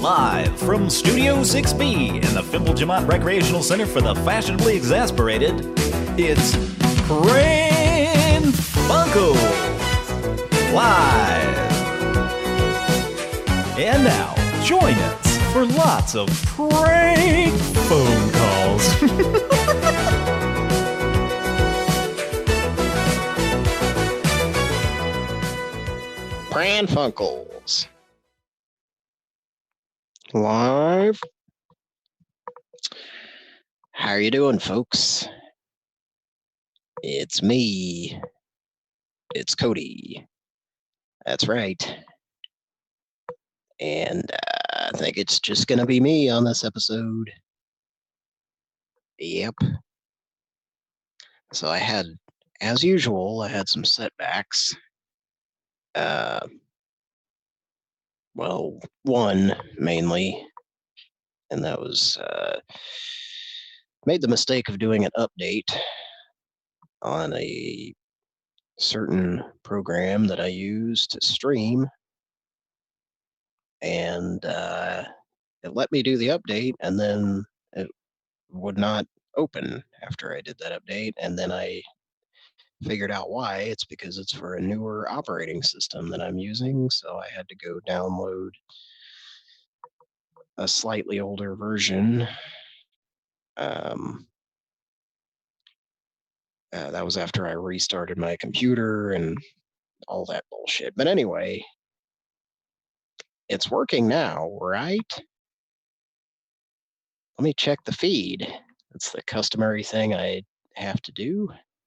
Live from Studio 6B in the Fimple Jamont Recreational Center for the Fashionably Exasperated, it's Pran Funkels Live. And now, join us for lots of prank phone calls. Pran Funkels Live. How are you doing, folks? It's me. It's Cody. That's right. And I think it's just going to be me on this episode. Yep. So as usual, I had some setbacks. Well, one mainly, and that was made the mistake of doing an update on a certain program that I use to stream, and it let me do the update, and then it would not open after I did that update, and then I figured out why. It's because it's for a newer operating system that I'm using, so I had to go download a slightly older version. That was after I restarted my computer and all that bullshit. But anyway, it's working now, right? Let me check the feed. That's the customary thing I have to do.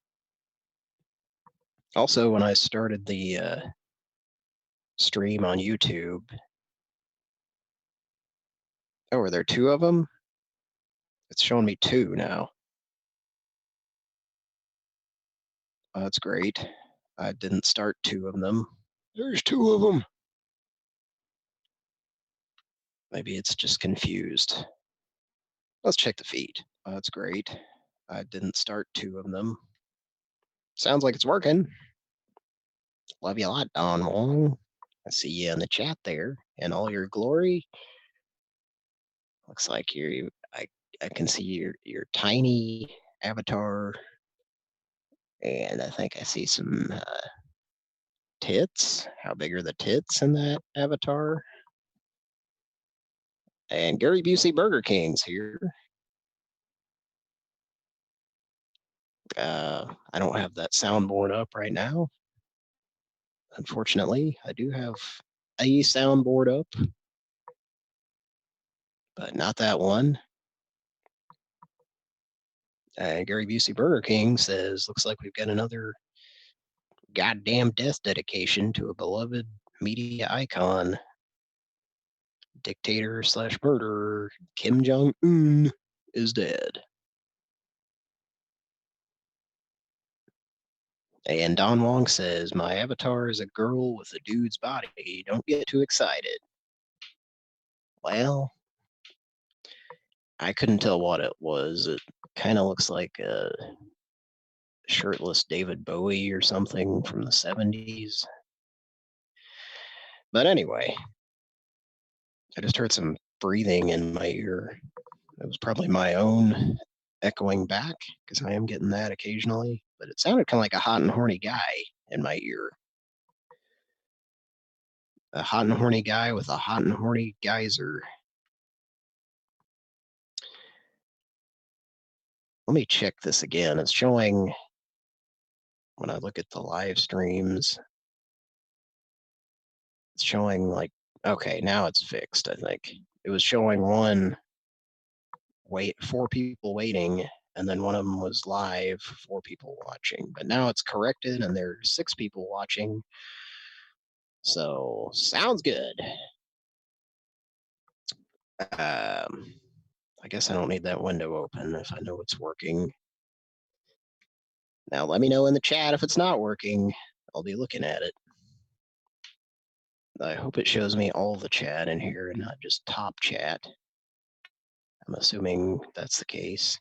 Also, when I started the stream on YouTube, oh, are there two of them? It's showing me two now. Oh, that's great. I didn't start two of them. There's two of them. Maybe it's just confused. Let's check the feed. Oh, that's great. I didn't start two of them. Sounds like it's working. Love you a lot, Don Wong. I see you in the chat there in all your glory. Looks like I can see your tiny avatar, and I think I see some tits. How big are the tits in that avatar? And Gary Busey Burger King's here. I don't have that soundboard up right now. Unfortunately, I do have a soundboard up, but not that one. Gary Busey Burger King says, looks like we've got another goddamn death dedication to a beloved media icon. Dictator / murderer Kim Jong-un is dead. And Don Wong says, my avatar is a girl with a dude's body. Don't get too excited. Well, I couldn't tell what it was. It kind of looks like a shirtless David Bowie or something from the 70s. But anyway, I just heard some breathing in my ear. It was probably my own echoing back, because I am getting that occasionally. But it sounded kind of like a hot and horny guy in my ear. A hot and horny guy with a hot and horny geyser. Let me check this again. It's showing, when I look at the live streams, it's showing like, okay, now it's fixed, I think. It was showing four people waiting, and then one of them was live, 4 people watching. But now it's corrected, and there's 6 people watching. So, sounds good. I guess I don't need that window open if I know it's working. Now, let me know in the chat if it's not working. I'll be looking at it. I hope it shows me all the chat in here and not just top chat. I'm assuming that's the case.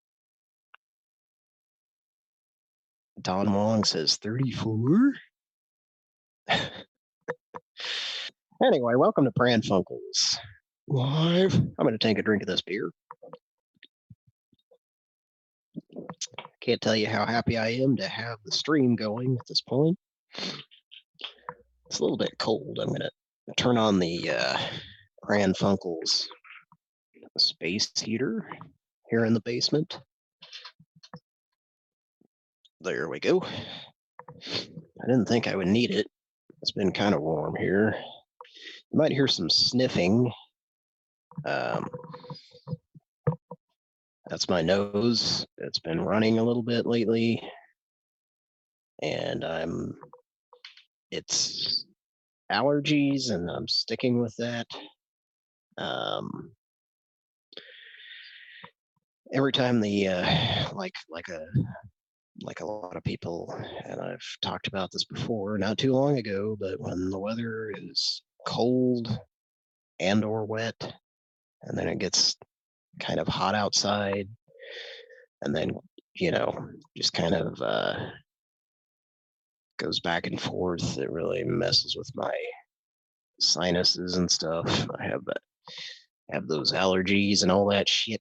Don Wong says 34. Anyway, welcome to Pran Funkels Live. I'm going to take a drink of this beer. Can't tell you how happy I am to have the stream going at this point. It's a little bit cold. I'm going to turn on the Pran Funkels space heater here in the basement. There we go. I didn't think I would need it. It's been kind of warm here. You might hear some sniffing. That's my nose. It's been running a little bit lately. And it's allergies, and I'm sticking with that. Every time the like a lot of people, and I've talked about this before, not too long ago, but when the weather is cold and or wet, and then it gets kind of hot outside, and then, just kind of goes back and forth, it really messes with my sinuses and stuff. I have those allergies and all that shit.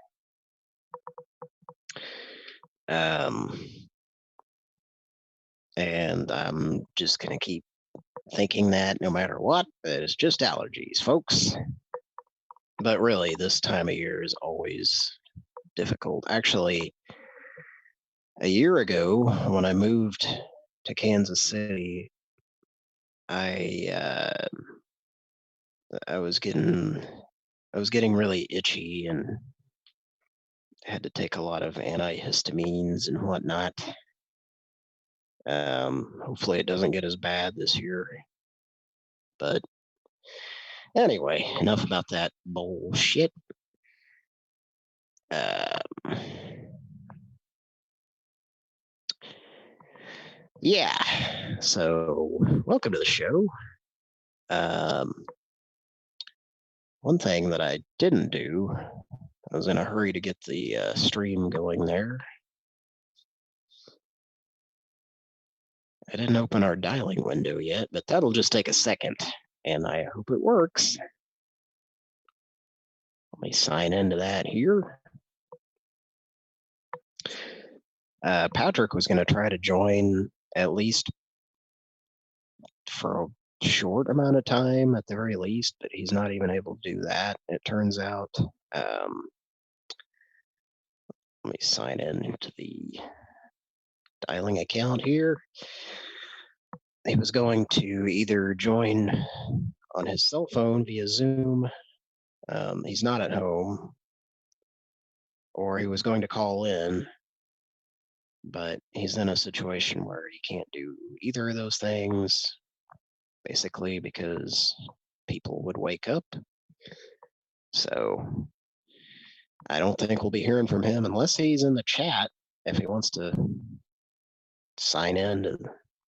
And I'm just going to keep thinking that no matter what, it's just allergies, folks. But really, this time of year is always difficult. Actually, a year ago, when I moved to Kansas City, I was getting really itchy and had to take a lot of antihistamines and whatnot. Hopefully it doesn't get as bad this year. But anyway, enough about that bullshit. Yeah, so welcome to the show. One thing that I didn't do, I was in a hurry to get the stream going there. I didn't open our dialing window yet, but that'll just take a second, and I hope it works. Let me sign into that here. Patrick was going to try to join at least for a short amount of time at the very least, but he's not even able to do that, it turns out. Let me sign in into the dialing account here. He was going to either join on his cell phone via Zoom. He's not at home, or he was going to call in, but he's in a situation where he can't do either of those things, basically because people would wake up. So I don't think we'll be hearing from him unless he's in the chat. If he wants to sign in to,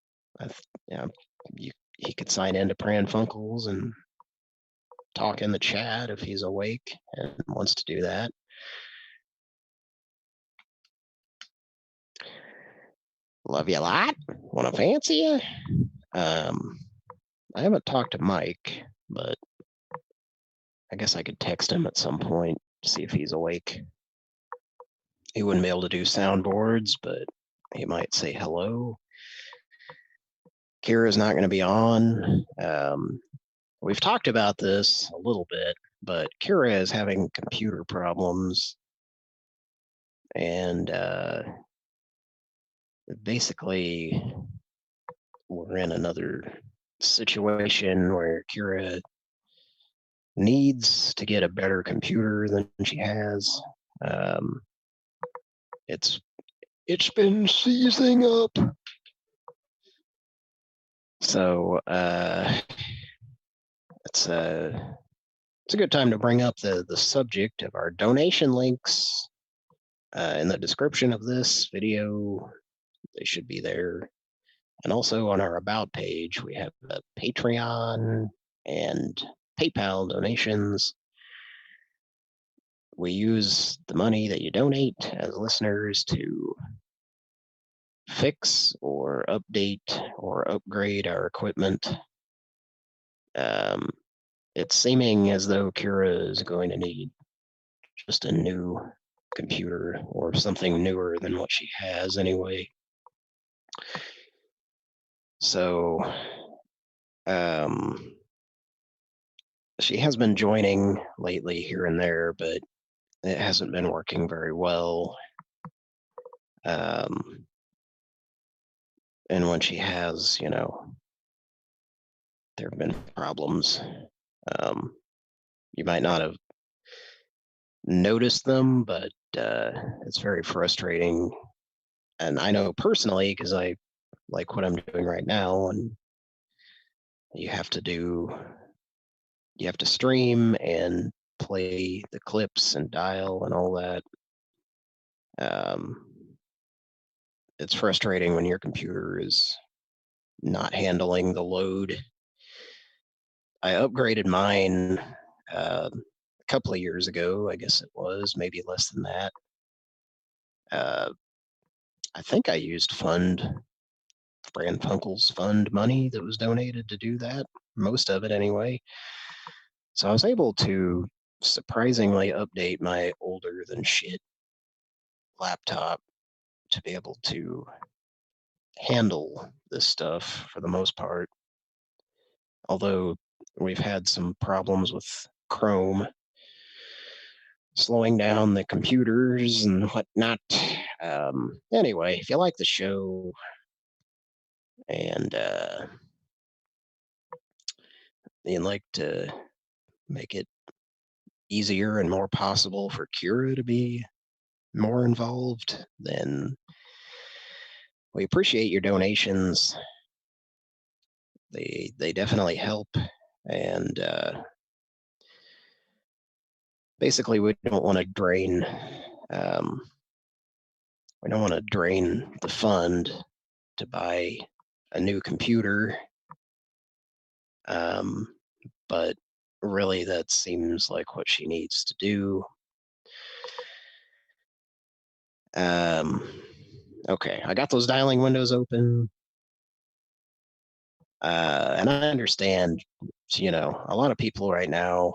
he could sign in to Pran Funkels and talk in the chat if he's awake and wants to do that. Love you a lot. Want to fancy you? I haven't talked to Mike, but I guess I could text him at some point to see if he's awake. He wouldn't be able to do soundboards, but he might say hello. Kira's not going to be on. We've talked about this a little bit, but Kira is having computer problems. And basically, we're in another situation where Kira needs to get a better computer than she has. It's been seizing up. So it's a good time to bring up the subject of our donation links in the description of this video. They should be there. And also on our About page, we have the Patreon and PayPal donations. We use the money that you donate as listeners to fix or update or upgrade our equipment. It's seeming as though Kira is going to need just a new computer or something newer than what she has anyway. So she has been joining lately here and there, but it hasn't been working very well. And when she has, you know, there have been problems. You might not have noticed them, but it's very frustrating. And I know personally, because I like what I'm doing right now, and you have to stream and play the clips and dial and all that. It's frustrating when your computer is not handling the load. I upgraded mine a couple of years ago, I guess it was, maybe less than that. I think I used Pran Funkel's fund money that was donated to do that, most of it anyway. So I was able to surprisingly update my older than shit laptop to be able to handle this stuff for the most part. Although we've had some problems with Chrome slowing down the computers and whatnot. Anyway, if you like the show and you'd like to make it easier and more possible for Kira to be more involved, then we appreciate your donations. They definitely help, and basically we don't want to drain the fund to buy a new computer, but really that seems like what she needs to do. Okay, I got those dialing windows open. And I understand, you know, a lot of people right now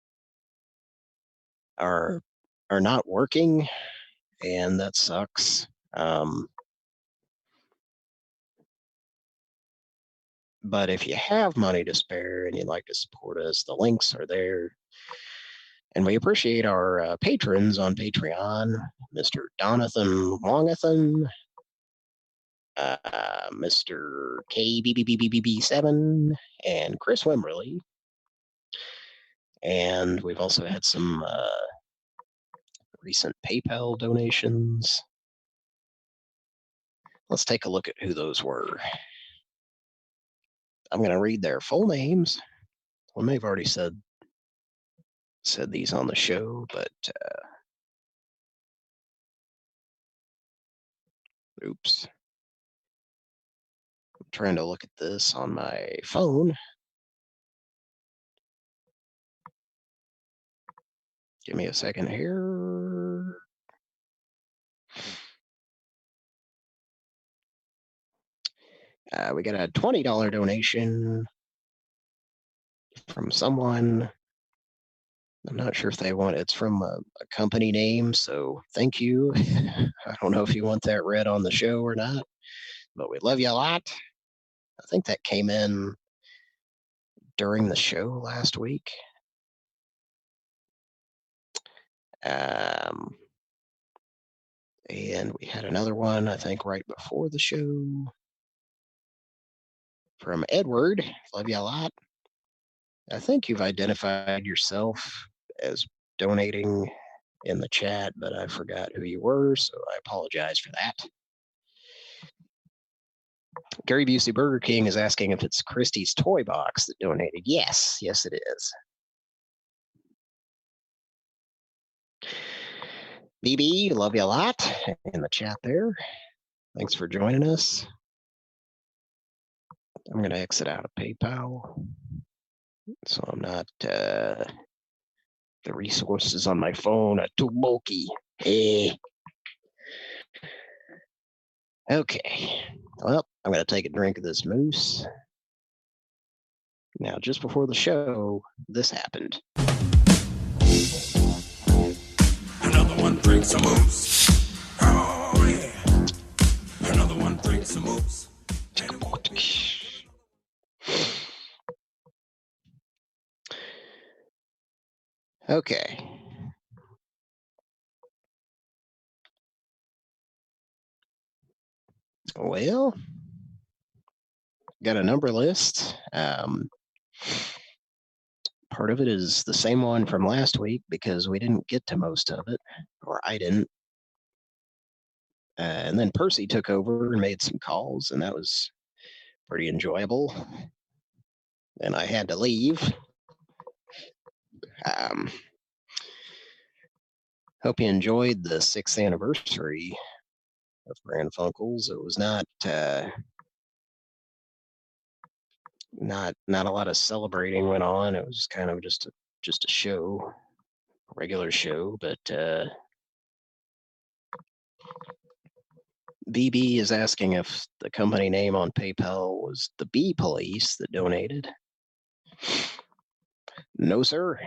are not working, and that sucks. But if you have money to spare and you'd like to support us, the links are there. And we appreciate our patrons on Patreon, Mr. Donathan Longathan, Mr. KBBBBB7, and Chris Wimberly. And we've also had some recent PayPal donations. Let's take a look at who those were. I'm going to read their full names. We may have already said these on the show, but oops. I'm trying to look at this on my phone. Give me a second here. We got a $20 donation from someone. I'm not sure if they want it's from a company name, so thank you. I don't know if you want that read on the show or not, but we love you a lot. I think that came in during the show last week. And we had another one, I think, right before the show from Edward. Love you a lot. I think you've identified yourself as donating in the chat, but I forgot who you were, so I apologize for that. Gary Busey Burger King is asking if it's Christie's Toy Box that donated. Yes, it is. BB, love you a lot in the chat there. Thanks for joining us. I'm going to exit out of PayPal, so I'm not, the resources on my phone are too bulky. Hey. Okay. Well, I'm going to take a drink of this moose. Now, just before the show, this happened. Another one drinks a moose. Oh, yeah. Another one drinks a moose. Okay. Well, got a number list. Part of it is the same one from last week because we didn't get to most of it, or I didn't. And then Percy took over and made some calls, and that was pretty enjoyable. And I had to leave. Hope you enjoyed the 6th anniversary of Grand Funkels. It was not a lot of celebrating went on. It was kind of just a show, a regular show. But BB is asking if the company name on PayPal was the Bee Police that donated. No, sir.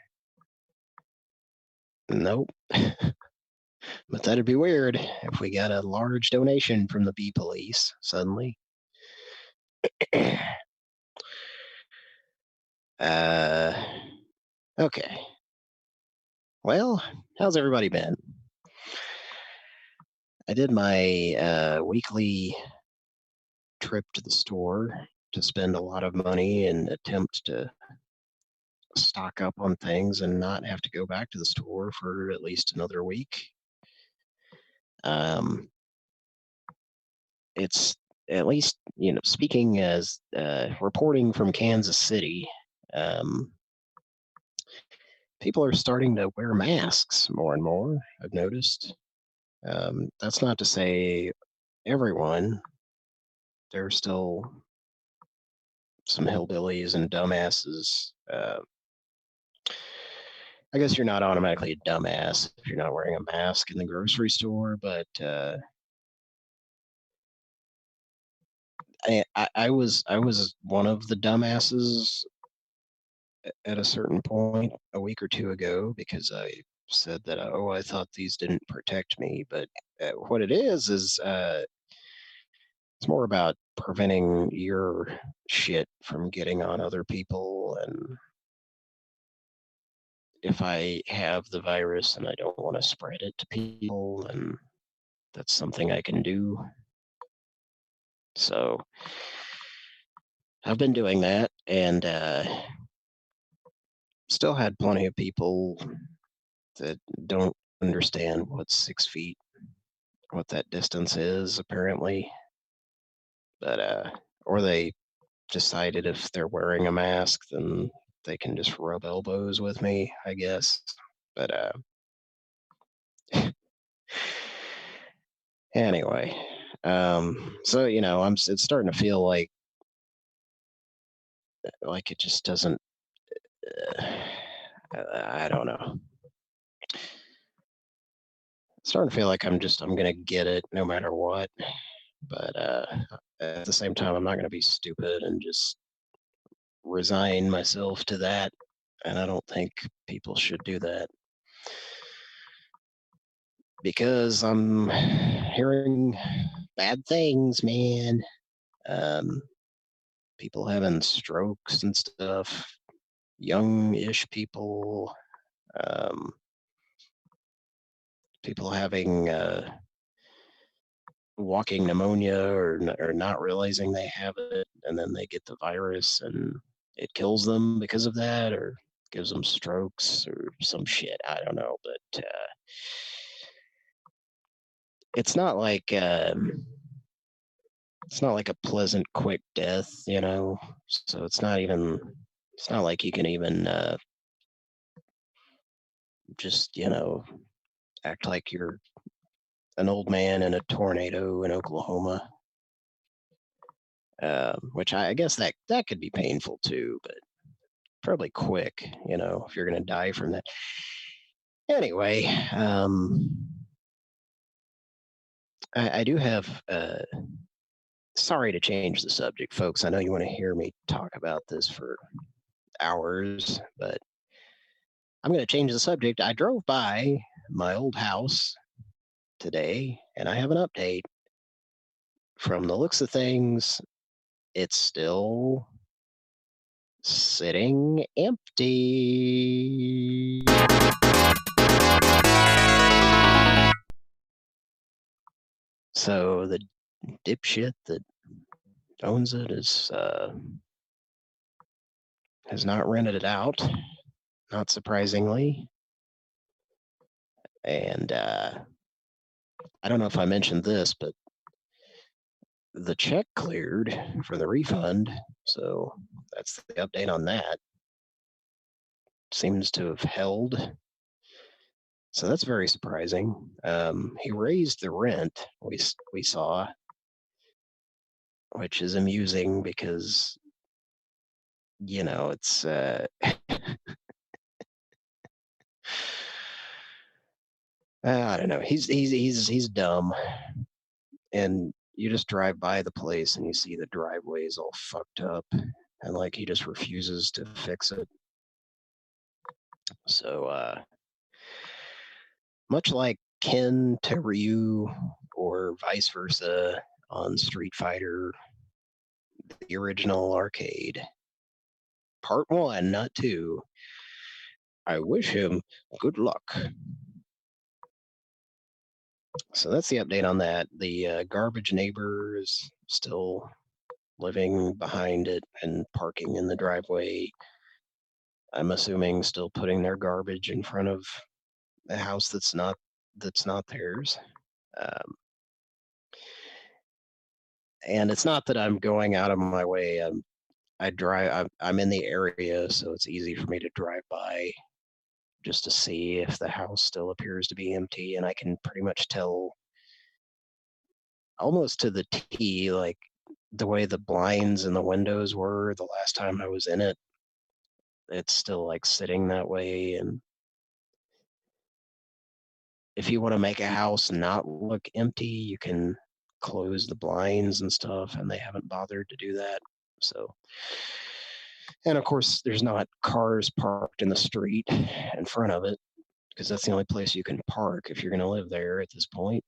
Nope. But that'd be weird if we got a large donation from the Bee Police suddenly. Okay. Well, how's everybody been? I did my weekly trip to the store to spend a lot of money and attempt to stock up on things and not have to go back to the store for at least another week. It's at least, speaking as reporting from Kansas City, people are starting to wear masks more and more, I've noticed. That's not to say everyone. There's still some hillbillies and dumbasses. I guess you're not automatically a dumbass if you're not wearing a mask in the grocery store, but I was one of the dumbasses at a certain point a week or two ago because I said that I thought these didn't protect me, but what it is it's more about preventing your shit from getting on other people. And if I have the virus and I don't want to spread it to people, then that's something I can do. So I've been doing that, and still had plenty of people that don't understand what 6 feet, what that distance is, apparently. But or they decided if they're wearing a mask, then they can just rub elbows with me, I guess. But anyway, so it's starting to feel like it just doesn't. I don't know. It's starting to feel like I'm gonna get it no matter what. But at the same time, I'm not gonna be stupid and just resign myself to that. And I don't think people should do that because I'm hearing bad things, man. People having strokes and stuff, young-ish people, people having walking pneumonia or not realizing they have it, and then they get the virus and it kills them because of that, or gives them strokes or some shit. I don't know, but it's not like a pleasant, quick death, So it's not like you can even just act like you're an old man in a tornado in Oklahoma, which I guess that could be painful too, but probably quick, if you're going to die from that. Anyway, I do have. Sorry to change the subject, folks. I know you want to hear me talk about this for hours, but I'm going to change the subject. I drove by my old house today, and I have an update. From the looks of things, it's still sitting empty. So the dipshit that owns it has not rented it out, not surprisingly. And I don't know if I mentioned this, but the check cleared for the refund. So that's the update on that. Seems to have held. So that's very surprising. He raised the rent, we saw, which is amusing because, you know, it's I don't know. He's dumb, and you just drive by the place and you see the driveway is all fucked up, and like he just refuses to fix it. So much like Ken to Ryu or vice versa on Street Fighter, the original arcade, part 1, not 2. I wish him good luck. So that's the update on that. The garbage neighbor is still living behind it and parking in the driveway. I'm assuming still putting their garbage in front of a house that's not theirs. And it's not that I'm going out of my way. I'm in the area, so it's easy for me to drive by just to see if the house still appears to be empty, and I can pretty much tell almost to the T, like the way the blinds and the windows were the last time I was in it. It's still like sitting that way. And if you want to make a house not look empty, you can close the blinds and stuff, and they haven't bothered to do that. So, and of course, there's not cars parked in the street in front of it, because that's the only place you can park if you're going to live there at this point.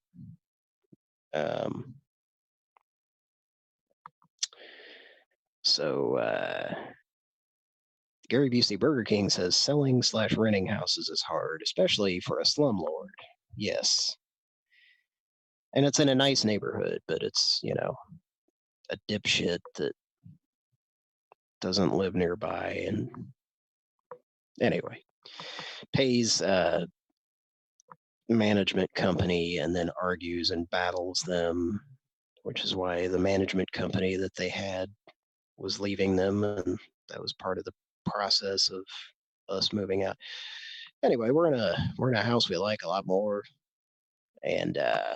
So Gary Busey Burger King says selling/renting houses is hard, especially for a slumlord. Yes. And it's in a nice neighborhood, but it's, you know, a dipshit that doesn't live nearby. And anyway, pays management company and then argues and battles them, which is why the management company that they had was leaving them, and that was part of the process of us moving out. Anyway, we're in a house we like a lot more, and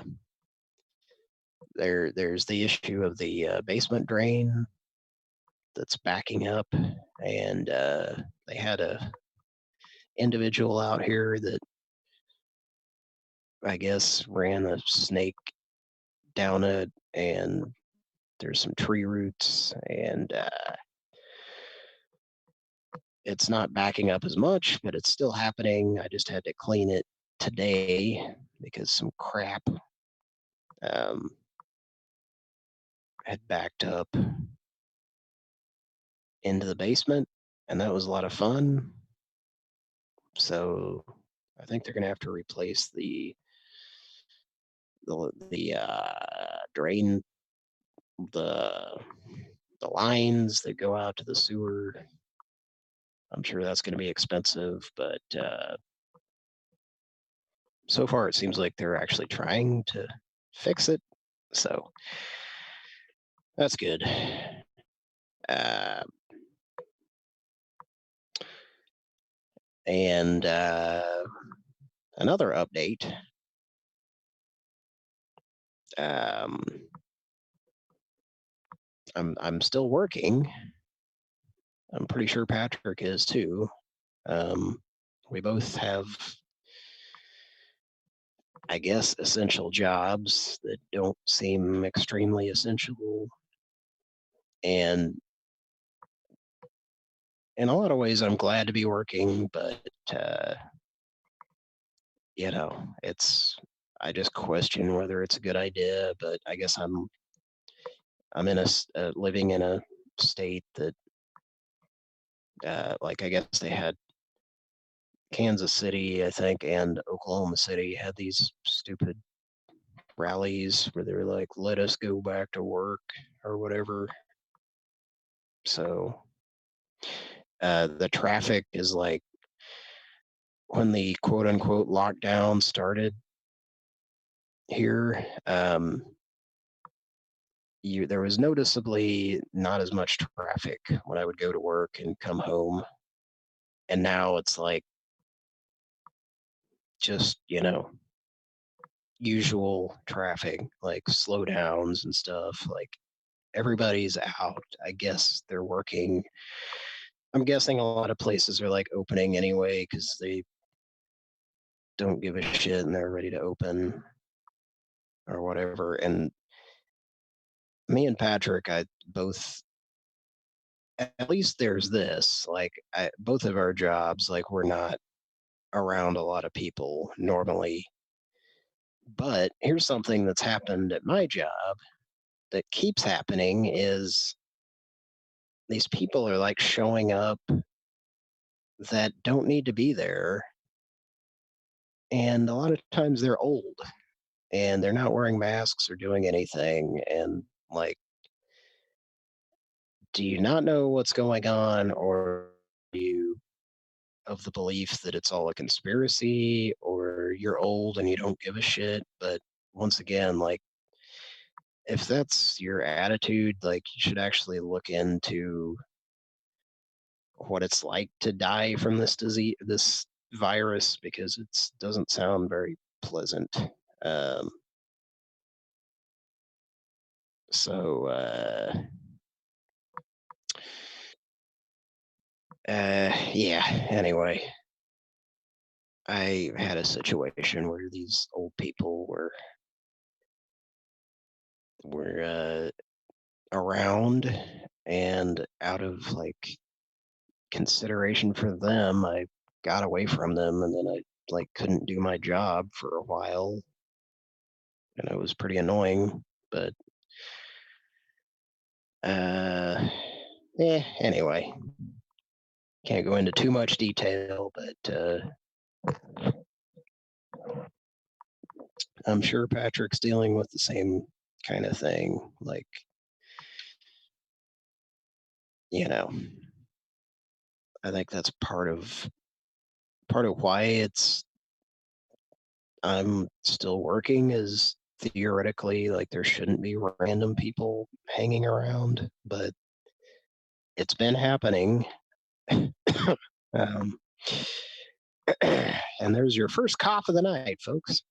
there's the issue of the basement drain that's backing up, and they had a individual out here that I guess ran a snake down it, and there's some tree roots, and it's not backing up as much, but it's still happening. I just had to clean it today because some crap had backed up into the basement, and that was a lot of fun. So I think they're going to have to replace the drain, the lines that go out to the sewer. I'm sure that's going to be expensive, but so far it seems like they're actually trying to fix it. So that's good. And another update. I'm still working. I'm pretty sure Patrick is too. We both have I guess, essential jobs that don't seem extremely essential. And in a lot of ways, I'm glad to be working, but, I just question whether it's a good idea. But I guess I'm living in a state that, I guess they had Kansas City, I think, and Oklahoma City had these stupid rallies where they were like, let us go back to work or whatever. So the traffic is like when the quote unquote lockdown started here, there was noticeably not as much traffic when I would go to work and come home. And now it's like just, usual traffic, like slowdowns and stuff. Like everybody's out. I guess they're working. I'm guessing a lot of places are like opening anyway because they don't give a shit and they're ready to open or whatever. And me and Patrick, I both, at least there's this, like both of our jobs, like we're not around a lot of people normally. But here's something that's happened at my job that keeps happening is these people are like showing up that don't need to be there. And a lot of times they're old and they're not wearing masks or doing anything. And like, do you not know what's going on, or are you of the belief that it's all a conspiracy, or you're old and you don't give a shit? But once again, like, if that's your attitude, like, you should actually look into what it's like to die from this disease, this virus, because it doesn't sound very pleasant. Um, so, yeah, anyway, I had a situation where these old people were around, and out of like consideration for them, I got away from them, and then I like couldn't do my job for a while, and it was pretty annoying. But anyway, can't go into too much detail, but I'm sure Patrick's dealing with the same kind of thing. Like, I think that's part of why I'm still working is theoretically like there shouldn't be random people hanging around, but it's been happening. um, and there's your first cough of the night, folks.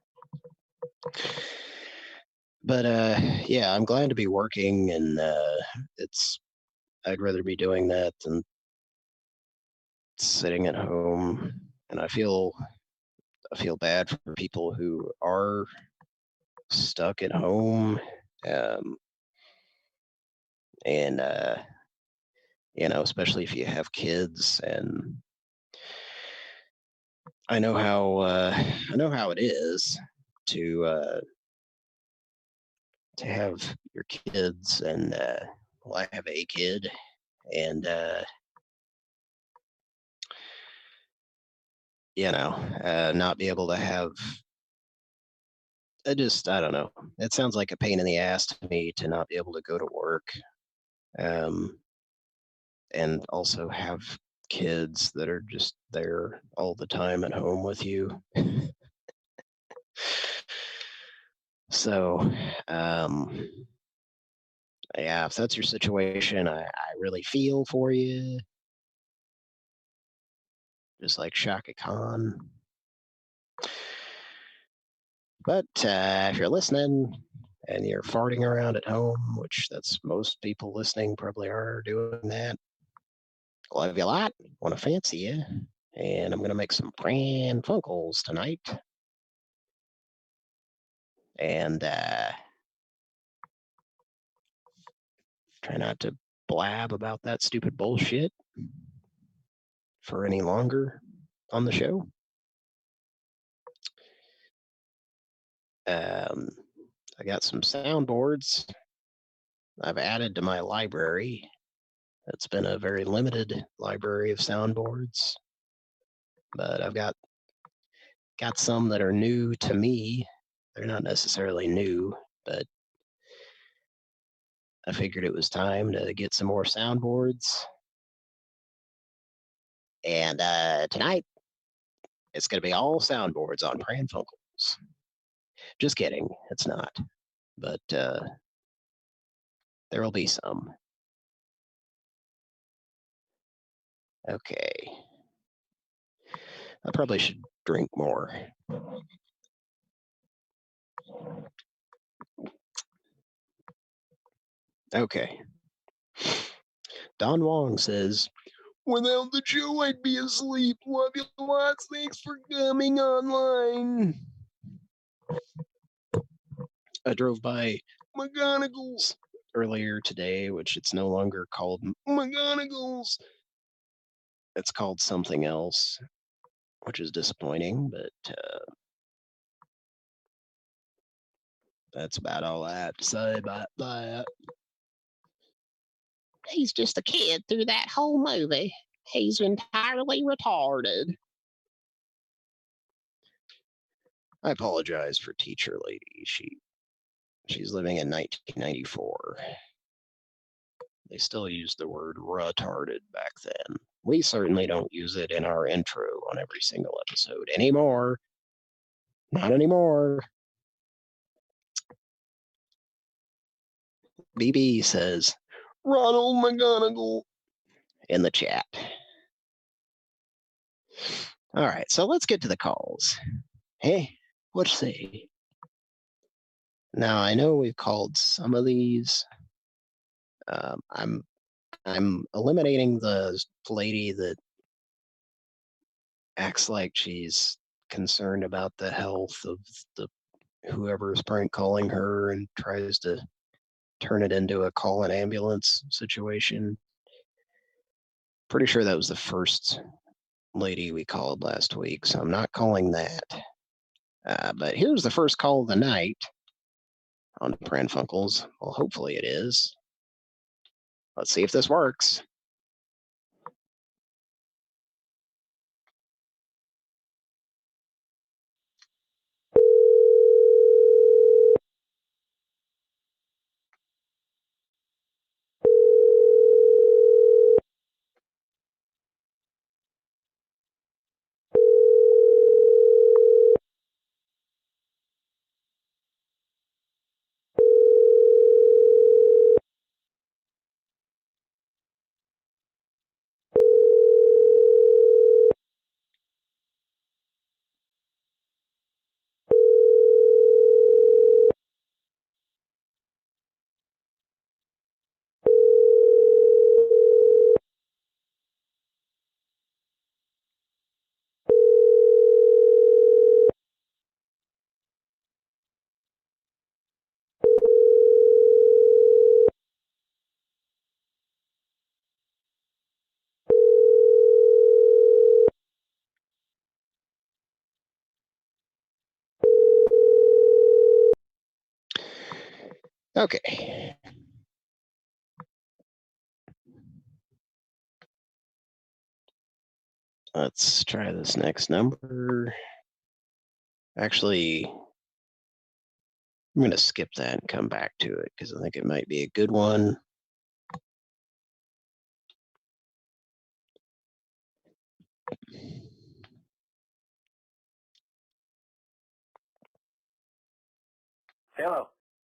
But yeah, I'm glad to be working, and I'd rather be doing that than sitting at home. And I feel bad for people who are stuck at home, and especially if you have kids. And I know how it is to have your kids, and well, I have a kid, and not be able to have. I don't know. It sounds like a pain in the ass to me to not be able to go to work, and also have kids that are just there all the time at home with you. So, yeah, if that's your situation, I really feel for you. Just like Shaka Khan. But if you're listening and you're farting around at home, which that's most people listening probably are doing that, love you a lot. Want to fancy you. And I'm going to make some Pran Funkels tonight. And try not to blab about that stupid bullshit for any longer on the show. I got some soundboards I've added to my library. It's been a very limited library of soundboards, but I've got some that are new to me. They're not necessarily new, but I figured it was time to get some more soundboards. And tonight, it's going to be all soundboards on Pran Funkels. Just kidding, it's not. But there will be some. Okay. I probably should drink more. Okay. Don Wong says, without the show, I'd be asleep. Love you lots. Thanks for coming online. I drove by McGonagall's earlier today, which it's no longer called McGonagall's. It's called something else, which is disappointing, but that's about all I have to say about that. He's just a kid through that whole movie. He's entirely retarded. I apologize for Teacher Lady. She's living in 1994. They still used the word retarded back then. We certainly don't use it in our intro on every single episode anymore. Not anymore. BB says, Ronald McGonagall in the chat. All right, so let's get to the calls. Hey, what you say? Now, I know we've called some of these. I'm eliminating the lady that acts like she's concerned about the health of the whoever's prank calling her and tries to turn it into a call an ambulance situation. Pretty sure that was the first lady we called last week, so I'm not calling that. But here's the first call of the night on Pran Funkels. Well, hopefully it is. Let's see if this works. Okay. Let's try this next number. Actually, I'm going to skip that and come back to it because I think it might be a good one. Hello.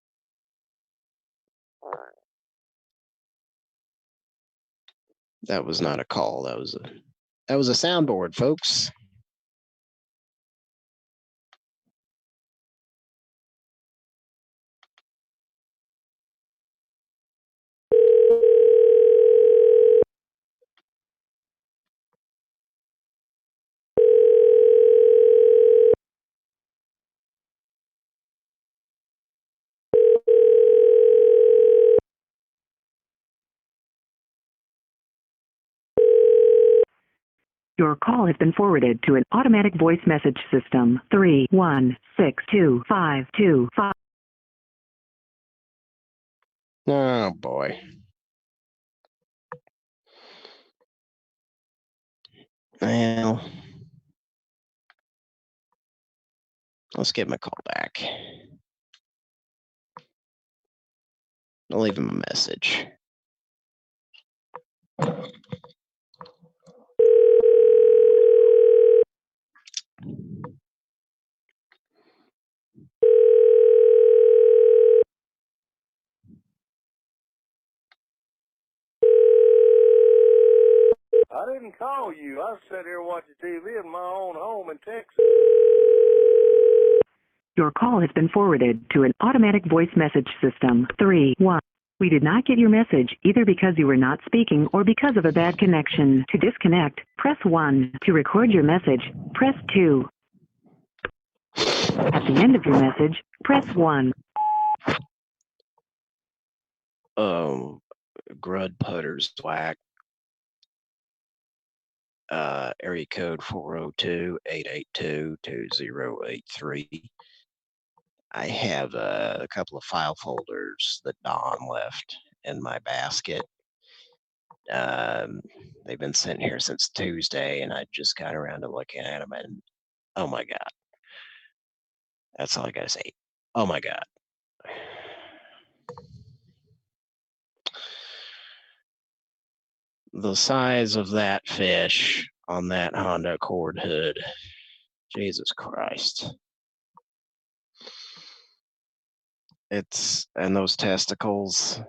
That was not a call. That was a soundboard, folks. Your call has been forwarded to an automatic voice message system. 3162525. Oh boy. Well, let's give him a call back. I'll leave him a message. I didn't call you. I sat here watching TV in my own home in Texas. Your call has been forwarded to an automatic voice message system. 3-1. We did not get your message either because you were not speaking or because of a bad connection. To disconnect, press 1. To record your message, press 2. At the end of your message, press 1. Grud Putters Thwack. Area code 402-882-2083. I have a couple of file folders that Don left in my basket. They've been sitting here since Tuesday, and I just got around to looking at them, and oh my God. That's all I gotta say. Oh my God. The size of that fish on that Honda Accord hood. Jesus Christ. And those testicles.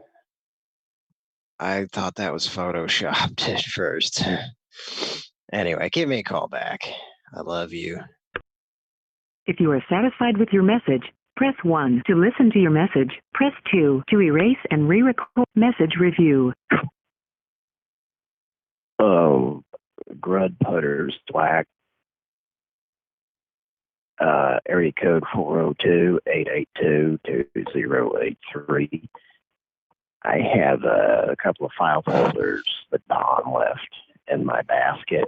I thought that was photoshopped at first. Anyway, give me a call back. I love you. If you are satisfied with your message, press 1. To listen to your message, press 2. To erase and re-record message review. Grud Putters Thwack. Area code 402-882-2083. I have a couple of file folders that Don left in my basket.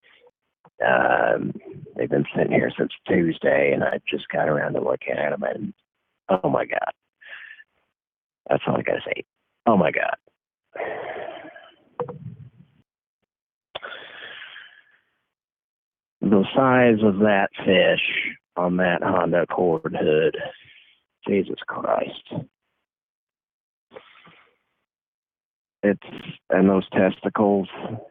They've been sitting here since Tuesday, and I just got around to looking at them, and oh my God. That's all I gotta say. Oh my God. The size of that fish on that Honda Accord hood. Jesus Christ. And those testicles.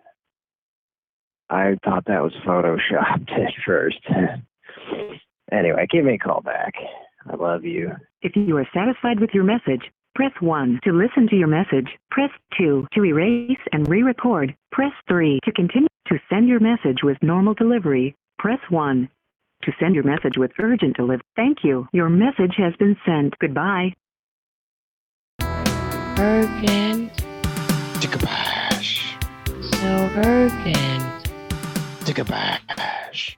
I thought that was photoshopped at first. Anyway, give me a call back. I love you. If you are satisfied with your message, press 1. To listen to your message, press 2. To erase and re-record, press 3. To continue to send your message with normal delivery, press 1. To send your message with urgent delivery, thank you. Your message has been sent. Goodbye. Urgent, Tick-a-bash. so urgent. Tick-a-bash.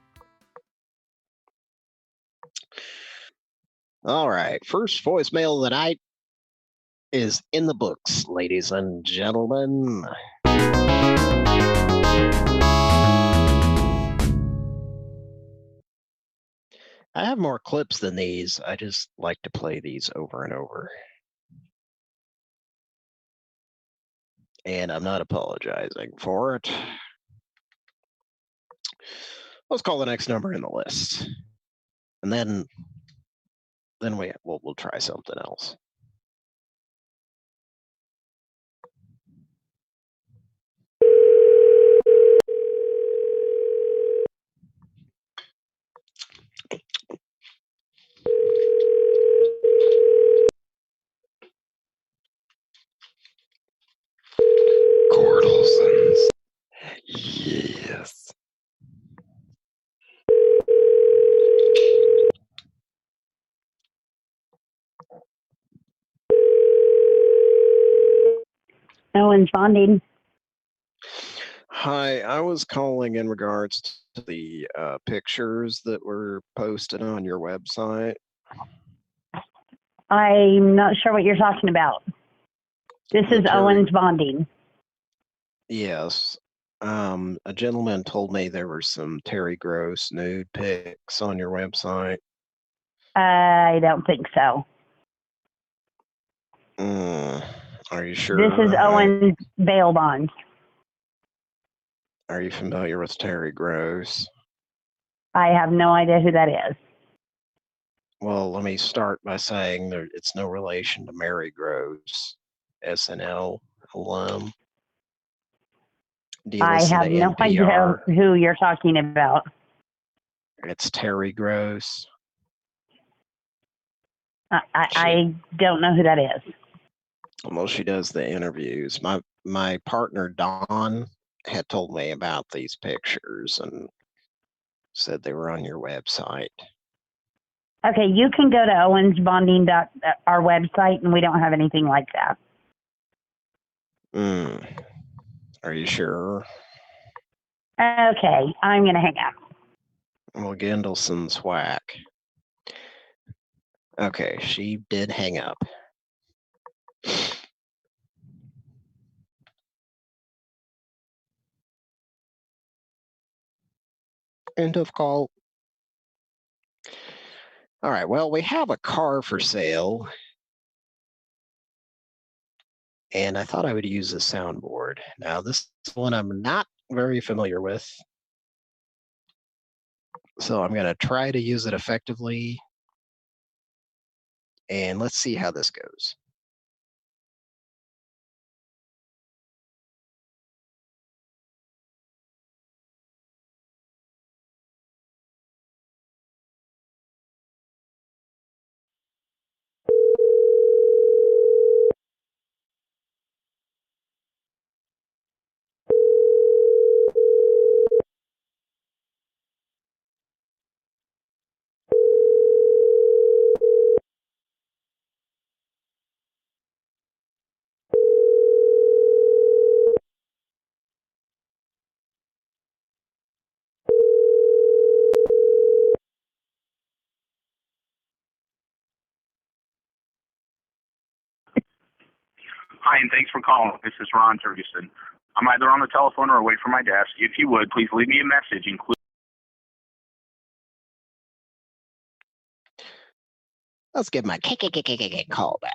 All right, first voicemail of the night is in the books, ladies and gentlemen. I have more clips than these. I just like to play these over and over. And I'm not apologizing for it. Let's call the next number in the list. And then we'll try something else. Gordelsons. Yes. Owens Bonding. Hi, I was calling in regards to the pictures that were posted on your website. I'm not sure what you're talking about. This is Terry- Owens Bonding. Yes. A gentleman told me there were some Terry Gross nude pics on your website. I don't think so. Are you sure? This is Owen bail bonds. Are you familiar with Terry Gross? I have no idea who that is. Well, let me start by saying it's no relation to Mary Gross, SNL alum. Do you I listen have to no idea NPR? who you're talking about. It's Terry Gross. I don't know who that is. Well, she does the interviews. My partner Don had told me about these pictures and said they were on your website. Okay, you can go to owensbonding. Our website, and we don't have anything like that. Are you sure? Okay, I'm going to hang up. Well, Gendelson's whack. Okay, she did hang up. End of call. All right, well, we have a car for sale. And I thought I would use a soundboard. Now, this one I'm not very familiar with. So I'm going to try to use it effectively. And let's see how this goes. Hi, and thanks for calling. This is Ron Ferguson. I'm either on the telephone or away from my desk. If you would, please leave me a message, including... Let's give my call back.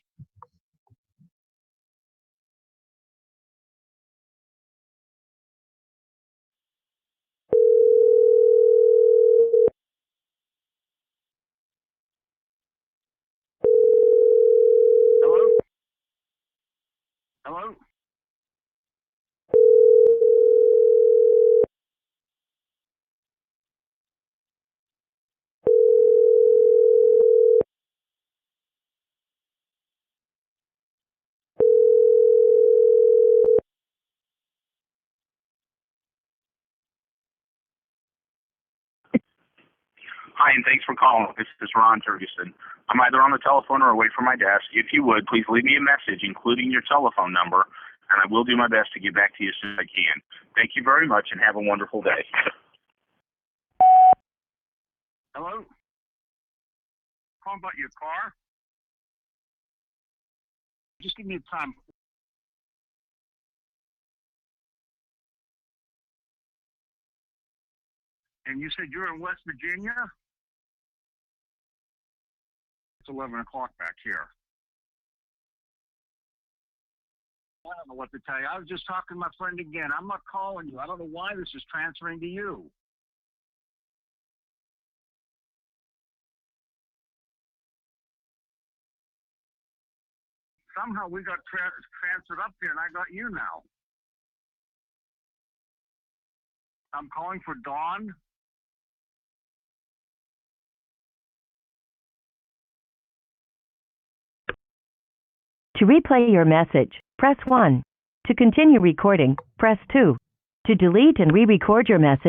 Hello? Hello? Hi, and thanks for calling. This is Ron Ferguson. I'm either on the telephone or away from my desk. If you would, please leave me a message, including your telephone number, and I will do my best to get back to you as soon as I can. Thank you very much, and have a wonderful day. Hello? Calling about your car? Just give me a time. And you said you're in West Virginia? It's 11 o'clock back here. I don't know what to tell you. I was just talking to my friend again. I'm not calling you. I don't know why this is transferring to you. Somehow we got transferred up here, and I got you now. I'm calling for Dawn. To replay your message, press 1. To continue recording, press 2. To delete and re-record your message.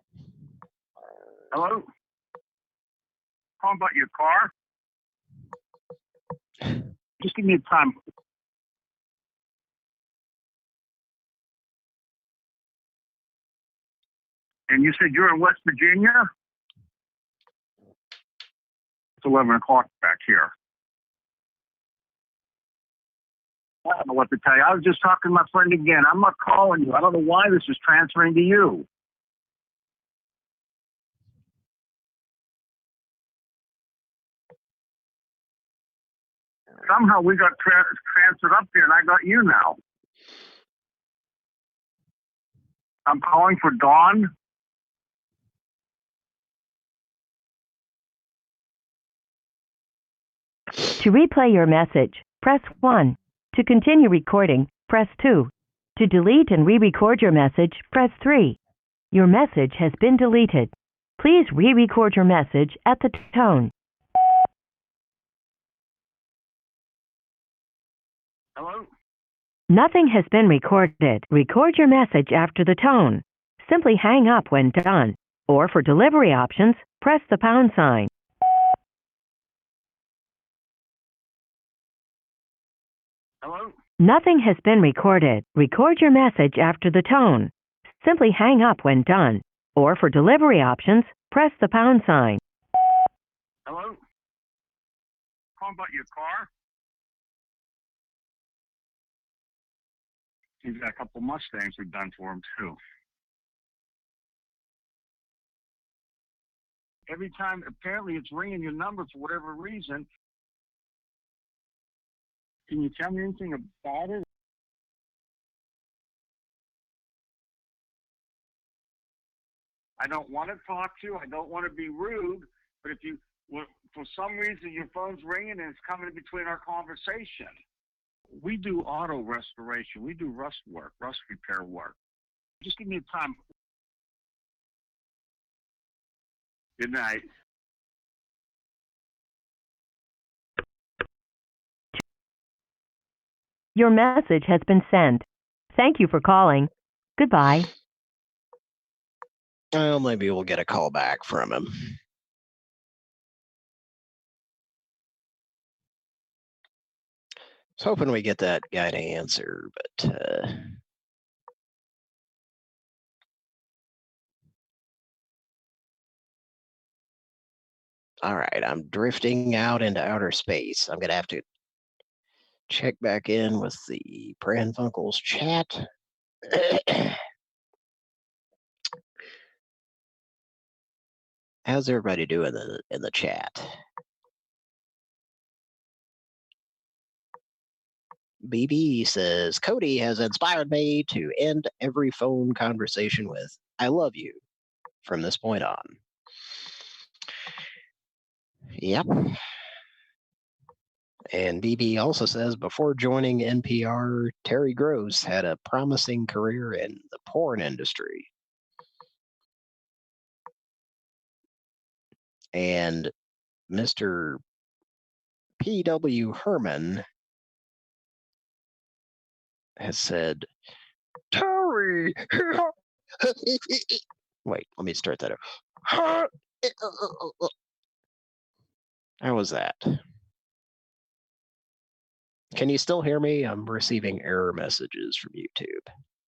Hello? Calling about your car? Just give me a time. And you said you're in West Virginia? It's 11 o'clock back here. I don't know what to tell you. I was just talking to my friend again. I'm not calling you. I don't know why this is transferring to you. Somehow we got transferred up here, and I got you now. I'm calling for Dawn. To replay your message, press 1. To continue recording, press 2. To delete and re-record your message, press 3. Your message has been deleted. Please re-record your message at the tone. Hello? Nothing has been recorded. Record your message after the tone. Simply hang up when done. Or for delivery options, press the pound sign. Hello? Nothing has been recorded. Record your message after the tone. Simply hang up when done. Or for delivery options, press the pound sign. Hello? Calling about your car? He's got a couple Mustangs we've done for him, too. Every time, apparently it's ringing your number for whatever reason. Can you tell me anything about it? I don't want to talk to you. I don't want to be rude. But if you, for some reason, your phone's ringing and it's coming in between our conversation. We do auto restoration. We do rust work, rust repair work. Just give me a time. Good night. Your message has been sent. Thank you for calling. Goodbye. Well, maybe we'll get a call back from him. I was hoping we get that guy to answer, but all right, I'm drifting out into outer space. I'm gonna have to check back in with the Pran Funkels chat. How's everybody doing in the chat? BB says, Cody has inspired me to end every phone conversation with, I love you, from this point on. Yep. And BB also says, before joining NPR, Terry Gross had a promising career in the porn industry. And Mr. P.W. Herman has said, Terry! Wait, let me start that over. How was that? Can you still hear me? I'm receiving error messages from YouTube.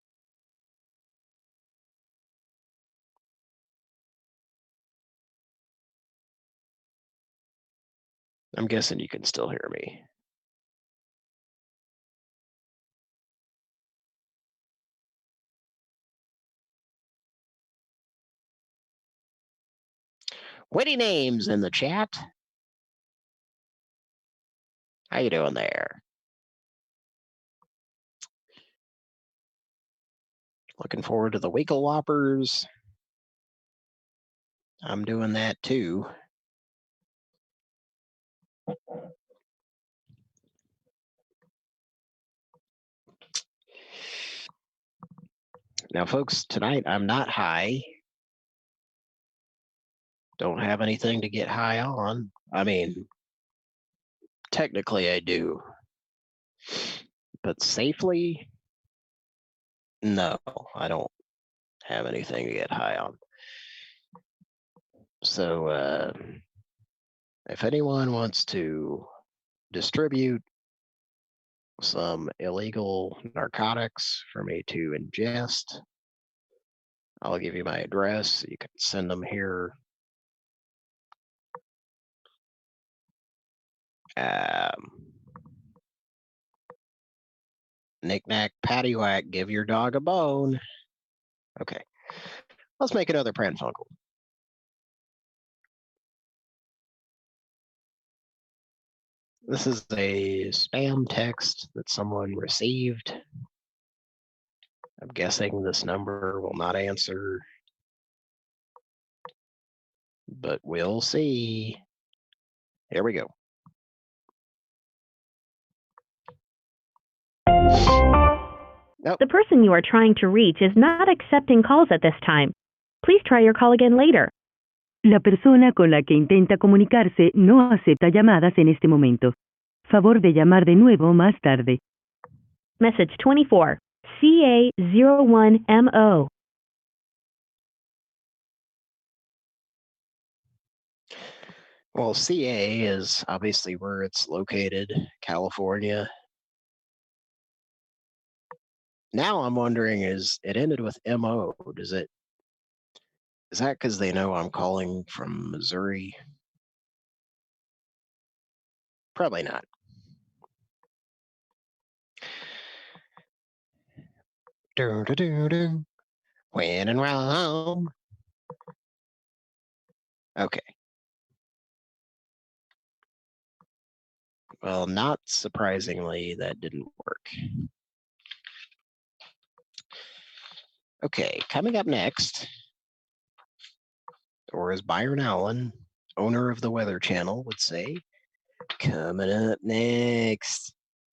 I'm guessing you can still hear me. Witty names in the chat. How you doing there? Looking forward to the Winkle Whoppers. I'm doing that too. Now, folks, tonight I'm not high. Don't have anything to get high on. I mean, technically I do. But safely, no, I don't have anything to get high on. So if anyone wants to distribute some illegal narcotics for me to ingest, I'll give you my address. You can send them here. Knick-knack, paddywhack, give your dog a bone. Okay. Let's make another Pranfunkel. This is a spam text that someone received. I'm guessing this number will not answer, but we'll see. Here we go. Nope. The person you are trying to reach is not accepting calls at this time. Please try your call again later. La persona con la que intenta comunicarse no acepta llamadas en este momento. Favor de llamar de nuevo más tarde. Message 24, CA01MO. Well, CA is obviously where it's located, California. Now I'm wondering, is it ended with MO? Is that because they know I'm calling from Missouri? Probably not. When in Rome. Okay. Well, not surprisingly, that didn't work. Okay, coming up next, or as Byron Allen, owner of the Weather Channel, would say, coming up next,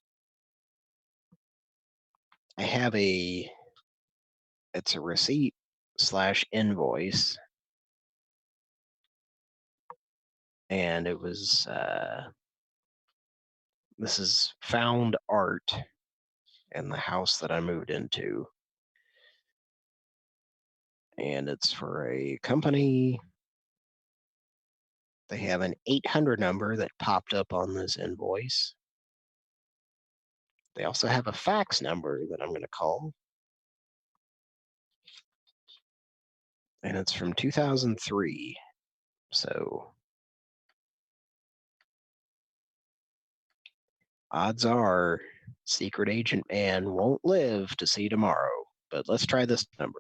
I have it's a receipt / invoice, and it was, this is found art in the house that I moved into. And it's for a company. They have an 800 number that popped up on this invoice. They also have a fax number that I'm going to call. And it's from 2003. So odds are Secret Agent Man won't live to see tomorrow. But let's try this number.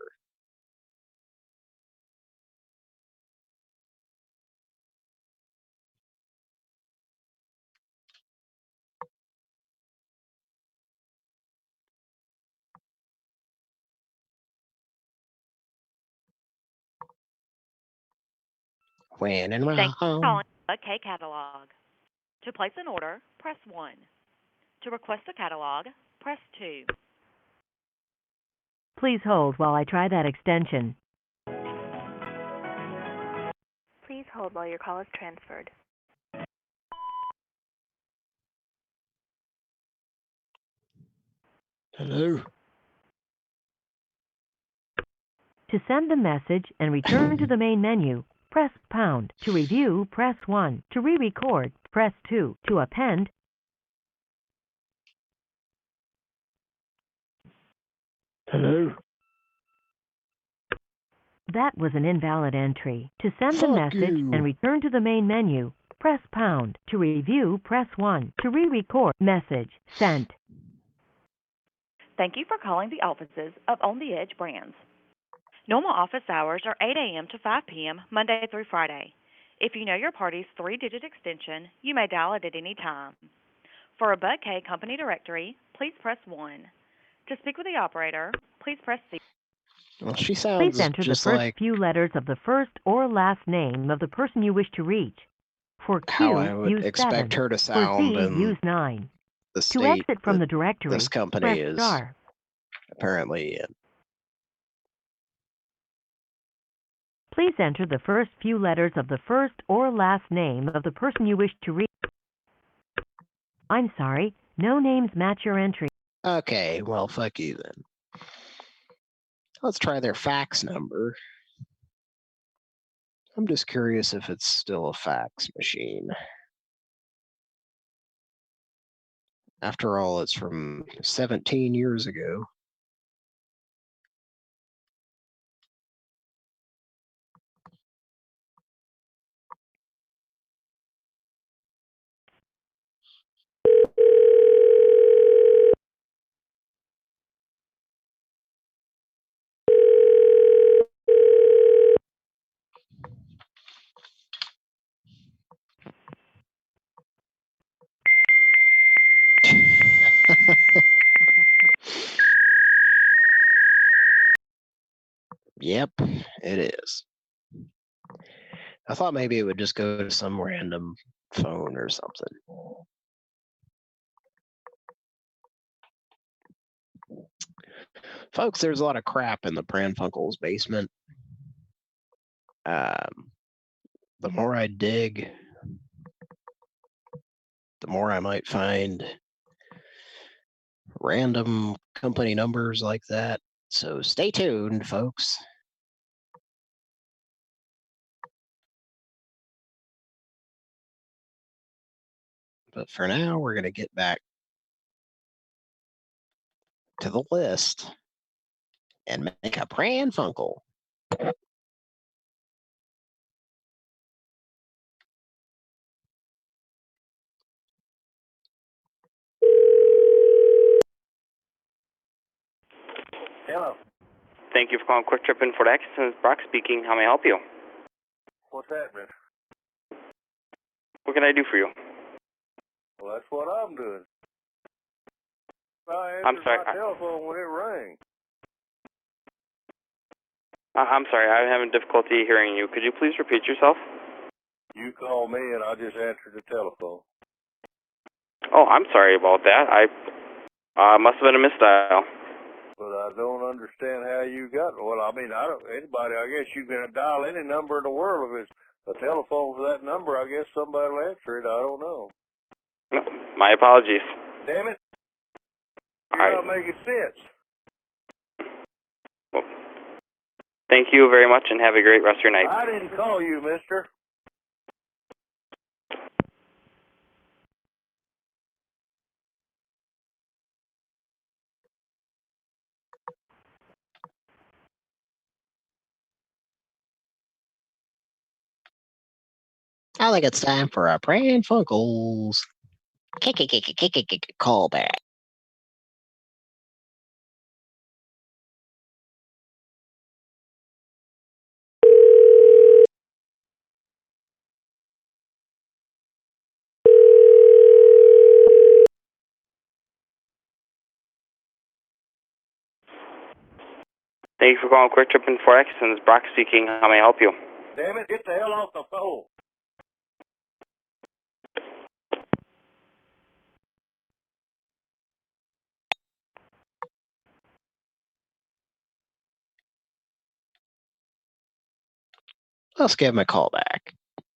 When in Thanks for Rome. calling a K catalog. To place an order, press 1. To request a catalog, press 2. Please hold while I try that extension. Please hold while your call is transferred. Hello. To send the message and return to the main menu, press pound. To review, press 1. To re-record, press 2. To append, Hello. that was an invalid entry. To send the Fuck message you. and return to the main menu, press pound. To review, press 1. To re-record, message sent. Thank you for calling the offices of On the Edge Brands. Normal office hours are 8 a.m. to 5 p.m. Monday through Friday. If you know your party's 3-digit extension, you may dial it at any time. For a Bud K company directory, please press 1. To speak with the operator, please press 0. Well, she Please sounds enter the just first like few letters of the first or last name of the person you wish to reach. For how Q, I would use expect 7. her to For sound Z, in use 9. the To state exit from that the directory, this company press is star. apparently in. Please enter the first few letters of the first or last name of the person you wish to reach. I'm sorry, no names match your entry. Okay, well, fuck you then. Let's try their fax number. I'm just curious if it's still a fax machine. After all, it's from 17 years ago. Yep, it is. I thought maybe it would just go to some random phone or something. Folks, there's a lot of crap in the Pranfunkel's basement. The more I dig, the more I might find random company numbers like that. So stay tuned, folks. But for now, we're going to get back to the list and make a Pranfunkel. Hello. Thank you for calling Quick Trip in Fort Atkinson. Brock speaking. How may I help you? What's happening? What can I do for you? Well, that's what I'm doing. I I'm answered sorry. my telephone when it rang. I'm sorry. I'm having difficulty hearing you. Could you please repeat yourself? You called me and I just answered the telephone. Oh, I'm sorry about that. I must have been a misdial. But I don't understand how you got. Well, I mean, anybody. I guess you can dial any number in the world. If it's a telephone for that number, I guess somebody will answer it. I don't know. No, my apologies. Damn it! You're not making sense. Well, thank you very much, and have a great rest of your night. I didn't call you, mister. I think it's time for a Pranfunkels callback. Thank you for calling Quick Trip in Fort Atkinson. It's Brock speaking. How may I help you? Damn it! Get the hell off the phone. Let's give him a call back.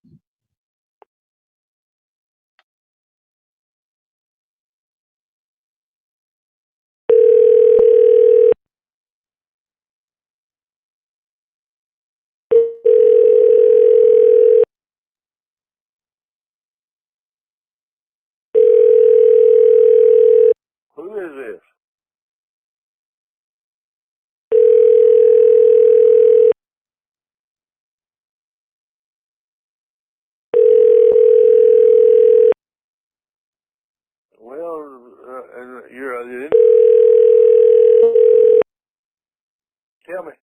Who is this? Well, you're. Tell me.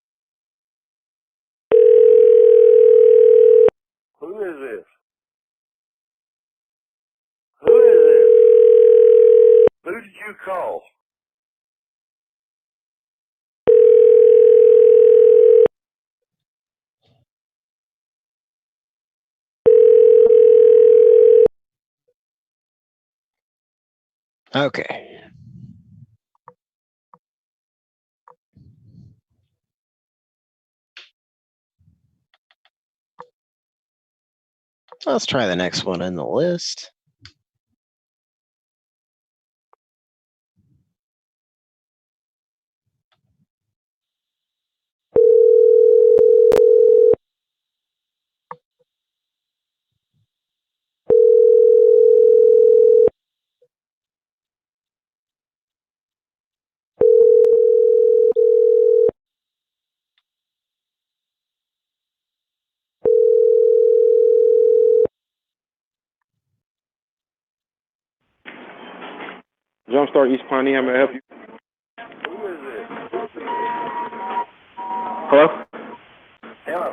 Who is this? Who is this? Who did you call? Okay. Let's try the next one in the list. Jumpstart East Pawnee, how may I help you? Who is this? Hello? Hello.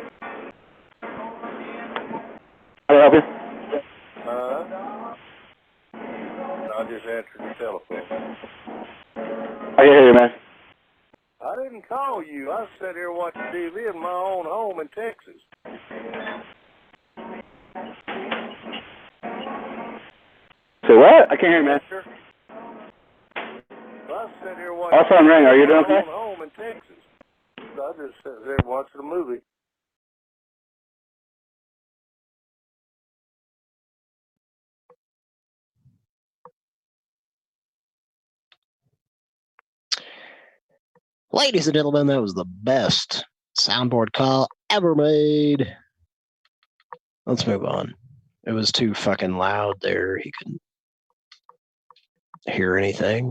How may I help you? I just answered the telephone. I can hear you, man. I didn't didn't call you. I sat here watching TV in my own home in Texas. Say what? I can't hear you, man. I sat here watching Our phone rang. Are you doing my okay? own home in Texas. I just sat there watching a movie. Ladies and gentlemen, that was the best soundboard call ever made. Let's move on. It was too fucking loud there. He couldn't hear anything.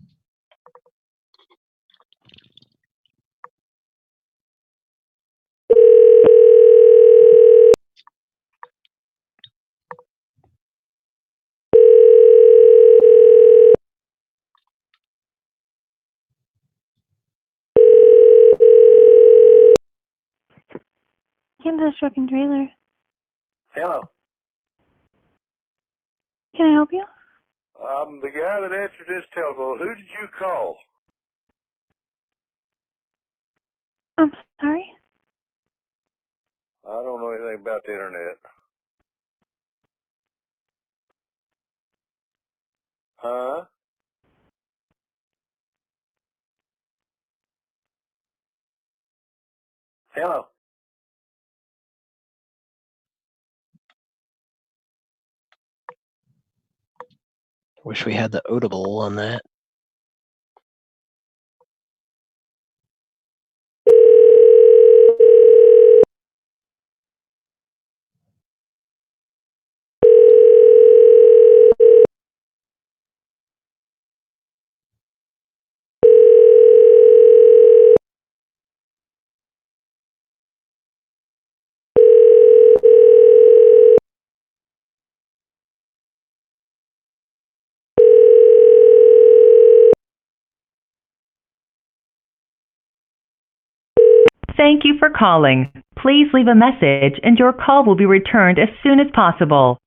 Kansas Truck and Trailer. Hello. Can I help you? I'm the guy that answered this telephone. Who did you call? I'm sorry. I don't know anything about the internet. Huh? Hello. Wish we had the Audible on that. Thank you for calling. Please leave a message and your call will be returned as soon as possible.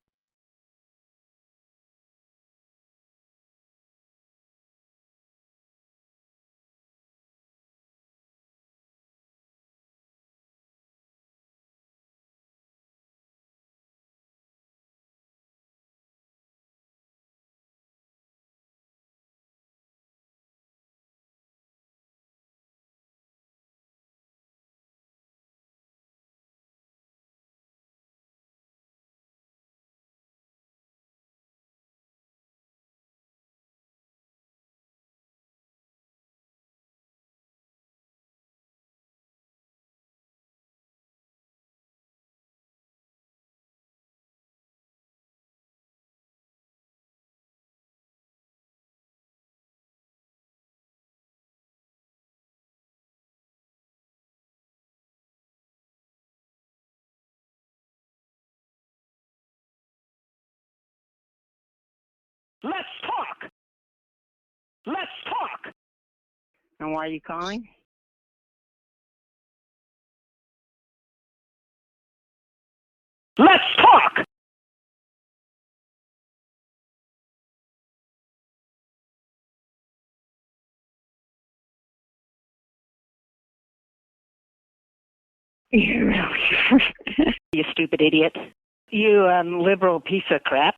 Let's talk. Let's talk. And why are you calling? Let's talk. You stupid idiot. You liberal piece of crap.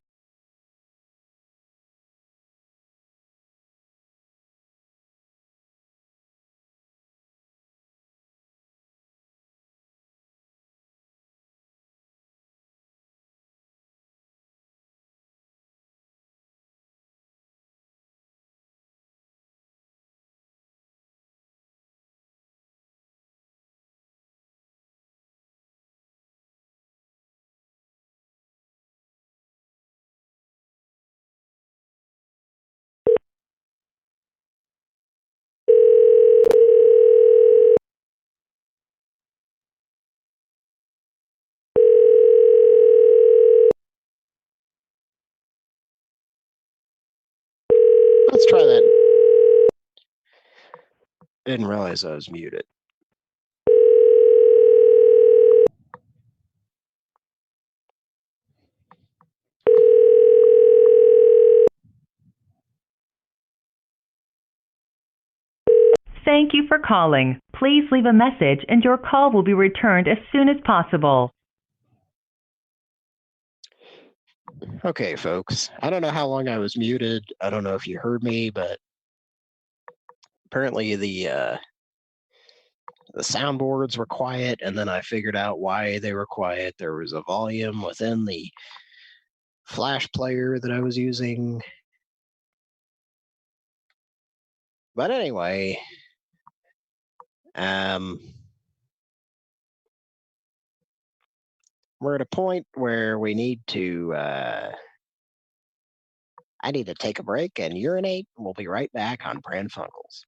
Let's try that. Didn't realize I was muted. Thank you for calling. Please leave a message and your call will be returned as soon as possible. Okay, folks. I don't know how long I was muted. I don't know if you heard me, but apparently the soundboards were quiet, and then I figured out why they were quiet. There was a volume within the flash player that I was using. But anyway, we're at a point where we need to, I need to take a break and urinate. We'll be right back on Pran Funkels.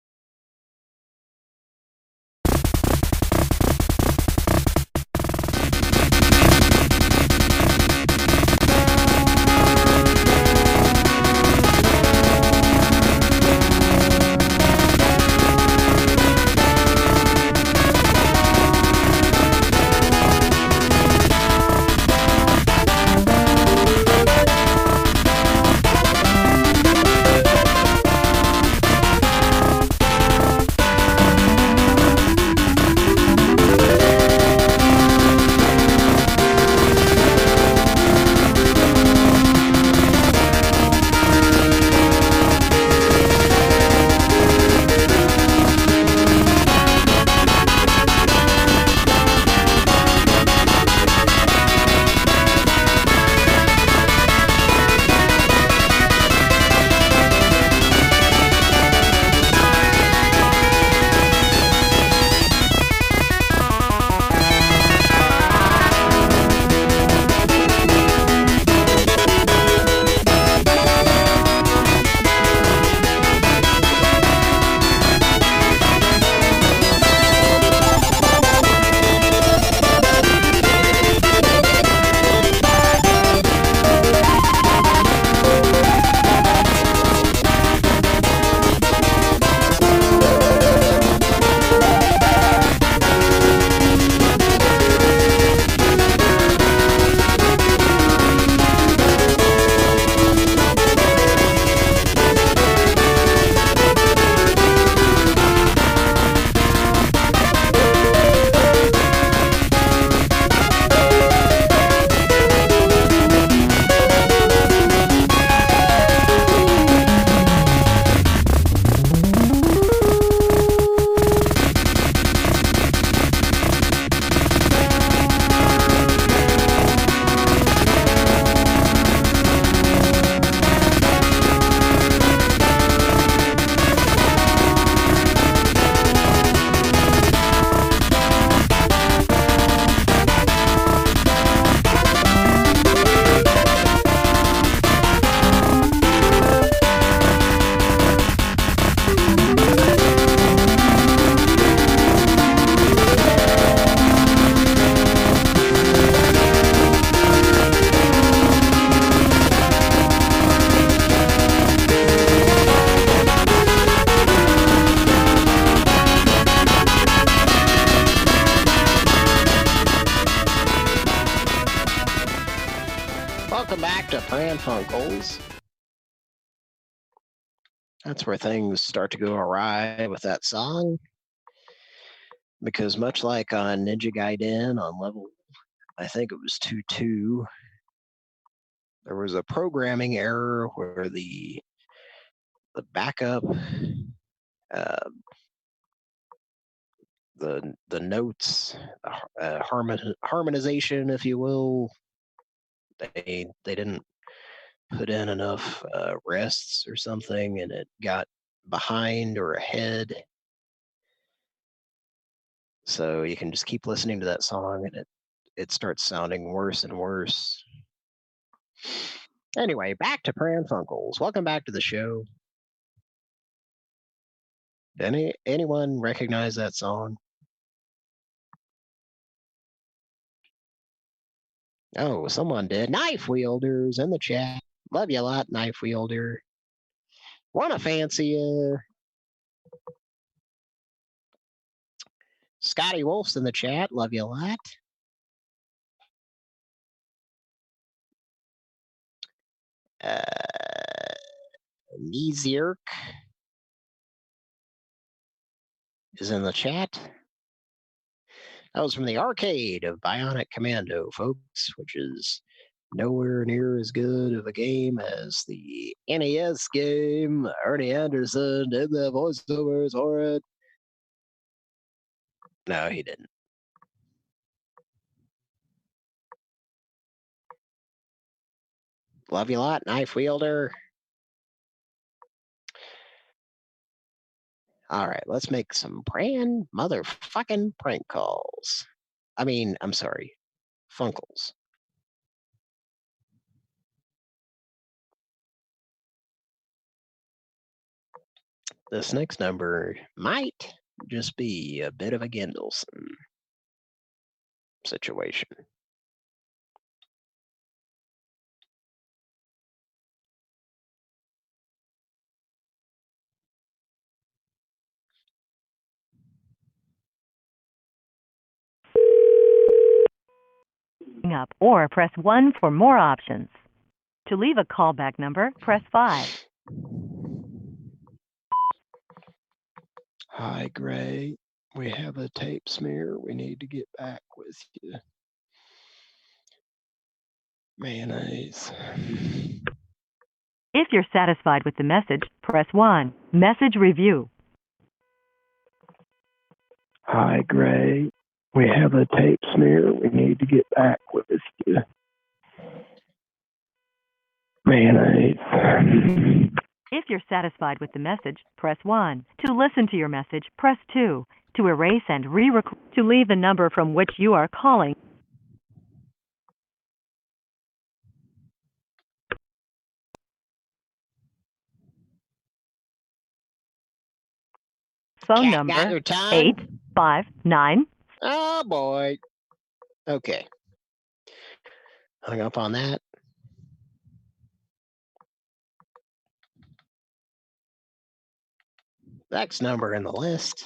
Welcome back to Pran Funkels. That's where things start to go awry with that song. Because much like on Ninja Gaiden on level, I think it was 2-2, there was a programming error where the backup, the notes, harmonization, if you will, they didn't put in enough rests or something, and it got behind or ahead. So you can just keep listening to that song, and it starts sounding worse and worse. Anyway, back to Pran Funkels. Welcome back to the show. Anyone recognize that song? Oh, someone did. Knife Wielders in the chat. Love you a lot, Knife Wielder. Wanna fancy you. Scotty Wolf's in the chat. Love you a lot. Neezirk. is in the chat. That was from the arcade of Bionic Commando, folks, which is nowhere near as good of a game as the NES game. Ernie Anderson did the voiceovers for it. No, he didn't. Love you a lot, Knife Wielder. All right, let's make some brand motherfucking prank calls. I'm sorry, Funkles. This next number might just be a bit of a Gendelson situation. Up or press 1 for more options. To leave a callback number, press 5. Hi, Gray. We have a tape smear. We need to get back with you. Mayonnaise. If you're satisfied with the message, press 1. Message review. Hi, Gray. We have a tape smear. We need to get back with you. Mayonnaise. If you're satisfied with the message, press 1. To listen to your message, press 2. To erase and re-record. To leave the number from which you are calling. Phone number 859. Oh, boy. Okay. Hung up on that. Next number in the list.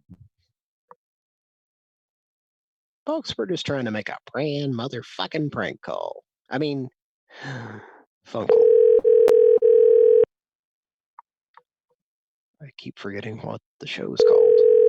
Folks, we're just trying to make a brand motherfucking prank call. Funkle. I keep forgetting what the show is called.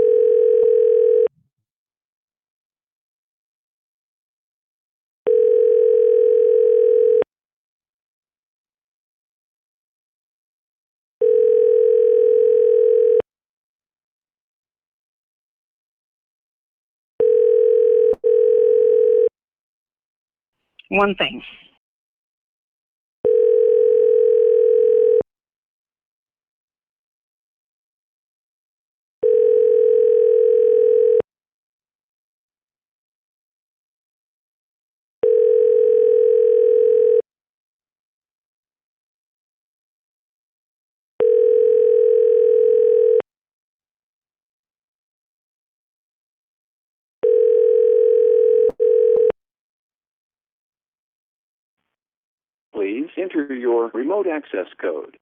One thing. Please enter your remote access code.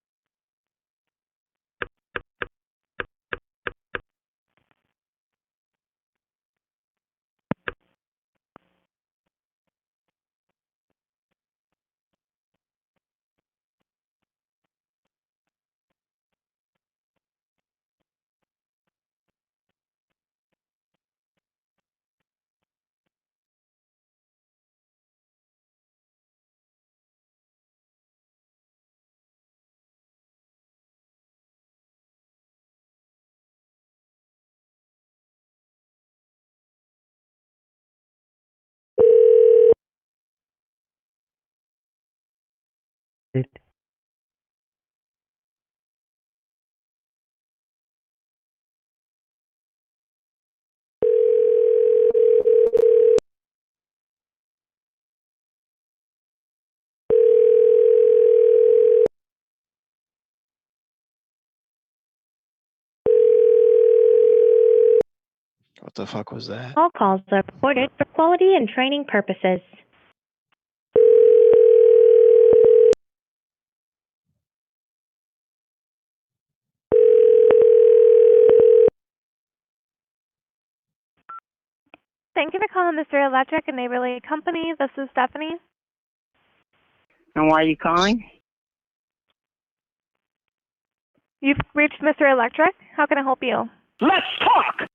What the fuck was that? All calls are recorded for quality and training purposes. Thank you for calling Mr. Electric and Neighborly Company. This is Stephanie. And why are you calling? You've reached Mr. Electric. How can I help you? Let's talk.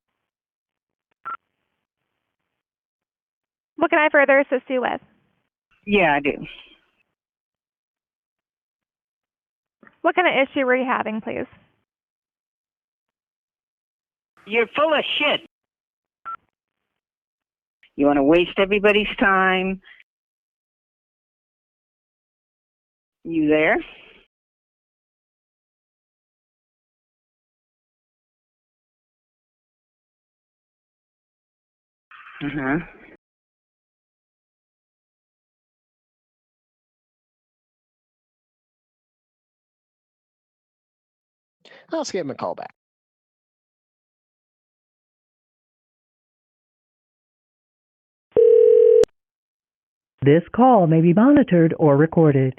What can I further assist you with? Yeah, I do. What kind of issue were you having, please? You're full of shit. You want to waste everybody's time. You there? Uh-huh. Let's give him a call back. This call may be monitored or recorded.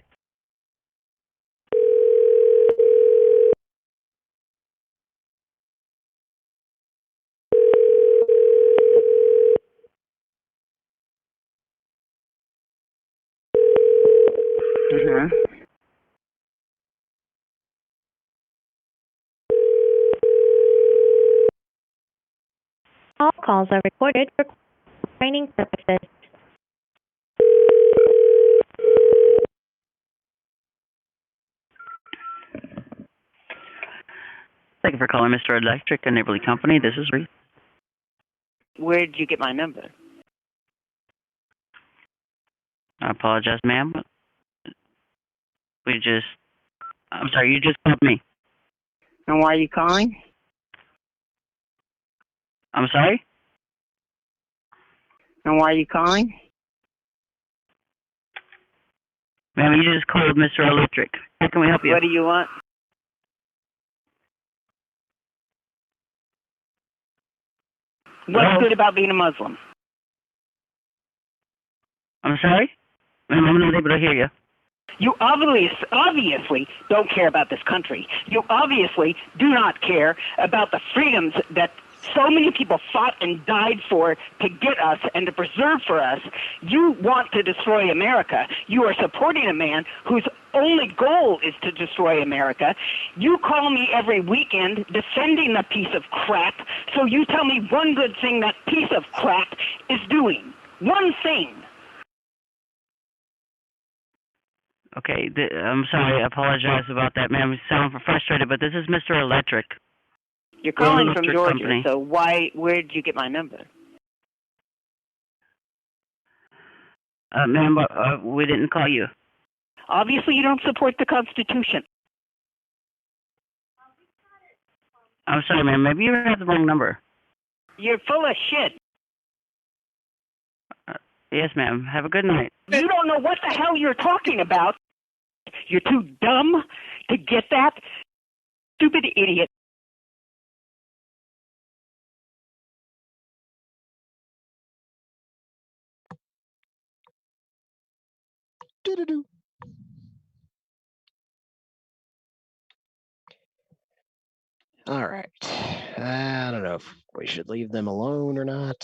Uh-huh. All calls are recorded for training purposes. Thank you for calling Mr. Electric, a neighborly company. This is Reese. Where did you get my number? I apologize, ma'am. I'm sorry, you just called me. And why are you calling? I'm sorry? And why are you calling? Ma'am, you just called Mr. Electric. How can we help you? What do you want? What's good about being a Muslim? I'm sorry? Ma'am, I'm not able to hear you. You obviously don't care about this country. You obviously do not care about the freedoms that so many people fought and died for to get us and to preserve for us. You want to destroy America. You are supporting a man whose only goal is to destroy America. You call me every weekend defending the piece of crap, so you tell me one good thing that piece of crap is doing. One thing. Okay, I'm sorry. I apologize about that, ma'am. You sound frustrated, but this is Mr. Electric. You're calling from Electric Georgia, Company. so where did you get my number? Ma'am, we didn't call you. Obviously, you don't support the Constitution. I'm sorry, ma'am. Maybe you have the wrong number. You're full of shit. Yes, ma'am. Have a good night. You don't know what the hell you're talking about. You're too dumb to get that. Stupid idiot. Do-do-do. All right. I don't know if we should leave them alone or not.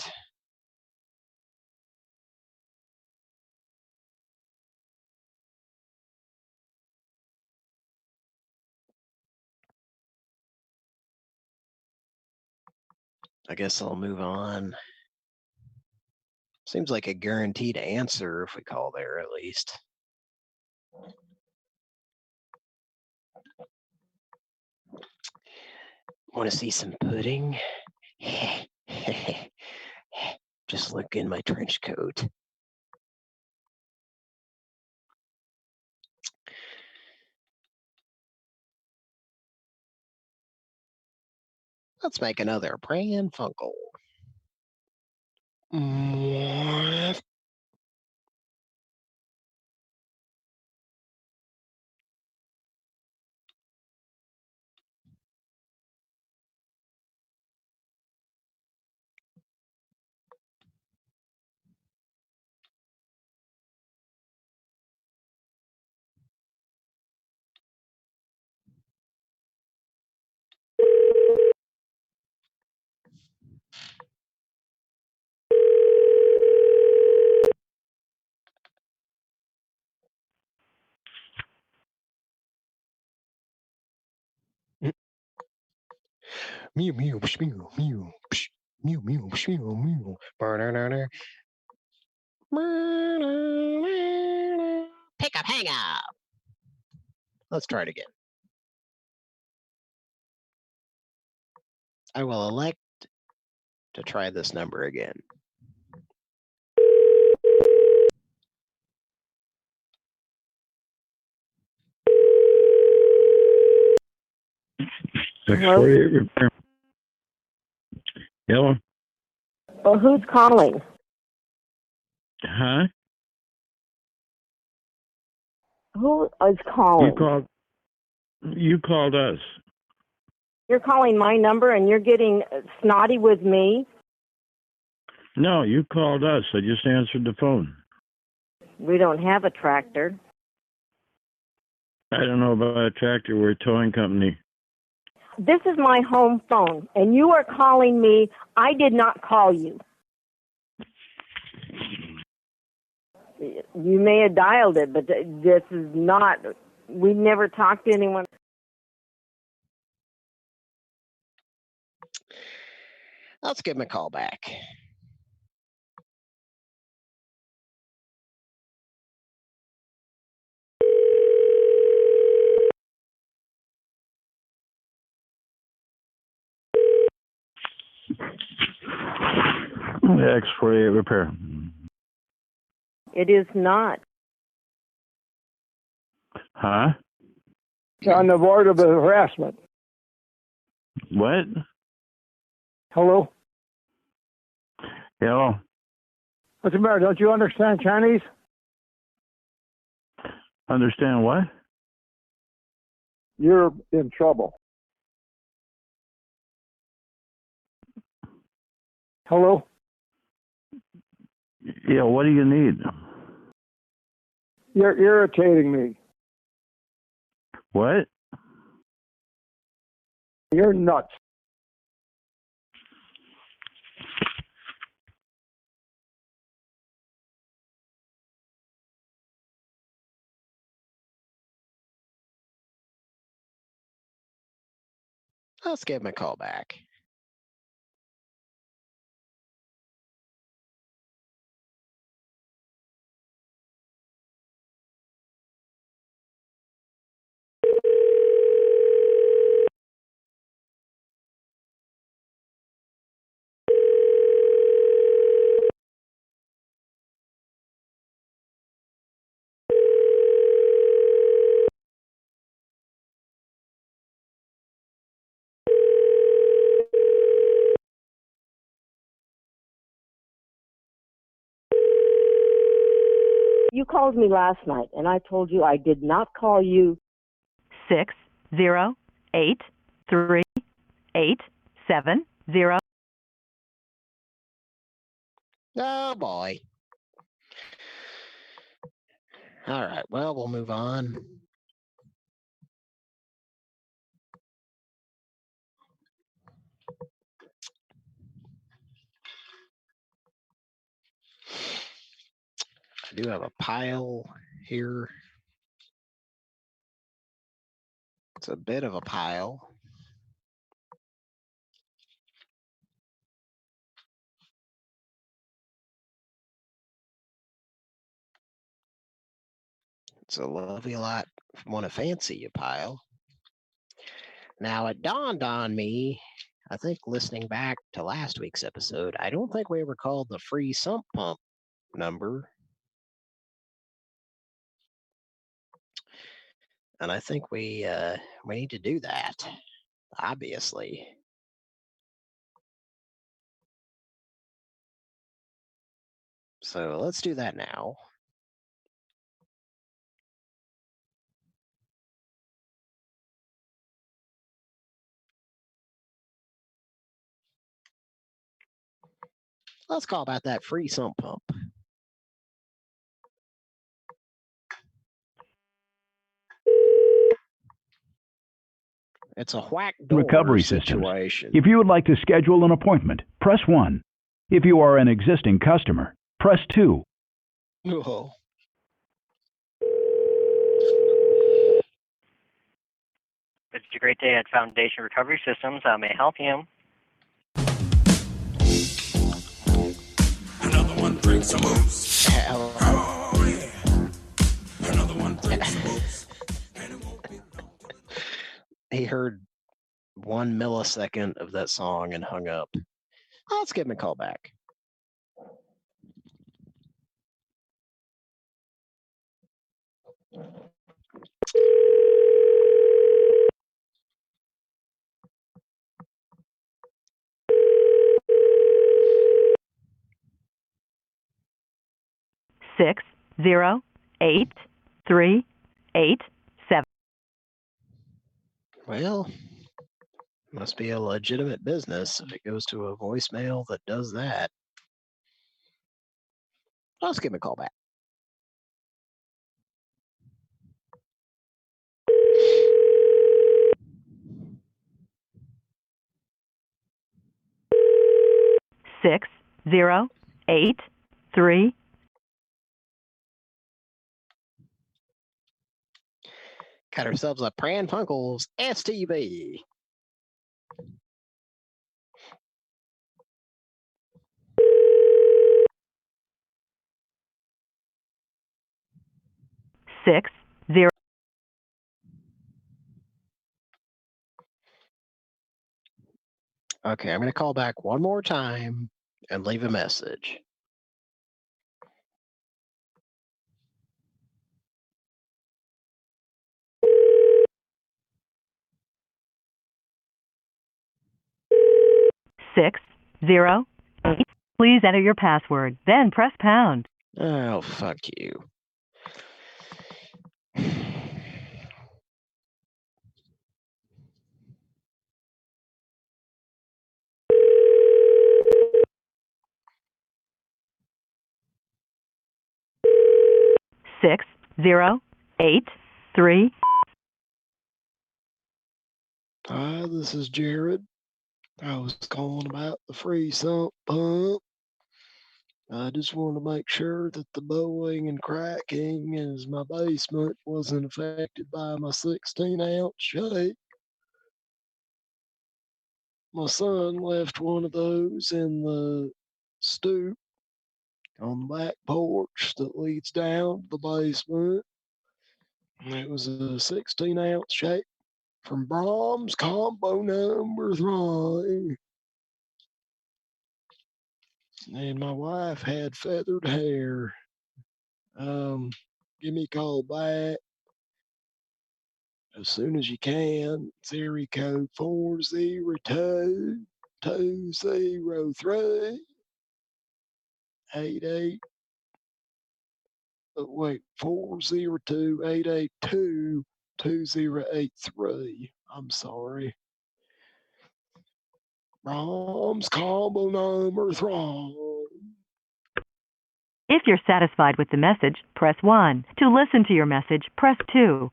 I guess I'll move on. Seems like a guaranteed answer if we call there at least. Want to see some pudding? Just look in my trench coat. Let's make another Pran Funkel. Mew mew psh, mew mew psh, mew mew psh, mew mew. Ba-da-da-da. Pick up, hang up. Let's try it again. I will elect to try this number again. Hello? Repair. Hello? Well, who's calling? Huh? Who is calling? You called us. You're calling my number and you're getting snotty with me? No, you called us. I just answered the phone. We don't have a tractor. I don't know about a tractor. We're a towing company. This is my home phone, and you are calling me. I did not call you. You may have dialed it, but this is not, we never talked to anyone. Let's give him a call back. X48 Repair. It is not. Huh? On the board of harassment. What? Hello? Hello? What's the matter? Don't you understand Chinese? Understand what? You're in trouble. Hello? Yeah, what do you need? You're irritating me. What? You're nuts. Let's give him a call back. You called me last night, and I told you I did not call you. 6083870. Oh, boy. All right, well, we'll move on. I do have a pile here. It's a bit of a pile. It's a lovely lot. Want to fancy a pile. Now, it dawned on me, I think listening back to last week's episode, I don't think we ever called the free sump pump number. And I think we need to do that, obviously. So let's do that now. Let's call about that free sump pump. It's a whack door Recovery Systems. situation. If you would like to schedule an appointment, press 1. If you are an existing customer, press 2. Oh. It's a great day at Foundation Recovery Systems. How may I help you? Another one brings some moves. Oh, yeah. Another one brings some moves. He heard 1 millisecond of that song and hung up. Let's give him a call back. Six 0 8 3 8 7. Well, must be a legitimate business if it goes to a voicemail that does that. Let's give him a call back. Six 0 8 3. Got ourselves a Pran Funkels STB. Six 0. Okay, I'm going to call back one more time and leave a message. Six 0 8. Please enter your password, then press pound. Oh, fuck you. Six 0 8 3. Hi, this is Jared. I was calling about the free sump pump. I just want to make sure that the bowing and cracking in my basement wasn't affected by my 16-ounce shake. My son left one of those in the stoop on the back porch that leads down to the basement. And it was a 16-ounce shake from Brahms combo number 3. And my wife had feathered hair. Give me a call back as soon as you can. It's area code 402-203-88. Wait, 402-882-2083. I'm sorry. Brahms combo number 3. If you're satisfied with the message, press 1. To listen to your message, press 2.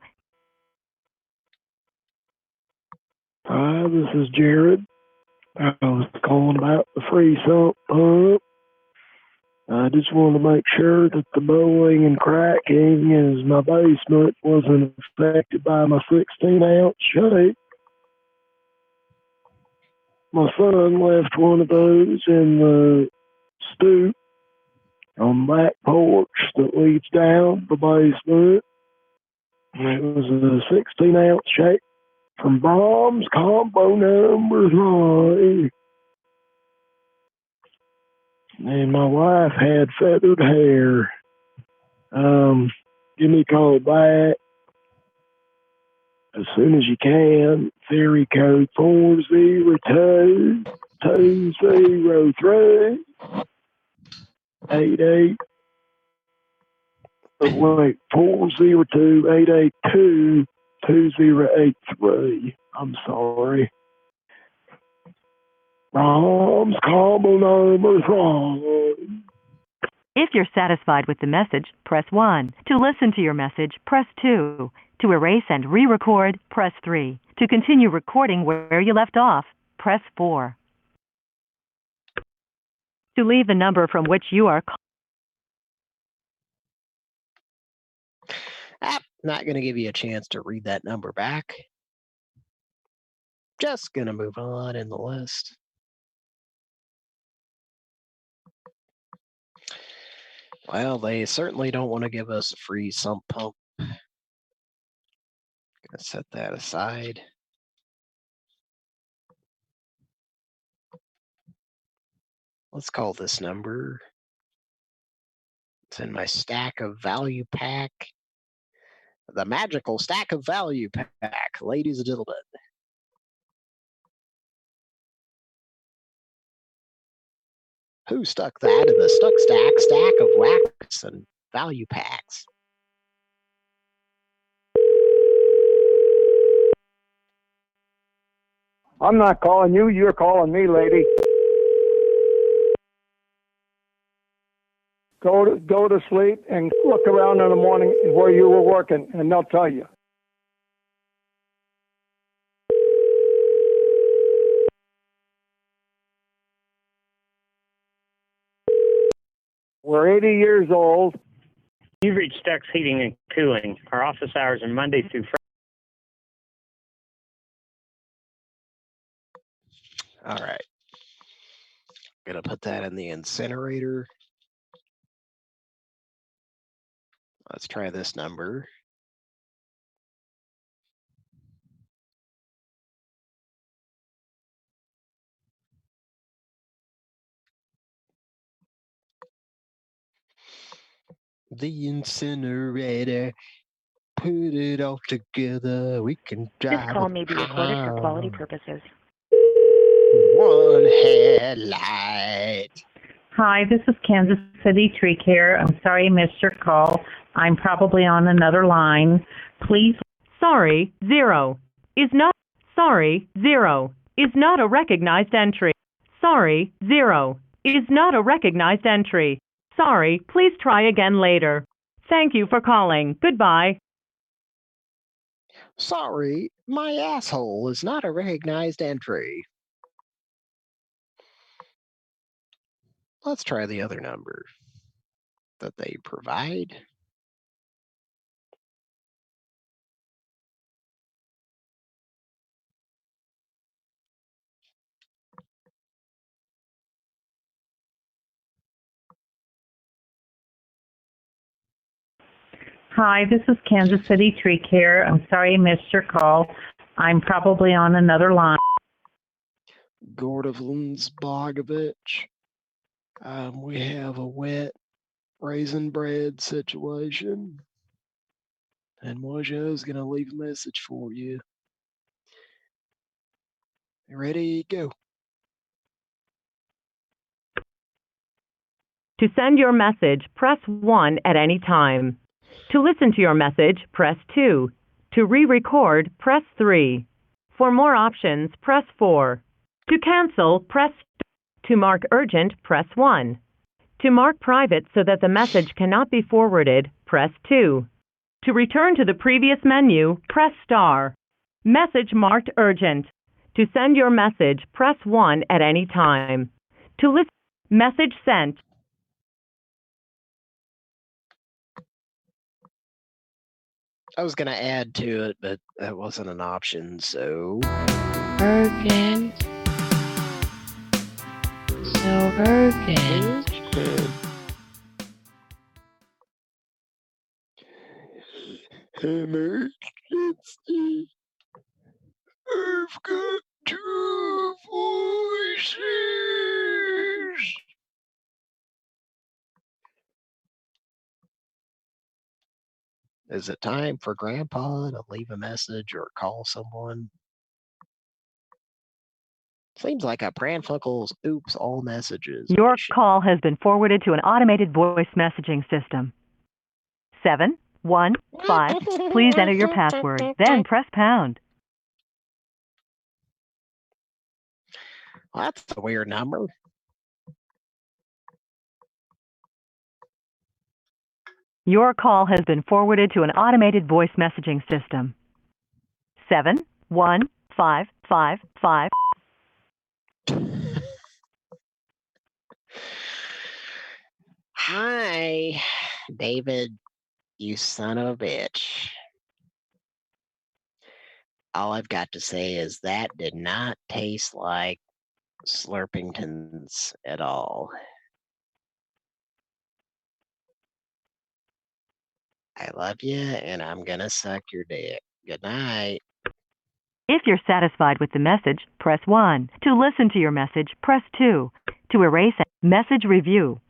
Hi, this is Jared. I was calling about the free sump pump. I just wanted to make sure that the bowing and cracking in my basement wasn't affected by my 16-ounce shake. My son left one of those in the stoop on the back porch that leads down the basement. And it was a 16-ounce shake from Brahms combo number 3. And my wife had feathered hair. Give me a call back as soon as you can. Area code 402-203-88. Wait, 402-882-2083. I'm sorry. Brahms combo number 3. If you're satisfied with the message, press 1. To listen to your message, press 2. To erase and re-record, press 3. To continue recording where you left off, press 4. To leave the number from which you are I'm not going to give you a chance to read that number back. Just gonna move on in the list. Well, they certainly don't want to give us a free sump pump. Gonna set that aside. Let's call this number. It's in my stack of value pack. The magical stack of value pack, ladies and gentlemen. Who stuck that in the stack of wax and value packs? I'm not calling you, you're calling me, lady. Go to sleep and look around in the morning where you were working, and they'll tell you. We're 80 years old. You've reached Stex Heating and Cooling. Our office hours are Monday through Friday. All right. Gonna put that in the incinerator. Let's try this number. The incinerator, put it all together, we can drive. This call may be recorded for quality purposes. One headlight. Hi, this is Kansas City Tree Care. I'm sorry I missed your call. I'm probably on another line. Please. Sorry, 0 is not. Sorry, 0 is not a recognized entry. Sorry, 0 is not a recognized entry. Sorry, please try again later. Thank you for calling. Goodbye. Sorry, my asshole is not a recognized entry. Let's try the other number that they provide. Hi, this is Kansas City Tree Care. I'm sorry I missed your call. I'm probably on another line. Gordovlins Bogovich. We have a wet raisin bread situation. And Mojo's going to leave a message for you. Ready? Go. To send your message, press 1 at any time. To listen to your message, press 2. To re-record, press 3. For more options, press 4. To cancel, press 2. To mark urgent, press 1. To mark private so that the message cannot be forwarded, press 2. To return to the previous menu, press star. Message marked urgent. To send your message, press 1 at any time. To listen, message sent. I was going to add to it, but that wasn't an option, so... Urgent. So urgent. Emergency. I've got 2 voices. Is it time for Grandpa to leave a message or call someone? Seems like a Pranfunkel's oops all messages. Your call has been forwarded to an automated voice messaging system. 715. Please enter your password, then press pound. Well, that's a weird number. Your call has been forwarded to an automated voice messaging system. 71555. Hi, David, you son of a bitch. All I've got to say is that did not taste like Slurpingtons at all. I love you, and I'm gonna suck your dick. Good night. If you're satisfied with the message, press 1. To listen to your message, press 2. To erase it, message review.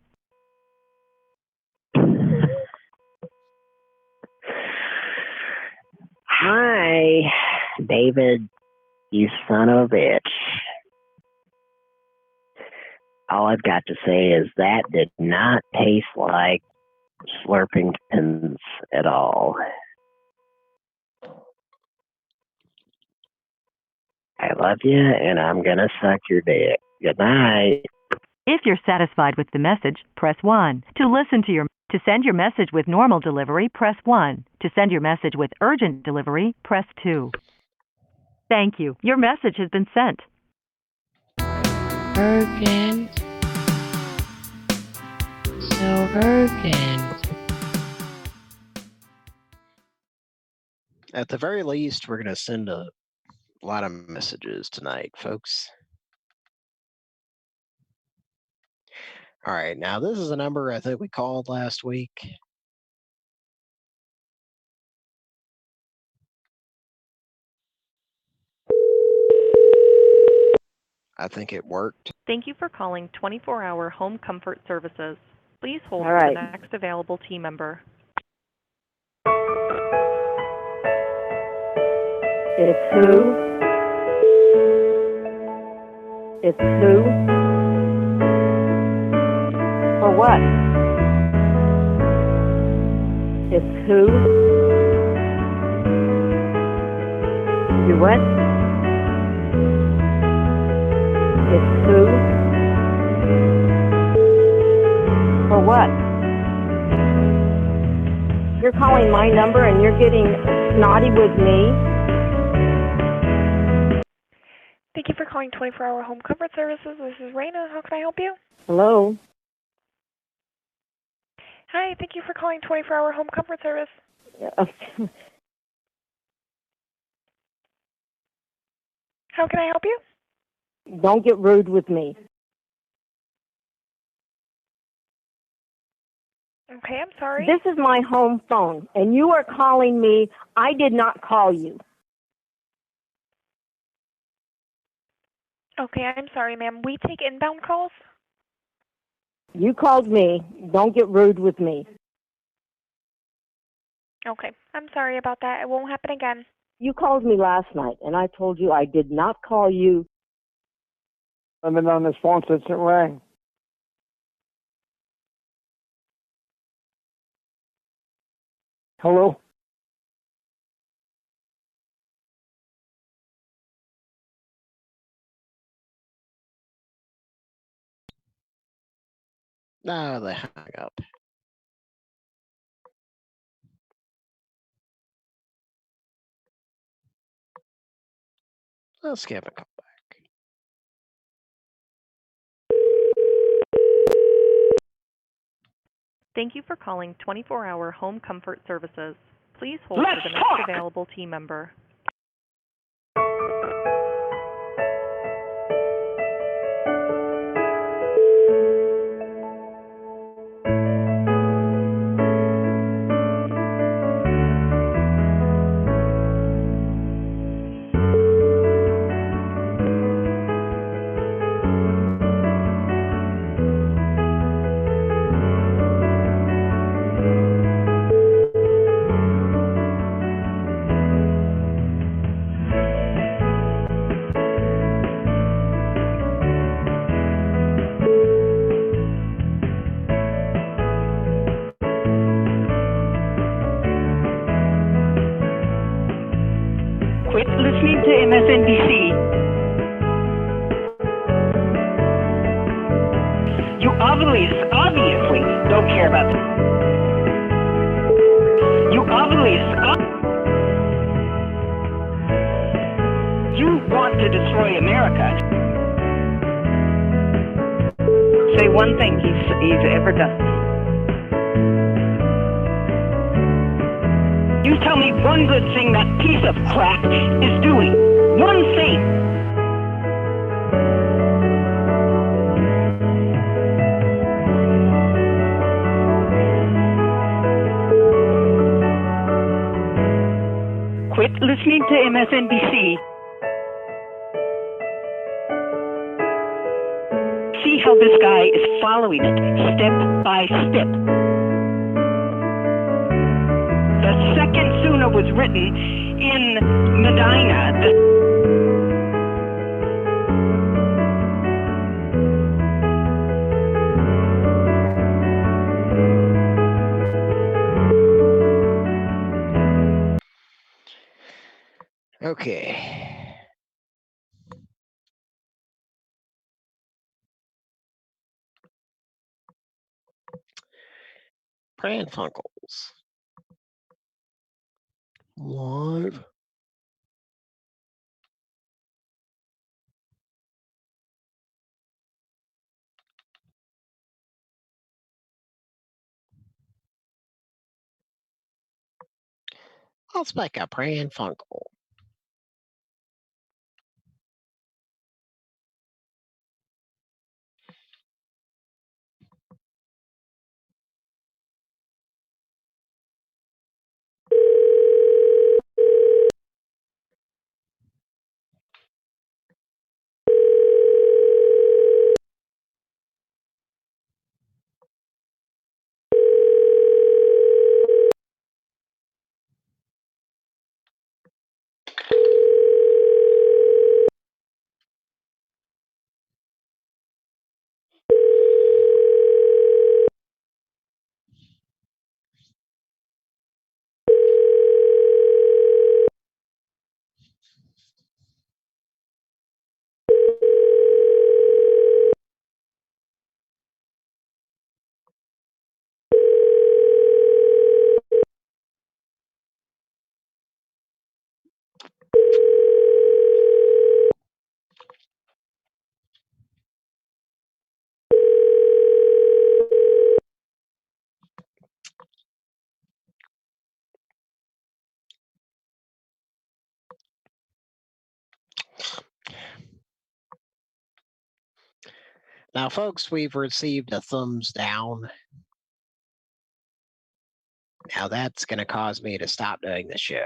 Hi, David, you son of a bitch. All I've got to say is that did not taste like Slurpingtons at all. I love you, and I'm gonna suck your dick. Good night. If you're satisfied with the message, press 1. To send your message with normal delivery, press 1. To send your message with urgent delivery, press 2. Thank you. Your message has been sent. Urgent. So urgent. At the very least, we're gonna send a lot of messages tonight, folks. All right, now this is a number I think we called last week. I think it worked. Thank you for calling 24-Hour Home Comfort Services. Please hold All for right. the next available team member. It's who? It's who? For what? It's who? You what? It's who? For what? You're calling my number and you're getting snotty with me? Thank you for calling 24-Hour Home Comfort Services. This is Raina. How can I help you? Hello? Hi, thank you for calling 24-Hour Home Comfort Service. How can I help you? Don't get rude with me. Okay, I'm sorry. This is my home phone, and you are calling me. I did not call you. Okay, I'm sorry, ma'am. We take inbound calls? You called me. Don't get rude with me. Okay, I'm sorry about that. It won't happen again. You called me last night, and I told you I did not call you. I've been on this phone since it rang. Hello? No, they hung up. Let's give a call back. Thank you for calling 24-Hour Home Comfort Services. Please hold Let's for the next talk! available team member. Quit listening to MSNBC. You obviously don't care about this. You you want to destroy America. Say one thing he's ever done. You Please tell me one good thing that piece of crap is doing. One thing. Quit listening to MSNBC. See how this guy is following it step by step. The second Suna was written in Medina. Okay. Pran Funkels. Live. Let's make a Pran Funkel. Now, folks, we've received a thumbs down. Now, that's going to cause me to stop doing the show.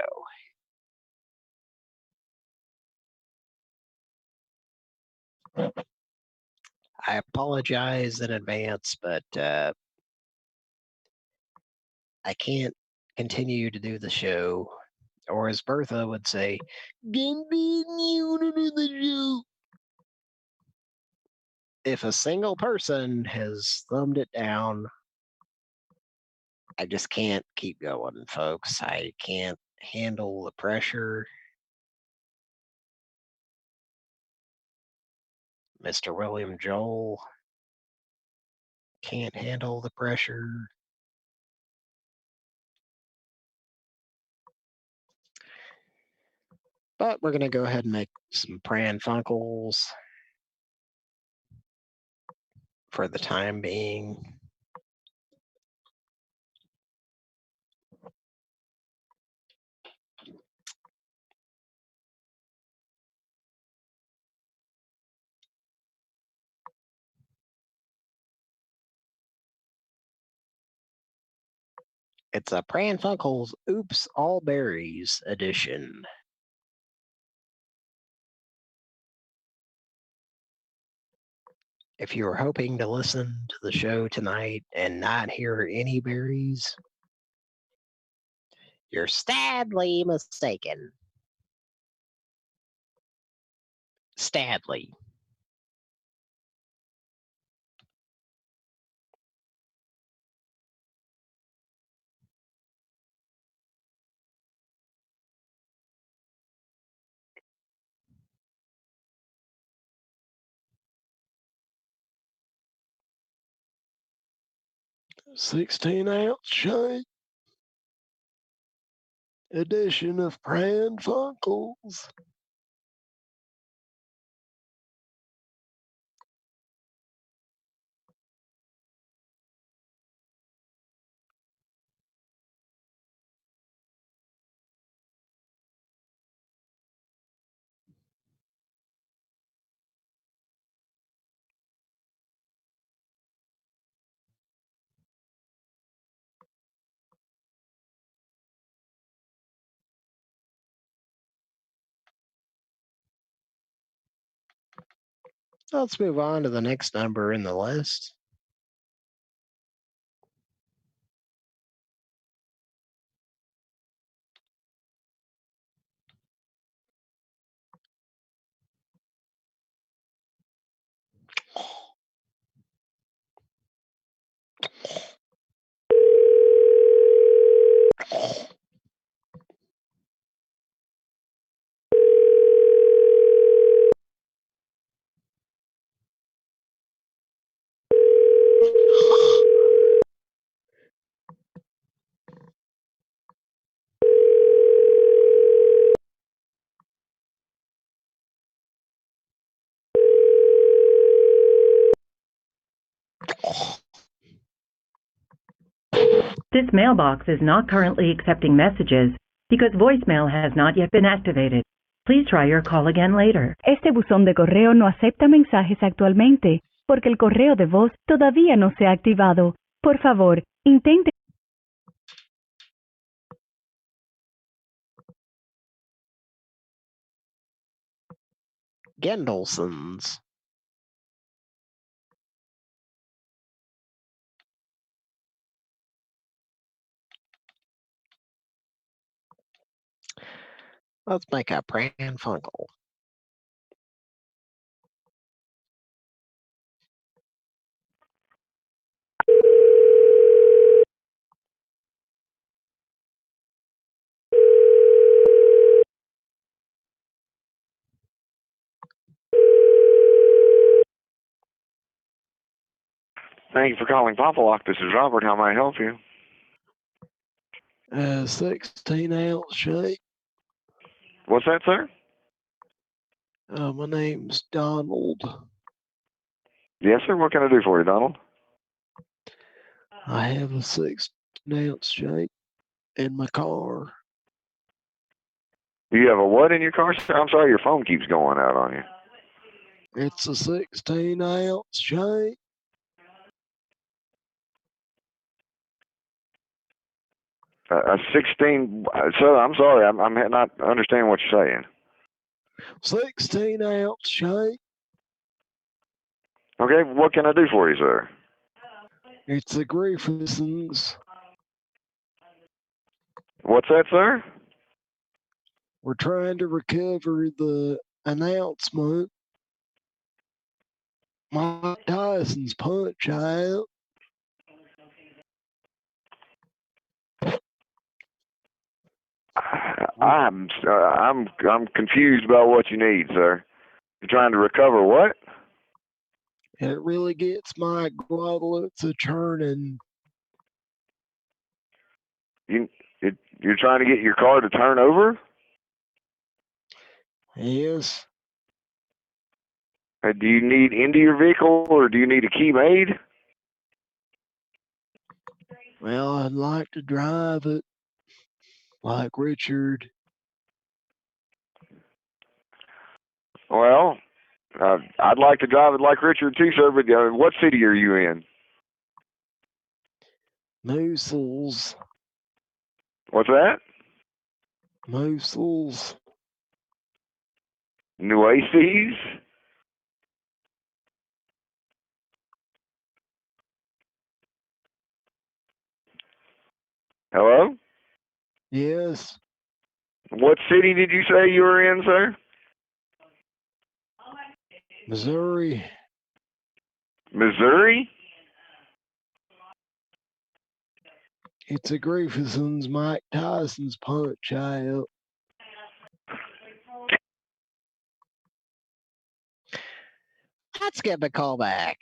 I apologize in advance, but I can't continue to do the show. Or as Bertha would say, continue to do the show. If a single person has thumbed it down, I just can't keep going, folks. I can't handle the pressure. Mr. William Joel can't handle the pressure. But we're going to go ahead and make some Pran Funkels for the time being. It's a Pran Funkels Oops All Berries edition. If you were hoping to listen to the show tonight and not hear any berries, you're sadly mistaken. Sadly. $16-ounce shake edition of Pran Funkels. Let's move on to the next number in the list. This mailbox is not currently accepting messages because voicemail has not yet been activated. Please try your call again later. Este buzón de correo no acepta mensajes actualmente porque el correo de voz todavía no se ha activado. Por favor, intente. Gendelsons. Let's make a Pran Funkel. Thank you for calling Papa Lock. This is Robert. How may I help you? 16-ounce shake. What's that, sir? My name's Donald. Yes, sir. What can I do for you, Donald? I have a 16-ounce shake in my car. You have a what in your car, sir? I'm sorry, your phone keeps going out on you. It's a 16-ounce shake. A 16. Sir, I'm sorry. I'm not understanding what you're saying. 16-ounce shake. Okay, what can I do for you, sir? It's a Griefeson's. What's that, sir? We're trying to recover the announcement. Mike Tyson's Punch Out. I'm confused about what you need, sir. You're trying to recover what? It really gets my Guadalupe a churning. You're trying to get your car to turn over? Yes. Do you need into your vehicle, or do you need a key made? Well, I'd like to drive it like Richard. Well, I'd like to drive it like Richard too, sir, but what city are you in? Moosels. What's that? Moosels. Nueces? Hello? Yes. What city did you say you were in, sir? Missouri. Missouri? It's a Griefeson's Mike Tyson's Punch Out. Let's get the call back.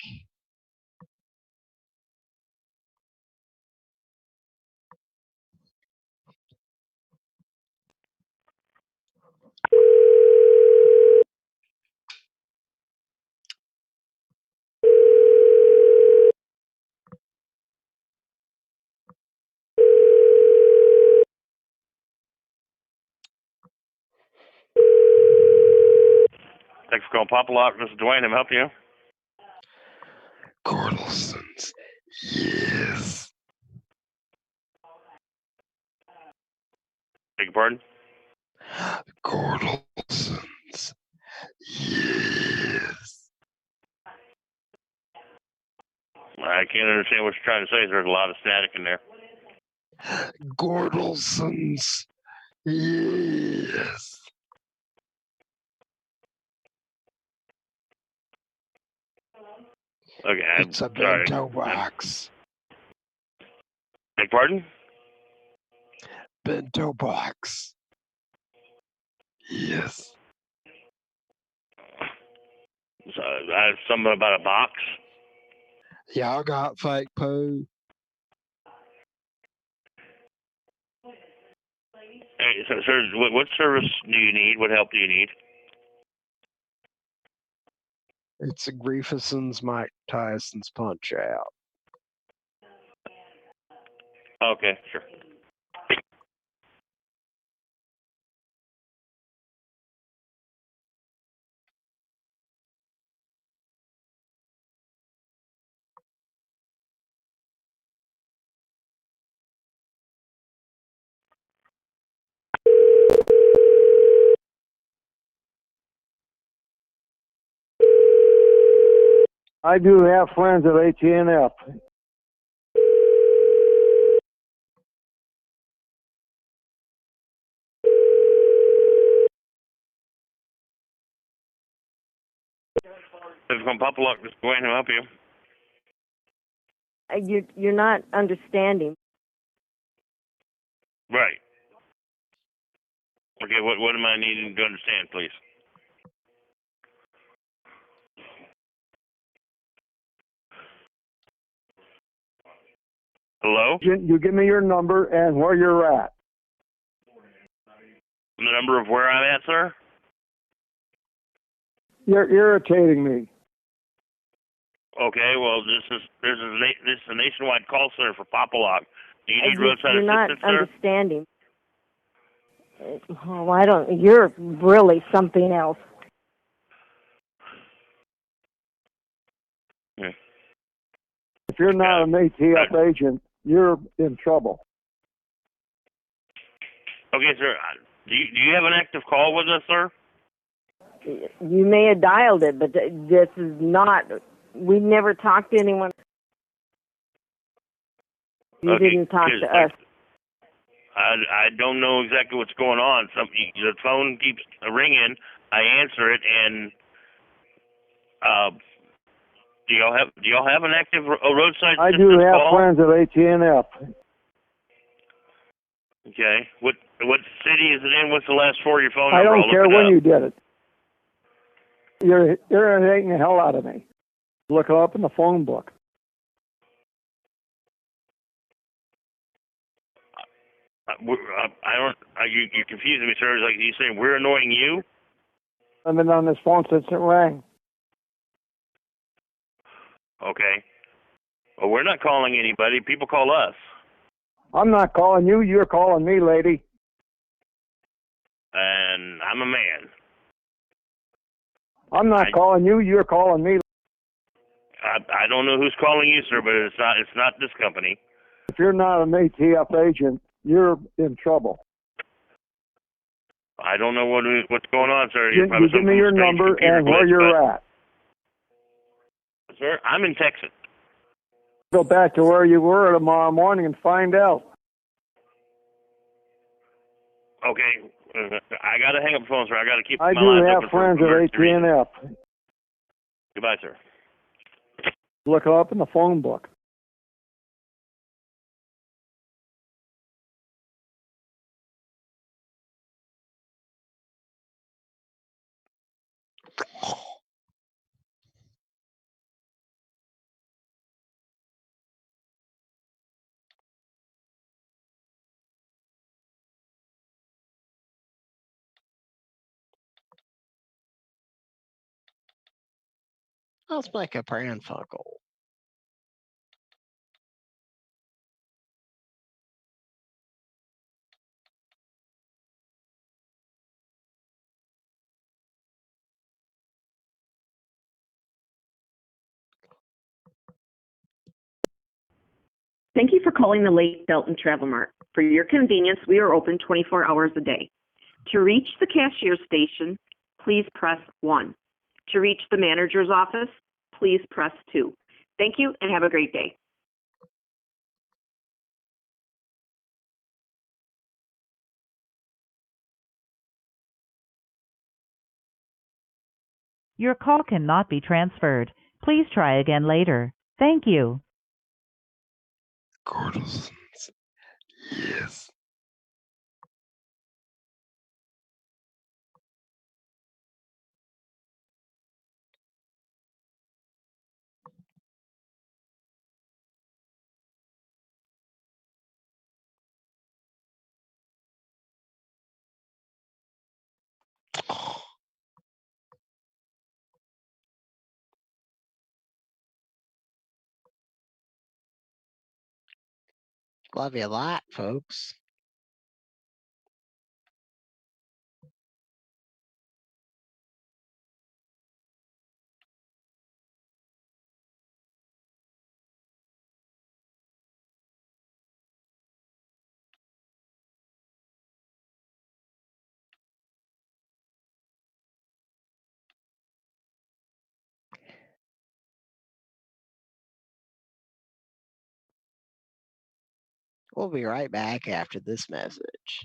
Thanks for calling Papa Lock. This is Dwayne. Can I help you? Gordelson's. Yes. Beg your pardon? Gordelson's. Yes. I can't understand what you're trying to say. There's a lot of static in there. Gordelson's. Yes. Okay, I'm It's a sorry. bento box. Beg pardon? Bento box. Yes. So, something about a box? Y'all got fake poo. Hey, so, sir, what service do you need? What help do you need? It's a Griefuson's Mike Tyson's Punch Out. Okay, sure. I do have friends at AT&F. This is from Papa Luck. This is Dwayne. I'll help you. You're not understanding. Right. Okay, what am I needing to understand, please? Hello? You give me your number and where you're at. The number of where I'm at, sir? You're irritating me. Okay, well, this is a nationwide call center for Papa Lock. Do you need roadside You're not assistance, sir? understanding. Oh, I don't. You're really something else. Yeah. If you're not an ATF agent, you're in trouble. Okay, sir. Do you have an active call with us, sir? You may have dialed it, but this is not. We never talked to anyone. You Okay, didn't talk to us. I don't know exactly what's going on. The phone keeps ringing. I answer it, and do y'all have an active roadside I assistance do have call? friends at AT&F. Okay. What city is it in? What's the last four of your phone I number? don't I'll care look it when up. you did it. You're irritating the hell out of me. Look it up in the phone book. I don't. You confusing me, sir. It's like you saying we're annoying you. I've been on this phone since it rang. Okay. Well, we're not calling anybody. People call us. I'm not calling you. You're calling me, lady. And I'm a man. I'm not calling you. You're calling me. I don't know who's calling you, sir, but it's not this company. If you're not an ATF agent, you're in trouble. I don't know what's going on, sir. You give me your number and where you're at. Sir, I'm in Texas. Go back to where you were tomorrow morning and find out. Okay. I got to hang up the phone, sir. I got to keep I my do lines have open friends for at emergency reasons. AT&F. Goodbye, sir. Look it up in the phone book. Let's make a pranfuckle. Thank you for calling the Lake Belton Travel Mart. For your convenience, we are open 24 hours a day. To reach the cashier station, please press 1. To reach the manager's office, please press 2. Thank you and have a great day. Your call cannot be transferred. Please try again later. Thank you. Gordons. Yes. Love you a lot, folks. We'll be right back after this message.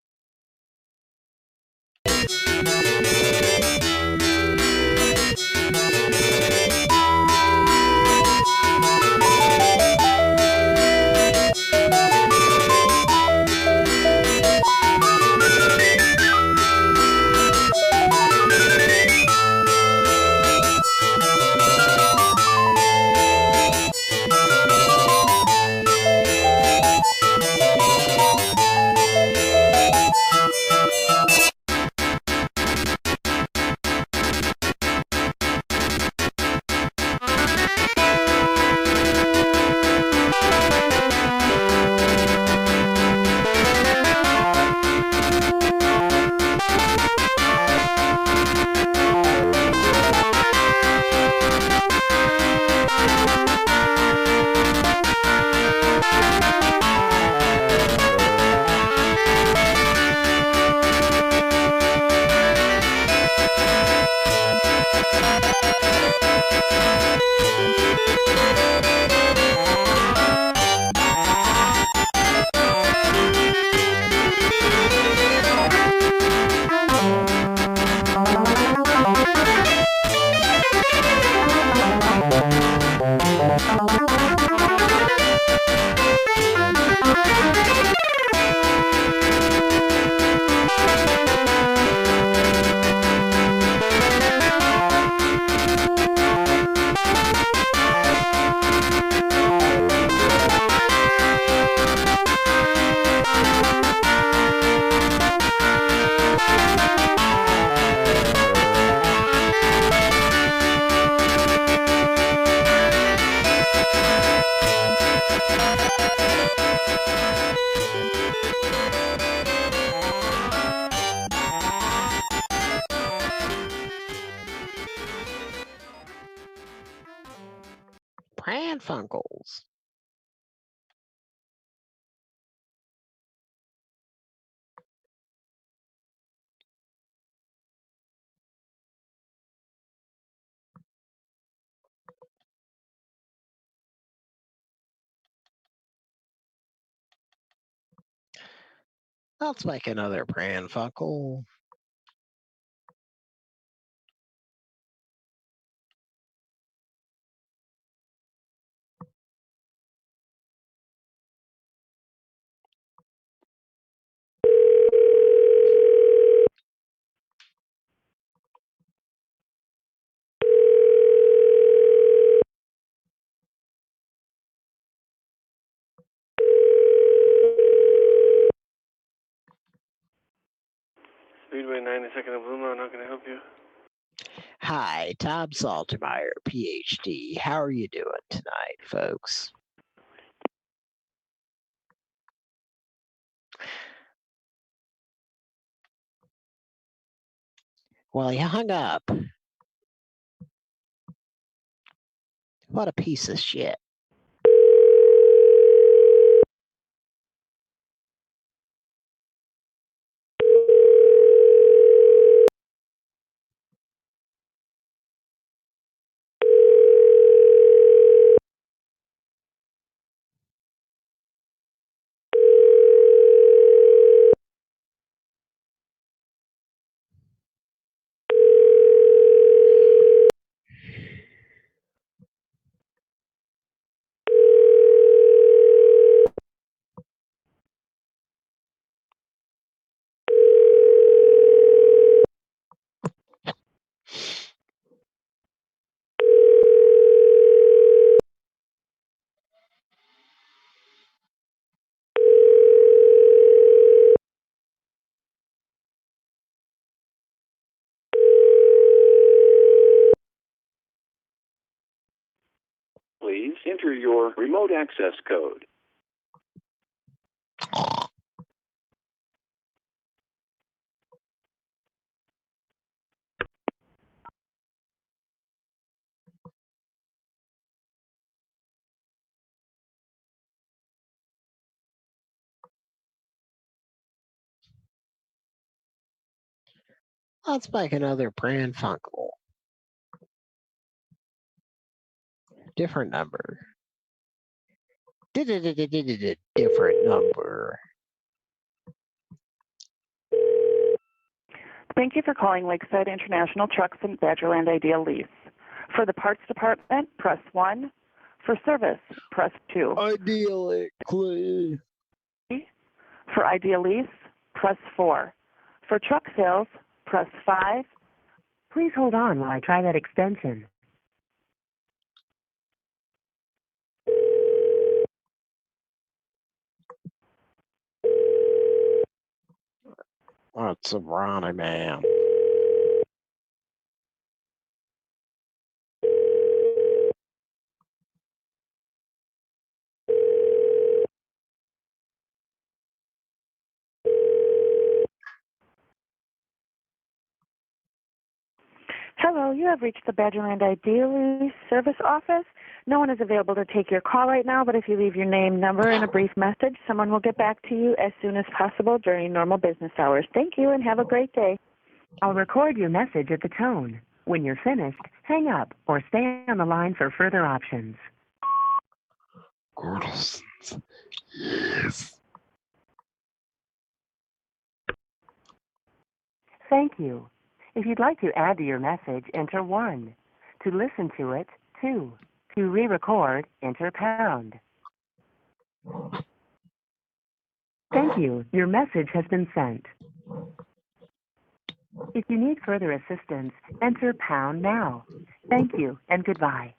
Pran Funkels. Let's make another Pran Funkel. Speedway 92nd of Blue Mountain, how can I help you? Hi, Tom Saltermeyer, PhD. How are you doing tonight, folks? Well, you hung up. What a piece of shit. enter your remote access code. Let's make another Pran Funkel. Different number. Different number. Thank you for calling Lakeside International Trucks and Badgerland Ideal Lease. For the parts department, press 1. For service, press 2. Ideally. For Ideal Lease, press 4. For truck sales, press 5. Please hold on while I try that extension. What's a Ronnie man? Hello, you have reached the Badgerland Ideal Lease Service Office. No one is available to take your call right now, but if you leave your name, number, and a brief message, someone will get back to you as soon as possible during normal business hours. Thank you and have a great day. I'll record your message at the tone. When you're finished, hang up or stay on the line for further options. Gordelsons. Yes. Thank you. If you'd like to add to your message, enter 1. To listen to it, 2. To re-record, enter pound. Thank you. Your message has been sent. If you need further assistance, enter pound now. Thank you and goodbye.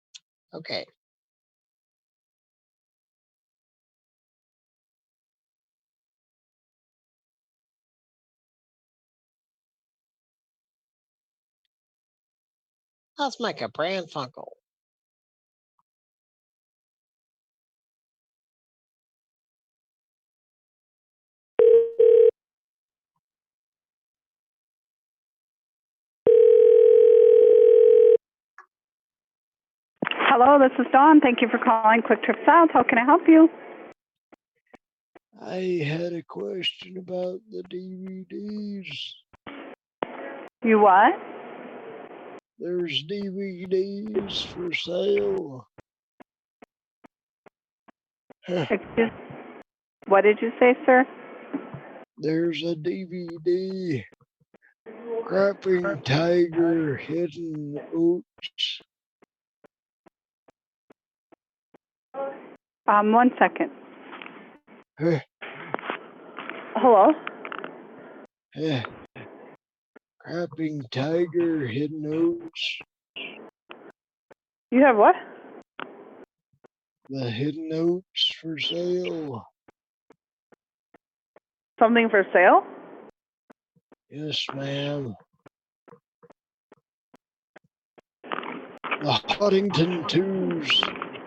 Okay. Let's make a Pran Funkel. Hello, this is Dawn. Thank you for calling Quick Trip South. How can I help you? I had a question about the DVDs. You what? There's DVDs for sale. Excuse. What did you say, sir? There's a DVD. Crapping Tiger, Hidden Oats. 1 second. Hello? Crapping Tiger, Hidden Oats. You have what? The Hidden Oats for sale. Something for sale? Yes, ma'am. The Huntington Twos.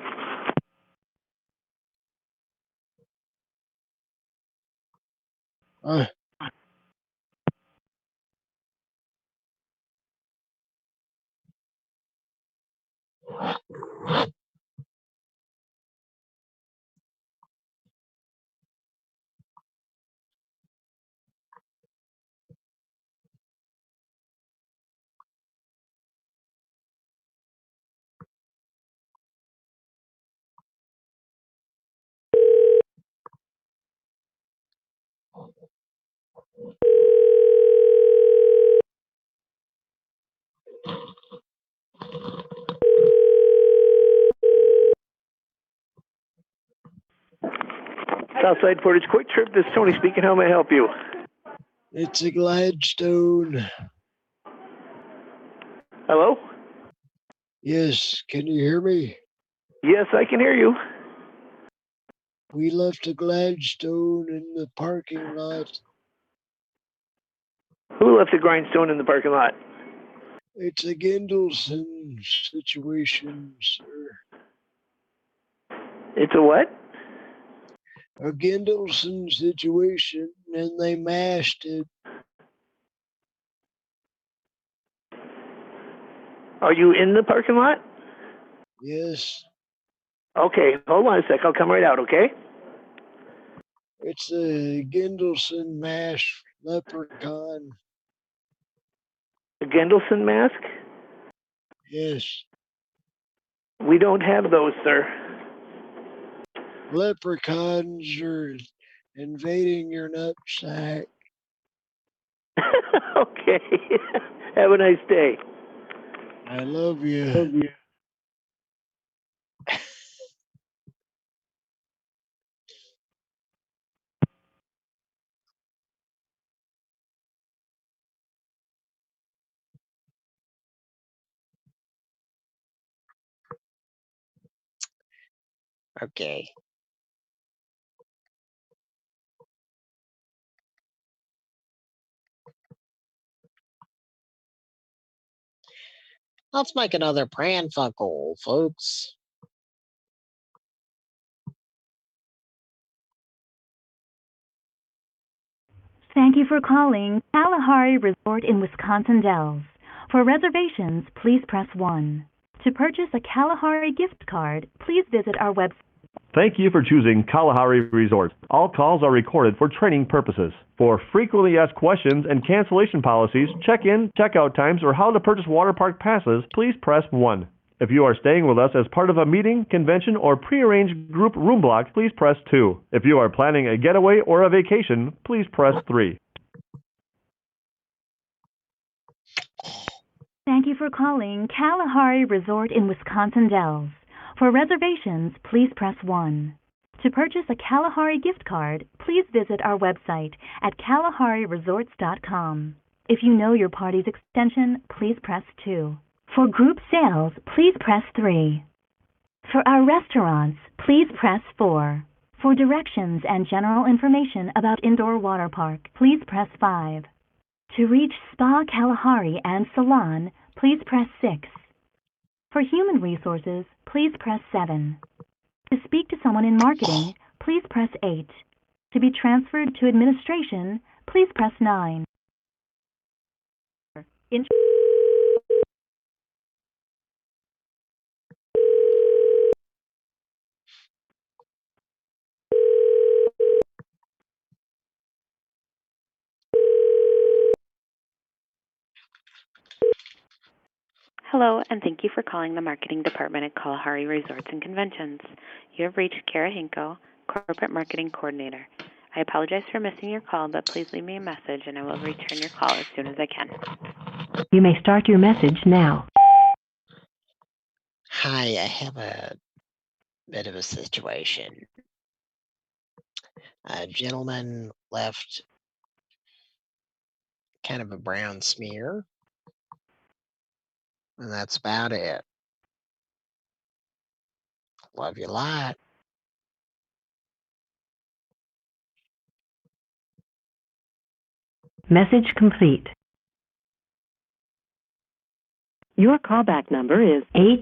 Southside Portage Quick Trip, this is Tony speaking. How may I help you? It's a Gladstone. Hello? Yes, can you hear me? Yes, I can hear you. We left a Gladstone in the parking lot. Who left a grindstone in the parking lot? It's a Gendelson situation, sir. It's a what? A Gendelson situation, and they mashed it. Are you in the parking lot? Yes. Okay, hold on a sec. I'll come right out, okay? It's a Gendelson mash leprechaun. A Gendelson mask? Yes. We don't have those, sir. Leprechauns are invading your nutsack. Okay. Have a nice day. I love you. Okay. Let's make another Pran Funkel, folks. Thank you for calling Kalahari Resort in Wisconsin Dells. For reservations, please press 1. To purchase a Kalahari gift card, please visit our website. Thank you for choosing Kalahari Resort. All calls are recorded for training purposes. For frequently asked questions and cancellation policies, check-in, check-out times, or how to purchase water park passes, please press 1. If you are staying with us as part of a meeting, convention, or prearranged group room block, please press 2. If you are planning a getaway or a vacation, please press 3. Thank you for calling Kalahari Resort in Wisconsin Dells. For reservations, please press 1. To purchase a Kalahari gift card, please visit our website at kalahariresorts.com. If you know your party's extension, please press 2. For group sales, please press 3. For our restaurants, please press 4. For directions and general information about indoor water park, please press 5. To reach Spa Kalahari and Salon, please press 6. For human resources, please press 7. To speak to someone in marketing, please press 8. To be transferred to administration, please press 9. Hello, and thank you for calling the marketing department at Kalahari Resorts and Conventions. You have reached Kara Hinko, Corporate Marketing Coordinator. I apologize for missing your call, but please leave me a message and I will return your call as soon as I can. You may start your message now. Hi, I have a bit of a situation. A gentleman left kind of a brown smear, and that's about it. Love you a lot. Message complete. Your callback number is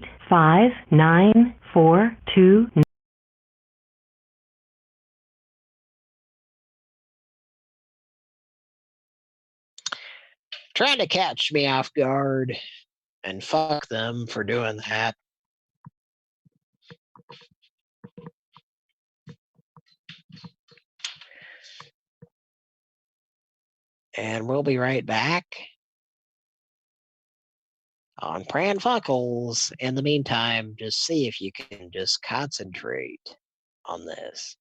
85942. Trying to catch me off guard, and fuck them for doing that. And we'll be right back on Pran Funkels. In the meantime, just see if you can just concentrate on this.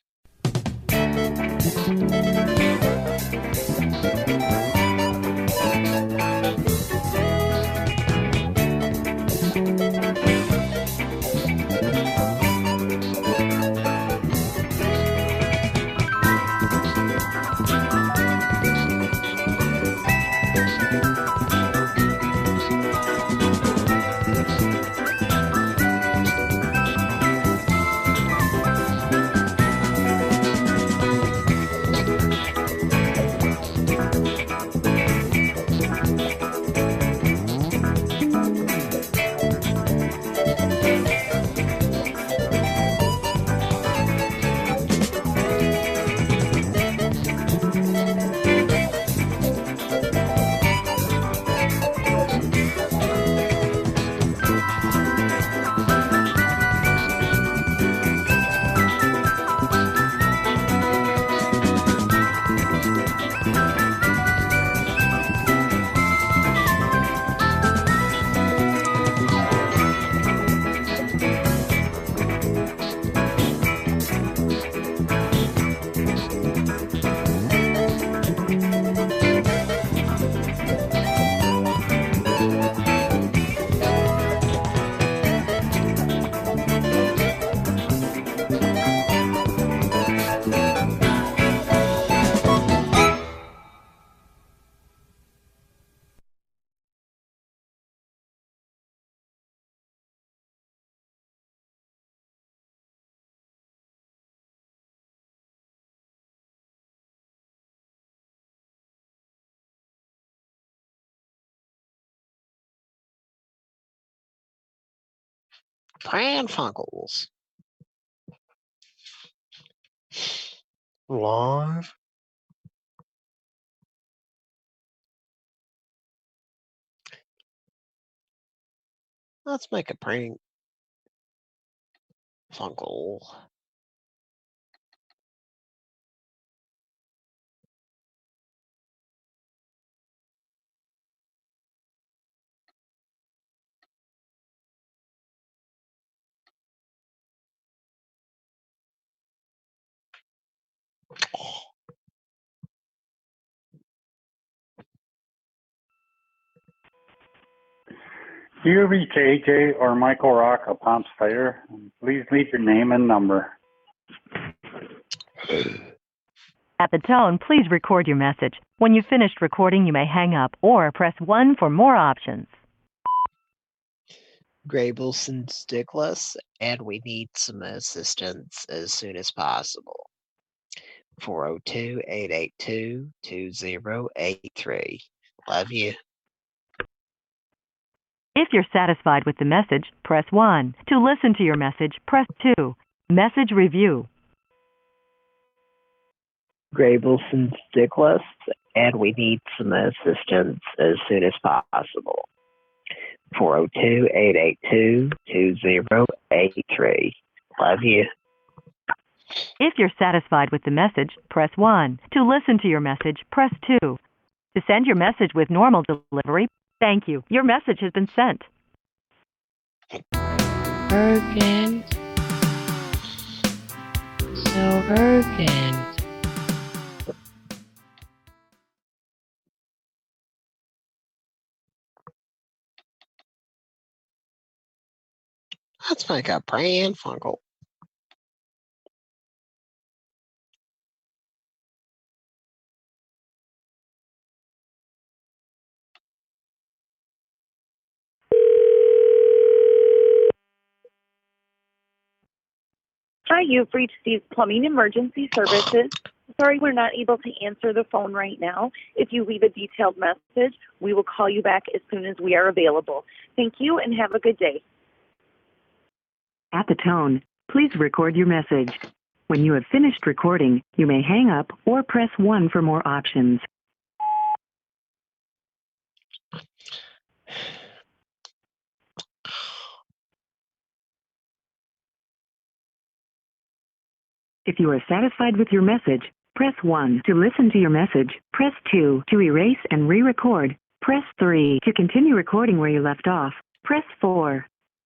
Pran Funkels. Live. Let's make a prank Funkle. Do you reach AJ or Michael Rock of Palms Fire? Please leave your name and number. At the tone, please record your message. When you've finished recording, you may hang up or press 1 for more options. Grabelson Stickless, and we need some assistance as soon as possible. 402-882-2083. Love you. If you're satisfied with the message, press 1. To listen to your message, press 2. Message review. Grabelson Stickless, and we need some assistance as soon as possible. 402-882-2083. Love you. If you're satisfied with the message, press 1. To listen to your message, press 2. To send your message with normal delivery, thank you. Your message has been sent. Urgent. So urgent. Let's make a Pran Funkel. Hi, you've reached Steve's Plumbing Emergency Services. Sorry, we're not able to answer the phone right now. If you leave a detailed message, we will call you back as soon as we are available. Thank you and have a good day. At the tone, please record your message. When you have finished recording, you may hang up or press 1 for more options. If you are satisfied with your message, press 1. To listen to your message, press 2. To erase and re-record, press 3. To continue recording where you left off, press 4.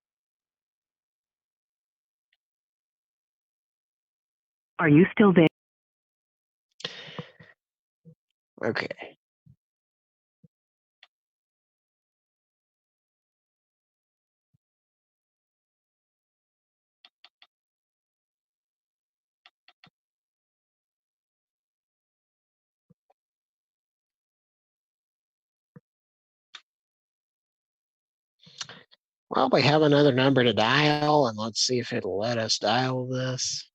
Are you still there? Okay. Well, we have another number to dial, and let's see if it'll let us dial this.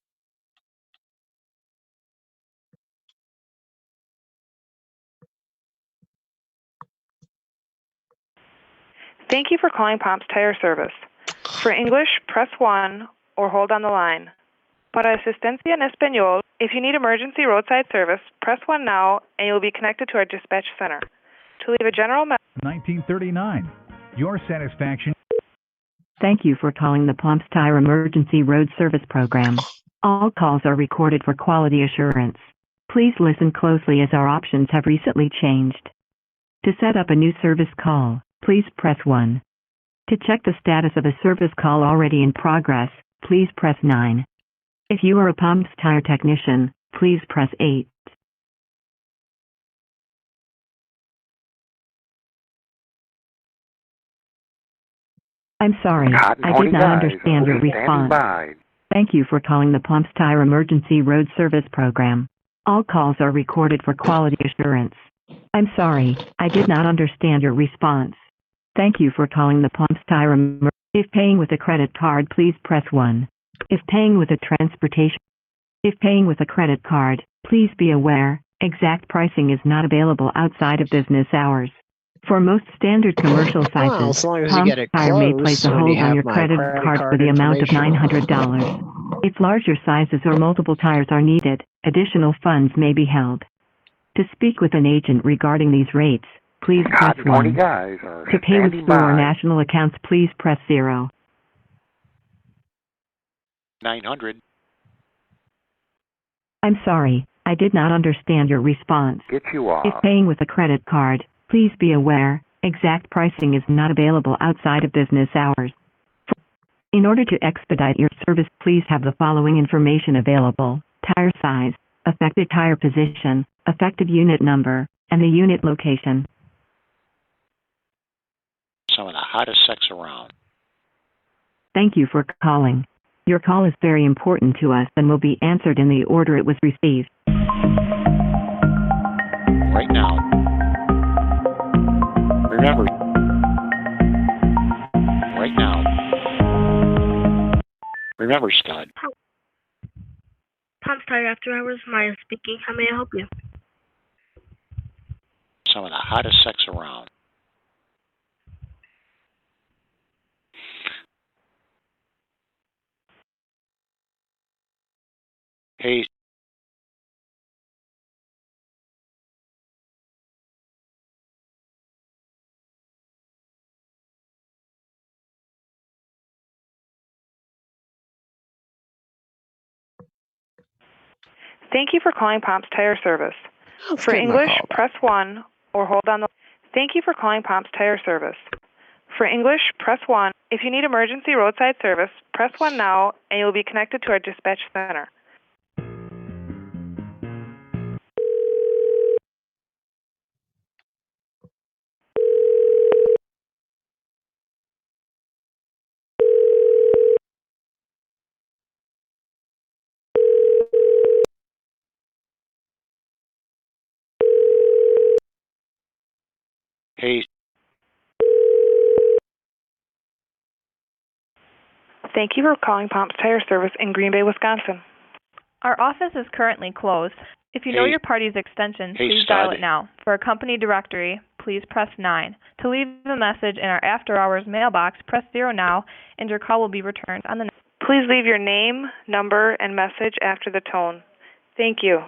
Thank you for calling Pomp's Tire Service. For English, press 1 or hold on the line. Para asistencia en español, if you need emergency roadside service, press 1 now and you will be connected to our dispatch center. To leave a general message. 1939. Your satisfaction. Thank you for calling the Pomp's Tire Emergency Road Service Program. All calls are recorded for quality assurance. Please listen closely as our options have recently changed. To set up a new service call, please press 1. To check the status of a service call already in progress, please press 9. If you are a Pomp's Tire technician, please press 8. I'm sorry, I did not understand your response. Thank you for calling the Pomp's Tire Emergency Road Service Program. All calls are recorded for quality assurance. I'm sorry, I did not understand your response. Thank you for calling the Pomp's Tire Emergency. If paying with a credit card, please press 1. If paying with a credit card, please be aware, exact pricing is not available outside of business hours. For most standard commercial sizes, as long as you Pomp's get it Tire may close place a when you hold on have your my credit card for the amount of information. $900. If larger sizes or multiple tires are needed, additional funds may be held. To speak with an agent regarding these rates, please press 1. To pay with store or national accounts, please press 0. 900. I'm sorry, I did not understand your response. Get you off. If paying with a credit card, please be aware, exact pricing is not available outside of business hours. In order to expedite your service, please have the following information available: tire size, affected tire position, affected unit number, and the unit location. Some of the hottest sex around. Thank you for calling. Your call is very important to us and will be answered in the order it was received. Right now. Remember. Right now. Remember, stud. Pomp's Tire After Hours, Maya speaking. How may I help you? Some of the hottest sex around. Hey, Thank you for calling Pomp's Tire Service. Let's For give him a English, call back. press 1 or hold on the. Thank you for calling Pomp's Tire Service. For English, press 1. If you need emergency roadside service, press 1 now and you will be connected to our dispatch center. hey, Thank you for calling Pomp's Tire Service in Green Bay, Wisconsin. Our office is currently closed. If you know Hey. your party's extension, Hey, please dial stud. it now. For a company directory, please press 9. To leave a message in our after-hours mailbox, press 0 now, and your call will be returned on the next. Please leave your name, number, and message after the tone. Thank you.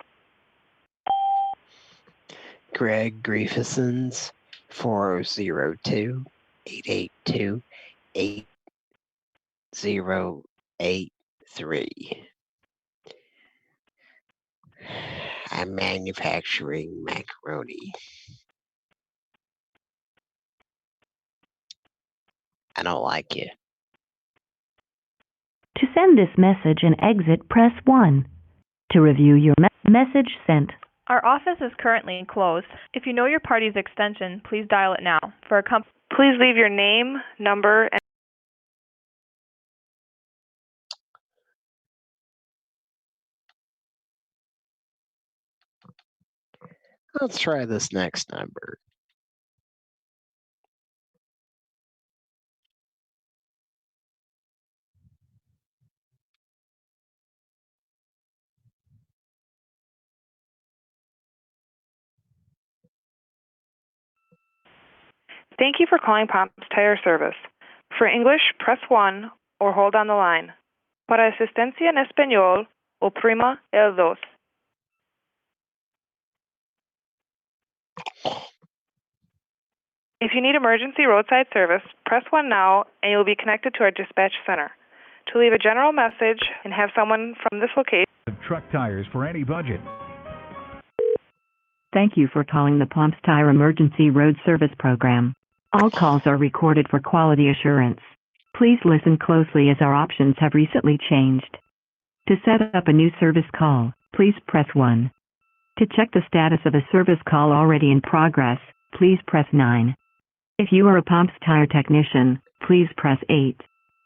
Greg Griefeson's 4002-882-8083. I'm manufacturing macaroni. I don't like you. To send this message and exit, press 1. To review your message sent. Our office is currently closed. If you know your party's extension, please dial it now. For a company. Please leave your name, number, and Let's try this next number. thank you for calling Pomp's Tire Service. For English, press 1 or hold on the line. Para asistencia en español, oprima el 2. If you need emergency roadside service, press 1 now and you will be connected to our dispatch center. To leave a general message and have someone from this location. Truck tires for any budget. Thank you for calling the Pomp's Tire Emergency Road Service Program. All calls are recorded for quality assurance. Please listen closely as our options have recently changed. To set up a new service call, please press 1. To check the status of a service call already in progress, please press 9. If you are a Pomp's Tire technician, please press 8.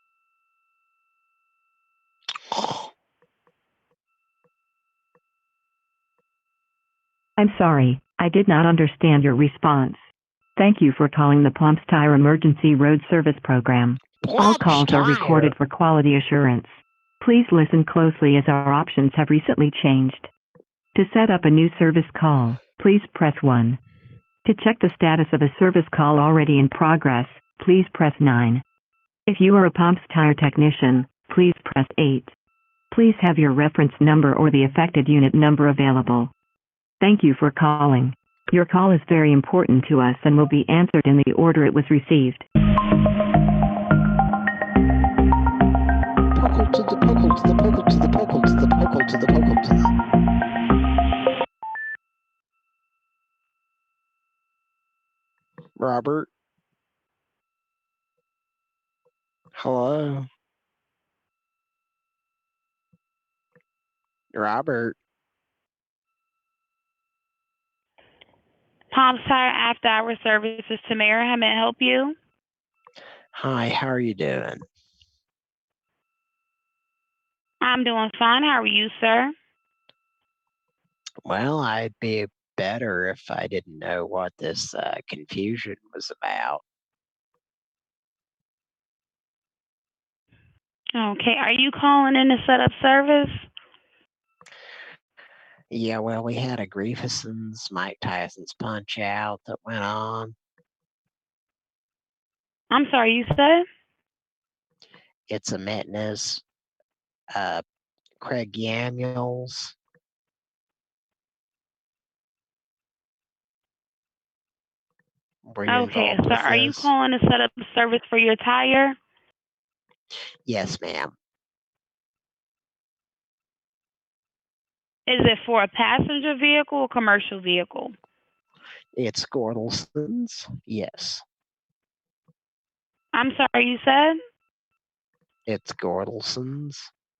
I'm sorry, I did not understand your response. Thank you for calling the Pomp's Tire Emergency Road Service Program. All calls are recorded for quality assurance. Please listen closely as our options have recently changed. To set up a new service call, please press 1. To check the status of a service call already in progress, please press 9. If you are a Pomp's Tire technician, please press 8. Please have your reference number or the affected unit number available. Thank you for calling. Your call is very important to us and will be answered in the order it was received. Robert? Hello? Robert? Pomp's Tire After Hour Services, Tamara. How may I help you? Hi, how are you doing? I'm doing fine. How are you, sir? Well, I'd be better if I didn't know what this confusion was about. Okay. Are you calling in to set up service? Yeah, well, we had a Griefeson's Mike Tyson's Punch Out that went on. I'm sorry, you said? It's a Metness Craig Yamiels. Were you Okay, involved so with are you this? calling to set up a service for your tire? Yes, ma'am. Is it for a passenger vehicle or commercial vehicle? It's Gordelson's. Yes. I'm sorry, you said? It's Gordelson's.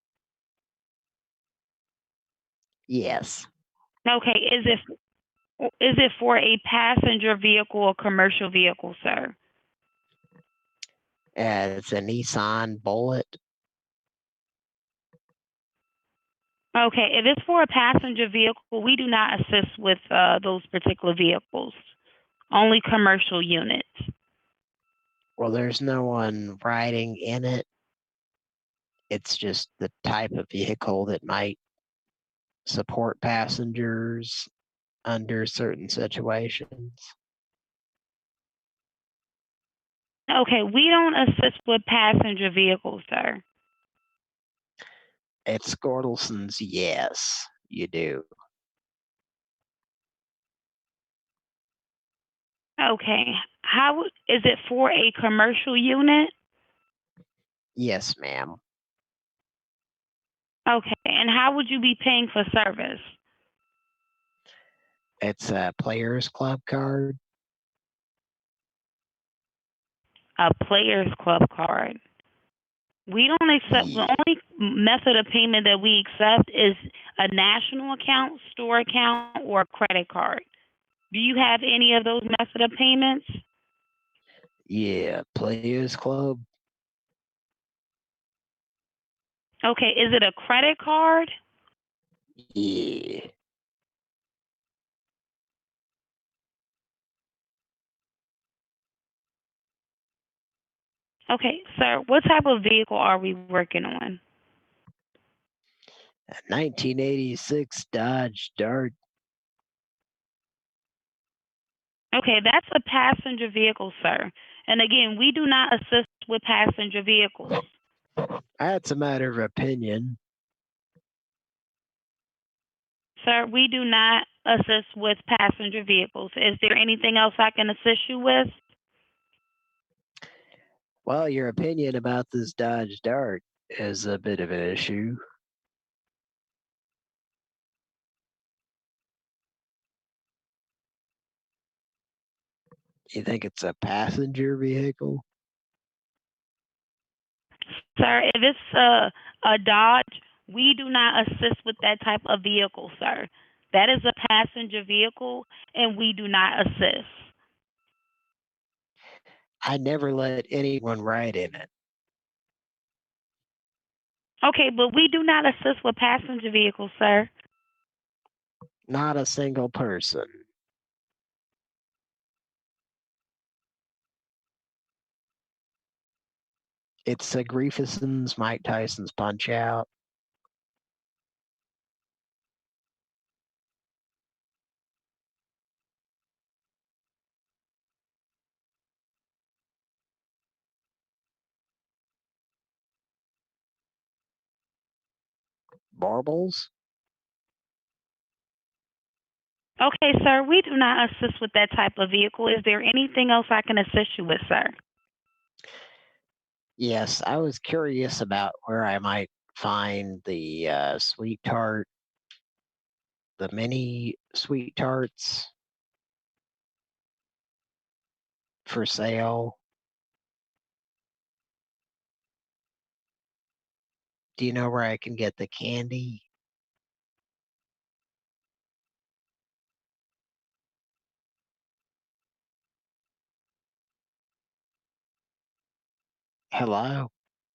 Yes. Okay, is it for a passenger vehicle or commercial vehicle, sir? It's a Nissan Bullet. Okay, if it's for a passenger vehicle, we do not assist with those particular vehicles. Only commercial units. Well, there's no one riding in it. It's just the type of vehicle that might support passengers under certain situations. Okay, we don't assist with passenger vehicles, sir. It's Gordelson's. Yes, you do. Okay, how is it for a commercial unit? Yes, ma'am. Okay, and how would you be paying for service? It's a Players Club card. A Players Club card. We don't accept, the only method of payment that we accept is a national account, store account, or a credit card. Do you have any of those method of payments? Yeah, Players Club. Okay, is it a credit card? Yeah. Okay, sir, what type of vehicle are we working on? A 1986 Dodge Dart. Okay, that's a passenger vehicle, sir. And again, we do not assist with passenger vehicles. That's a matter of opinion. Sir, we do not assist with passenger vehicles. Is there anything else I can assist you with? Well, your opinion about this Dodge Dart is a bit of an issue. You think it's a passenger vehicle? Sir, if it's a Dodge, we do not assist with that type of vehicle, sir. That is a passenger vehicle, and we do not assist. I never let anyone ride in it. Okay, but we do not assist with passenger vehicles, sir. Not a single person. It's a Griefeson's Mike Tyson's Punch Out. Marbles? Okay, sir, we do not assist with that type of vehicle. Is there anything else I can assist you with, sir? Yes, I was curious about where I might find the Sweet Tart, the mini Sweet Tarts for sale. Do you know where I can get the candy? Hello?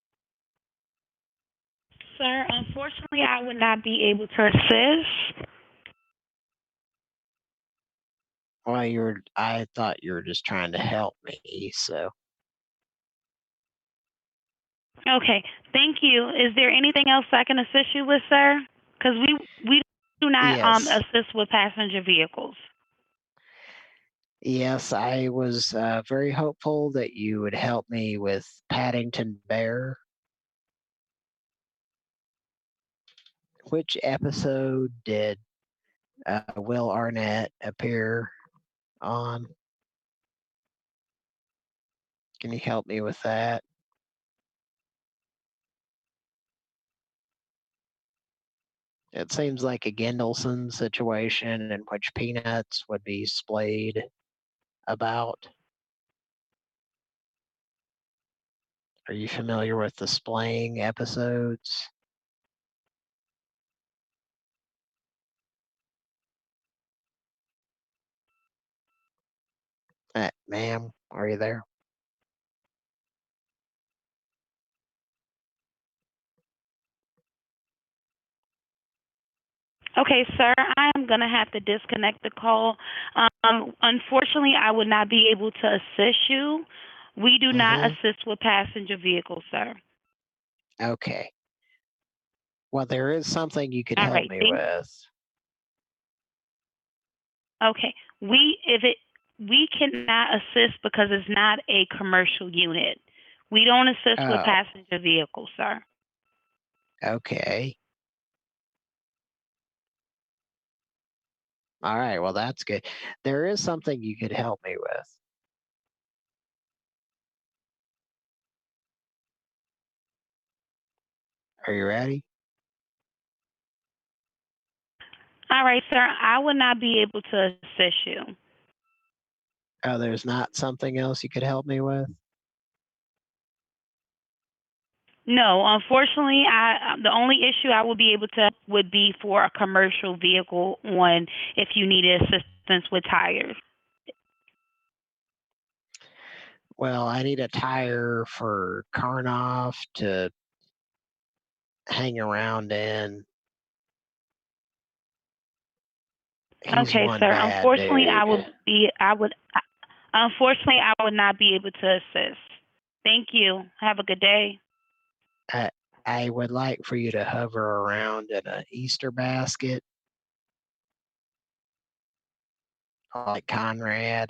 Sir, unfortunately, I would not be able to assist. Well, I thought you were just trying to help me, so. Okay, thank you. Is there anything else I can assist you with, sir? Because we do not Yes. assist with passenger vehicles. Yes, I was very hopeful that you would help me with Paddington Bear. which episode did Will Arnett appear on? Can you help me with that? It seems like a Gendelson situation in which Peanuts would be splayed about. Are you familiar with the splaying episodes? Ma'am, are you there? Okay, sir, I am going to have to disconnect the call. Unfortunately, I would not be able to assist you. We do not assist with passenger vehicles, sir. Okay. Well, there is something you could All help right, me thank- with. Okay, we cannot assist because it's not a commercial unit. We don't assist with Oh. passenger vehicles, sir. Okay. All right, well, that's good. There is something you could help me with. Are you ready? All right, sir, I would not be able to assist you. Oh, there's not something else you could help me with? No, unfortunately, the only issue I would be able to would be for a commercial vehicle on if you needed assistance with tires. Well, I need a tire for Karnoff to hang around in. He's Okay, one sir. bad Unfortunately, dude. unfortunately, I would not be able to assist. Thank you. Have a good day. I would like for you to hover around in an Easter basket, like Conrad.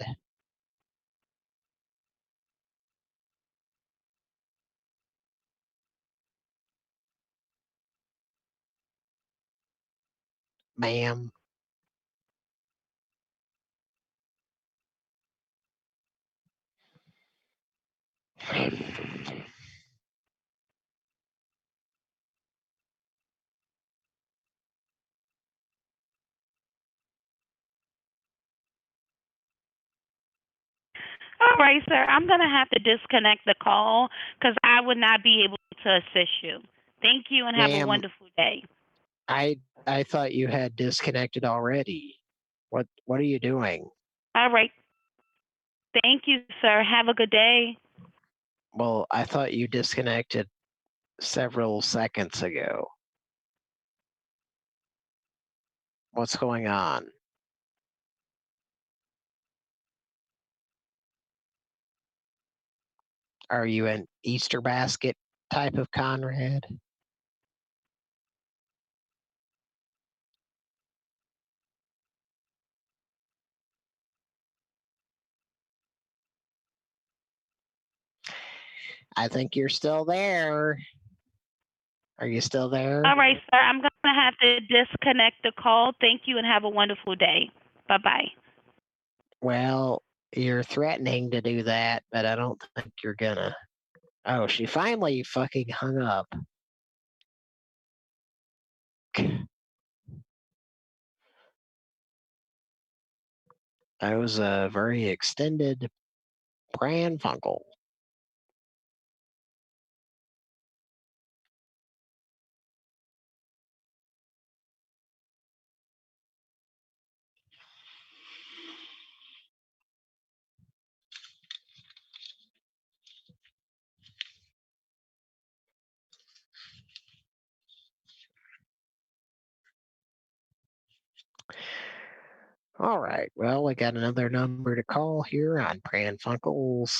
Ma'am. All right, sir. I'm going to have to disconnect the call because I would not be able to assist you. Thank you and have a Ma'am. wonderful day. I thought you had disconnected already. What are you doing? All right. Thank you, sir. Have a good day. Well, I thought you disconnected several seconds ago. What's going on? Are you an Easter basket type of Conrad? I think you're still there. Are you still there? All right, sir. I'm going to have to disconnect the call. Thank you and have a wonderful day. Bye-bye. Well, you're threatening to do that, but I don't think you're gonna. Oh, she finally fucking hung up. That was a very extended Pran Funkel. All right. Well, we got another number to call here on Pran Funkels.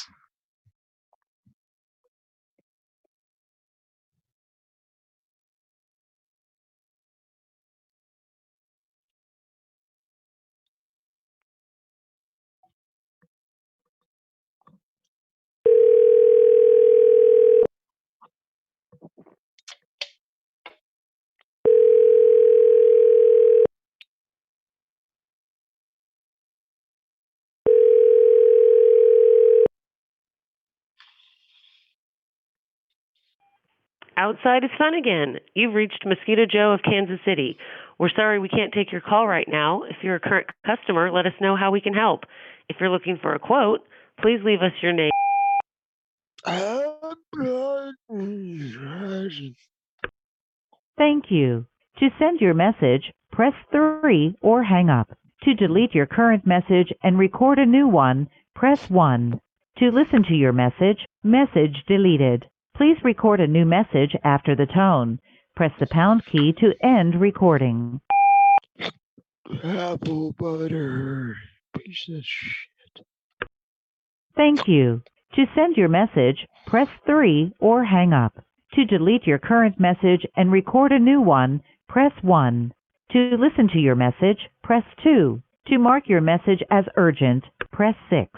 Outside is fun again. You've reached Mosquito Joe of Kansas City. We're sorry we can't take your call right now. If you're a current customer, let us know how we can help. If you're looking for a quote, please leave us your name. Thank you. To send your message, press 3 or hang up. To delete your current message and record a new one, press 1. To listen to your message, message deleted. Please record a new message after the tone. Press the pound key to end recording. Apple butter. Piece of shit. Thank you. To send your message, press 3 or hang up. To delete your current message and record a new one, press 1. To listen to your message, press 2. To mark your message as urgent, press 6.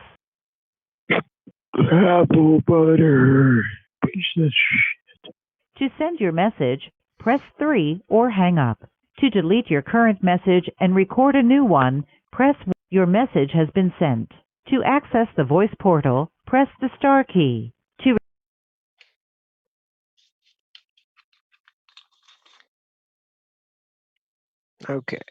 Apple butter. Piece of shit. To send your message, press 3 or hang up. To delete your current message and record a new one, press 1. Your message has been sent. To access the voice portal, press the star key. To Okay.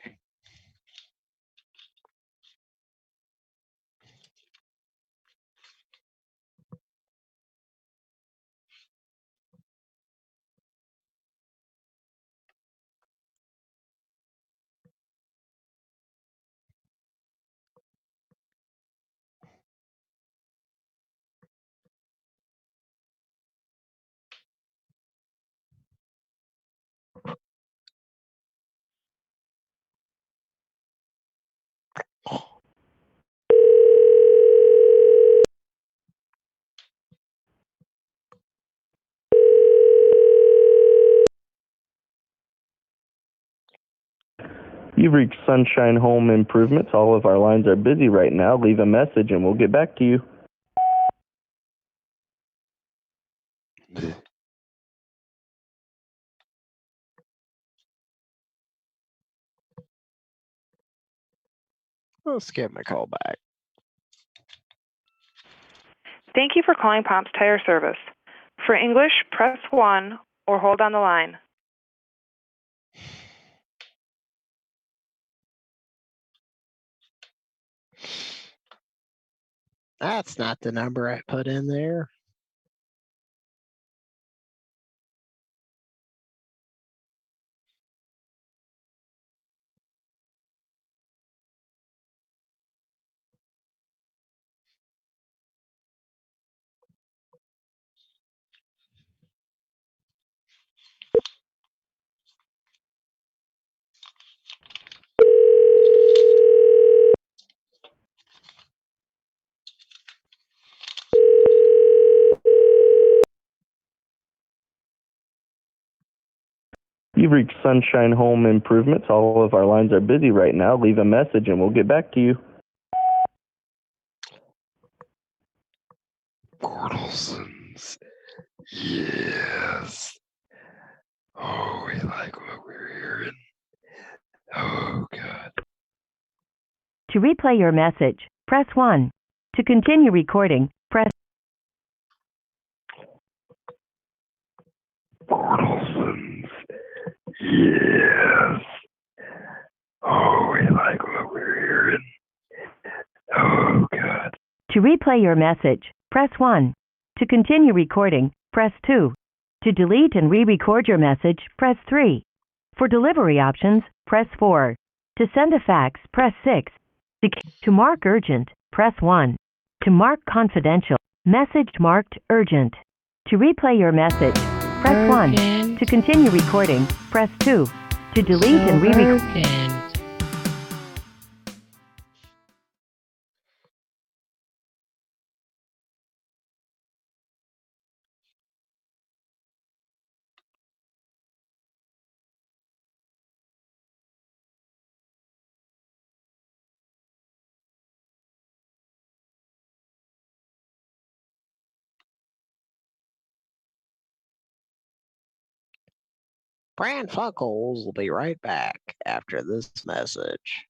You've reached Sunshine Home Improvements. All of our lines are busy right now. Leave a message and we'll get back to you. Let's get my call back. Thank you for calling Pomp's Tire Service. For English, press 1 or hold on the line. That's not the number I put in there. You've reached Sunshine Home Improvements. All of our lines are busy right now. Leave a message and we'll get back to you. Bortelsons. Yes. Oh, we like what we're hearing. Oh, God. To replay your message, press 1. To continue recording, press Bortelsons. Yes. Oh, we like what we're hearing. Oh, God. To replay your message, press 1. To continue recording, press 2. To delete and re-record your message, press 3. For delivery options, press 4. To send a fax, press 6. To mark urgent, press 1. To mark confidential, message marked urgent. To replay your message, press 1. To continue recording, press 2. To delete and re-record. Pran Funkels will be right back after this message.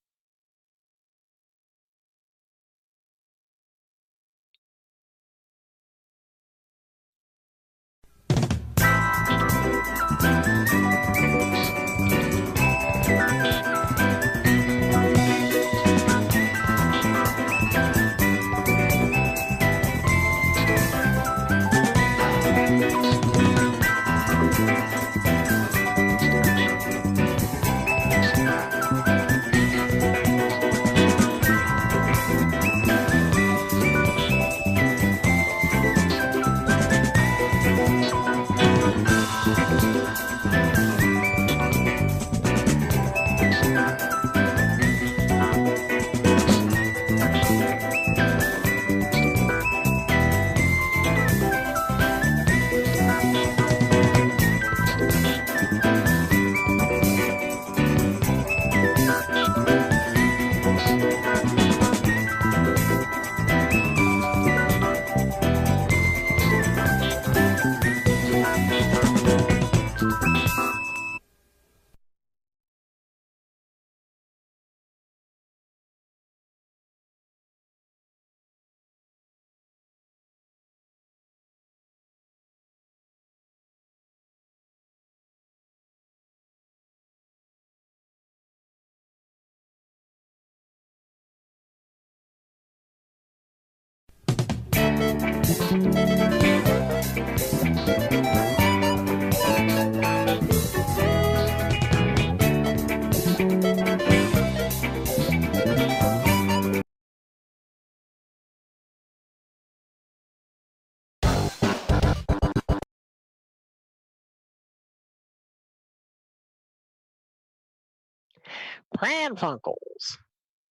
Pran Funkels.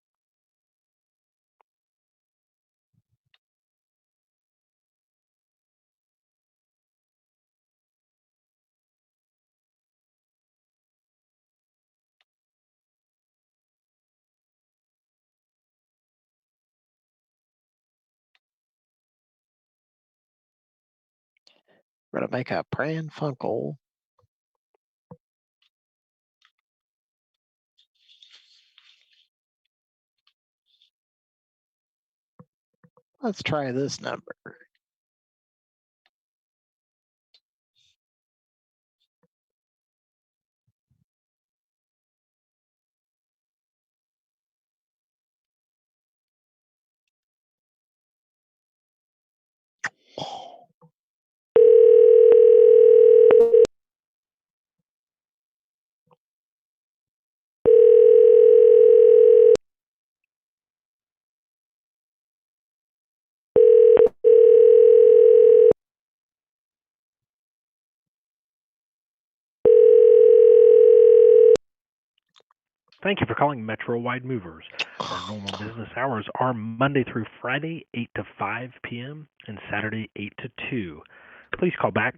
We're gonna make a Pran Funkel. Let's try this number. Thank you for calling Metro Wide Movers. Our normal business hours are Monday through Friday, 8 to 5 p.m., and Saturday, 8 to 2. Please call back.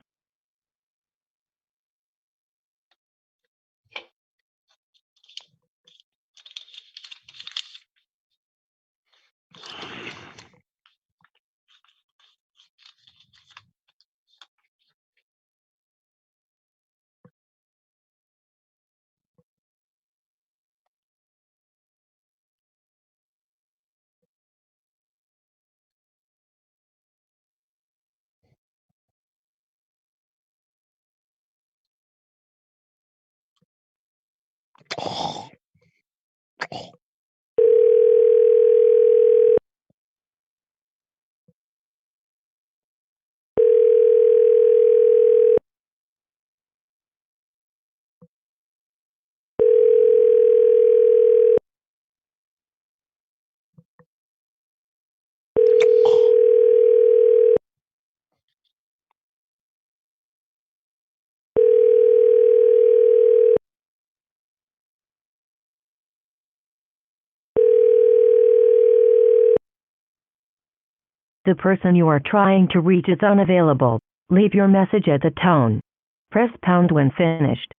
The person you are trying to reach is unavailable. Leave your message at the tone. Press pound when finished.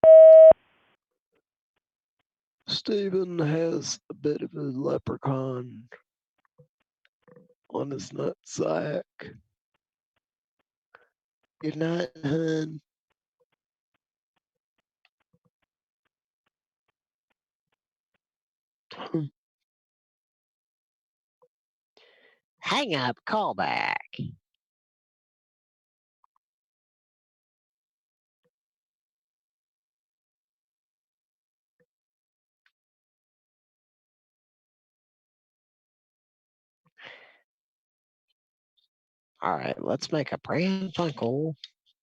Stephen has a bit of a leprechaun on his nutsack. Good night, hun. Hang up, call back. All right, let's make a Pran Funkel.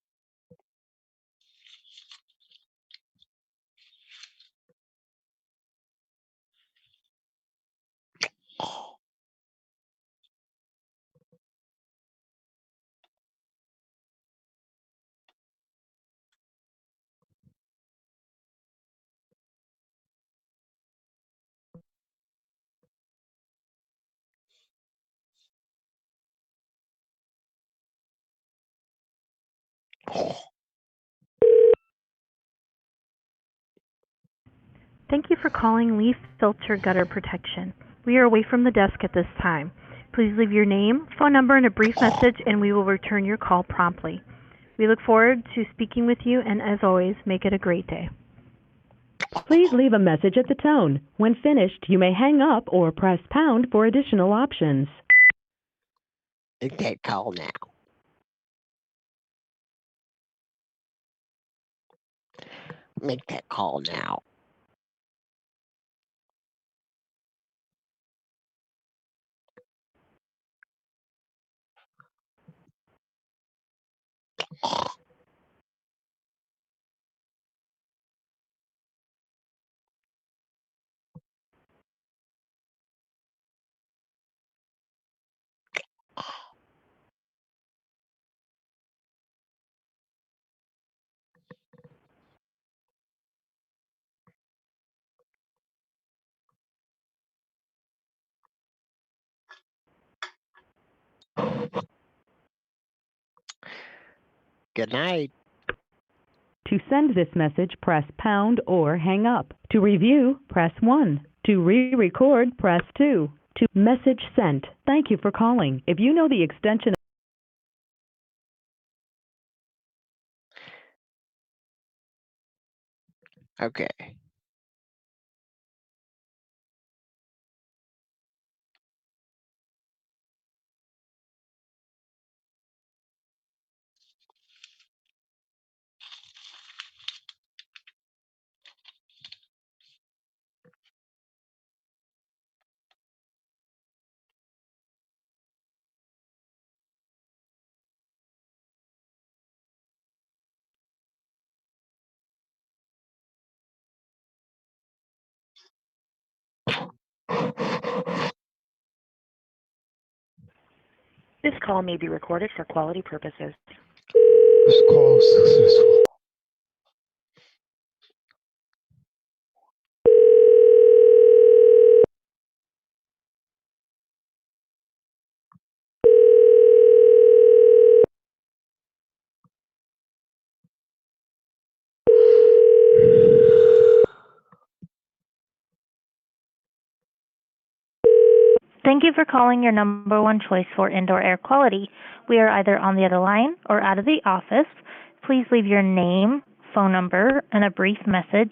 Thank you for calling Leaf Filter Gutter Protection. We are away from the desk at this time. Please leave your name, phone number, and a brief message, and we will return your call promptly. We look forward to speaking with you, and as always, make it a great day. Please leave a message at the tone. When finished, you may hang up or press pound for additional options. Make that call now. Make that call now. Good night. To send this message, press pound or hang up. To review, press 1. To re-record, press 2. To message sent. Thank you for calling. If you know the extension. Okay. This call may be recorded for quality purposes. This call is successful. Thank you for calling your number one choice for indoor air quality. We are either on the other line or out of the office. Please leave your name, phone number, and a brief message.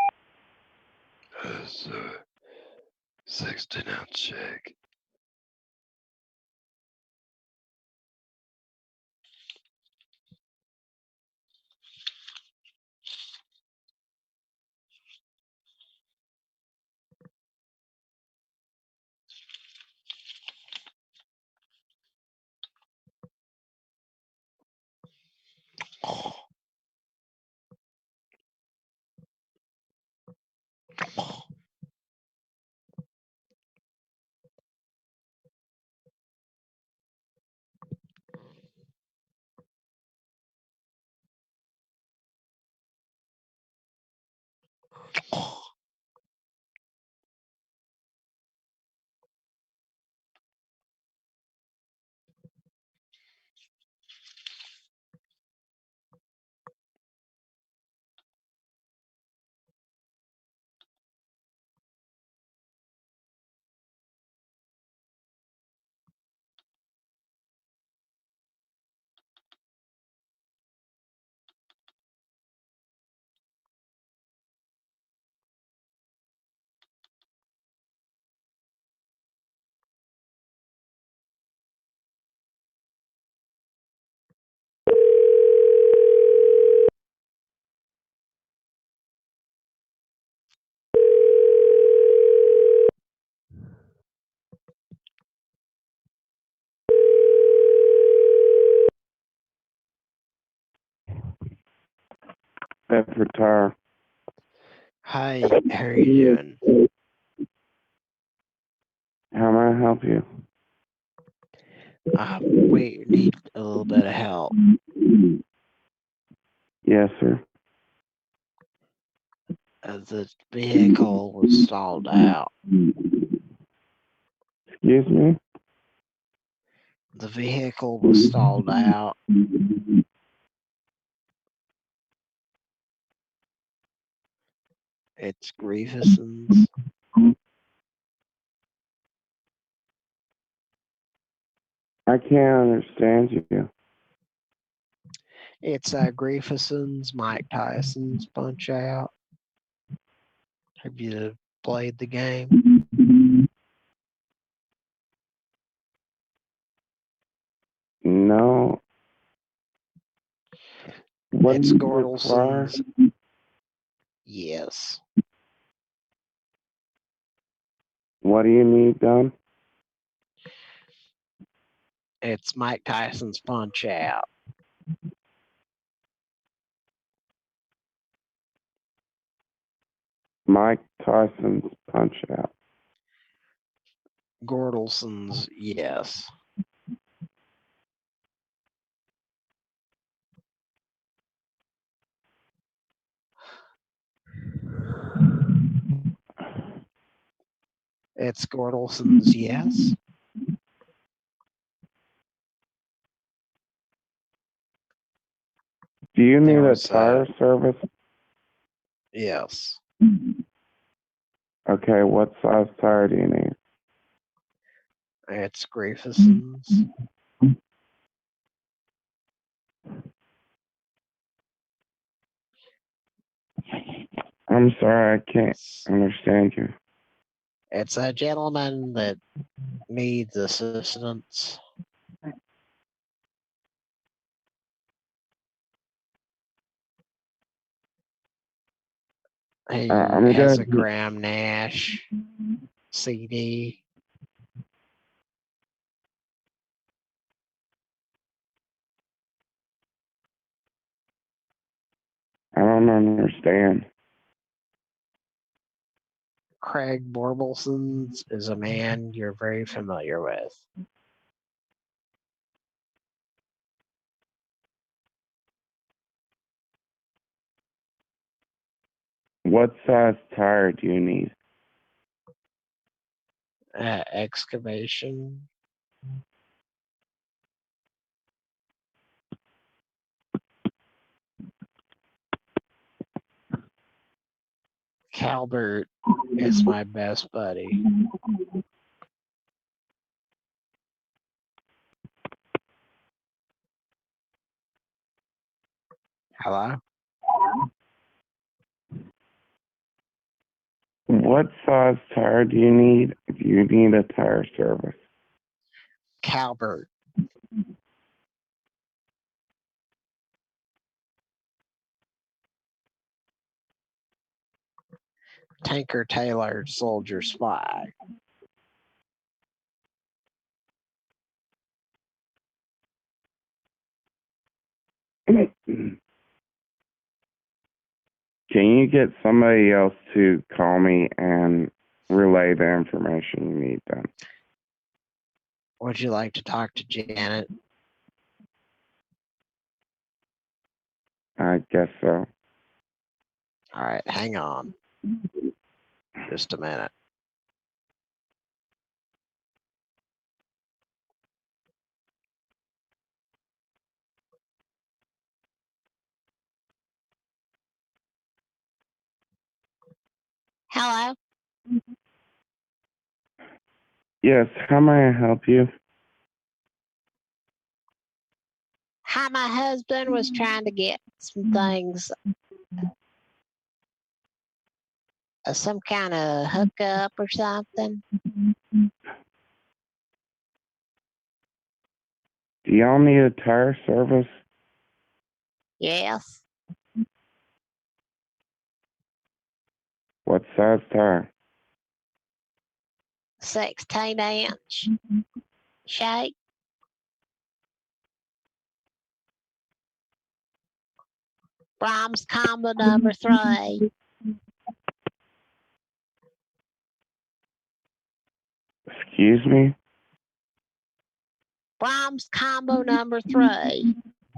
16-ounce shake. Bedford Tire. Hi, how are you doing? How may I help you? We need a little bit of help. Yes, sir. The vehicle was stalled out. Excuse me? The vehicle was stalled out. It's Grieveson's. I can't understand you. It's Grieveson's, Mike Tyson's Punch Out. Have you played the game? No. What It's do you require? Gordelson's. Yes. What do you need done? It's Mike Tyson's Punch Out. Mike Tyson's Punch Out. Gordelson's, yes. It's Gordelson's, yes. Do you need There a was, tire service? Yes. Okay, what size tire do you need? It's Griefuson's. I'm sorry, I can't understand you. It's a gentleman that needs assistance. He I'm has gonna a Graham Nash CD. I don't understand. Craig Borbelson's is a man you're very familiar with. What size tire do you need? Excavation. Calbert is my best buddy. Hello? What size tire do you need if you need a tire service? Calbert. Tanker Taylor, Soldier Spy. Can you get somebody else to call me and relay the information you need then? Would you like to talk to Janet? I guess so. All right, hang on. Just a minute. Hello? Yes, how may I help you? Hi, my husband was trying to get some things, some kind of hookup or something. Do y'all need a tire service? Yes. What size tire? 16-inch shape. Brahms combo number 3. Excuse me? Brahms combo number 3.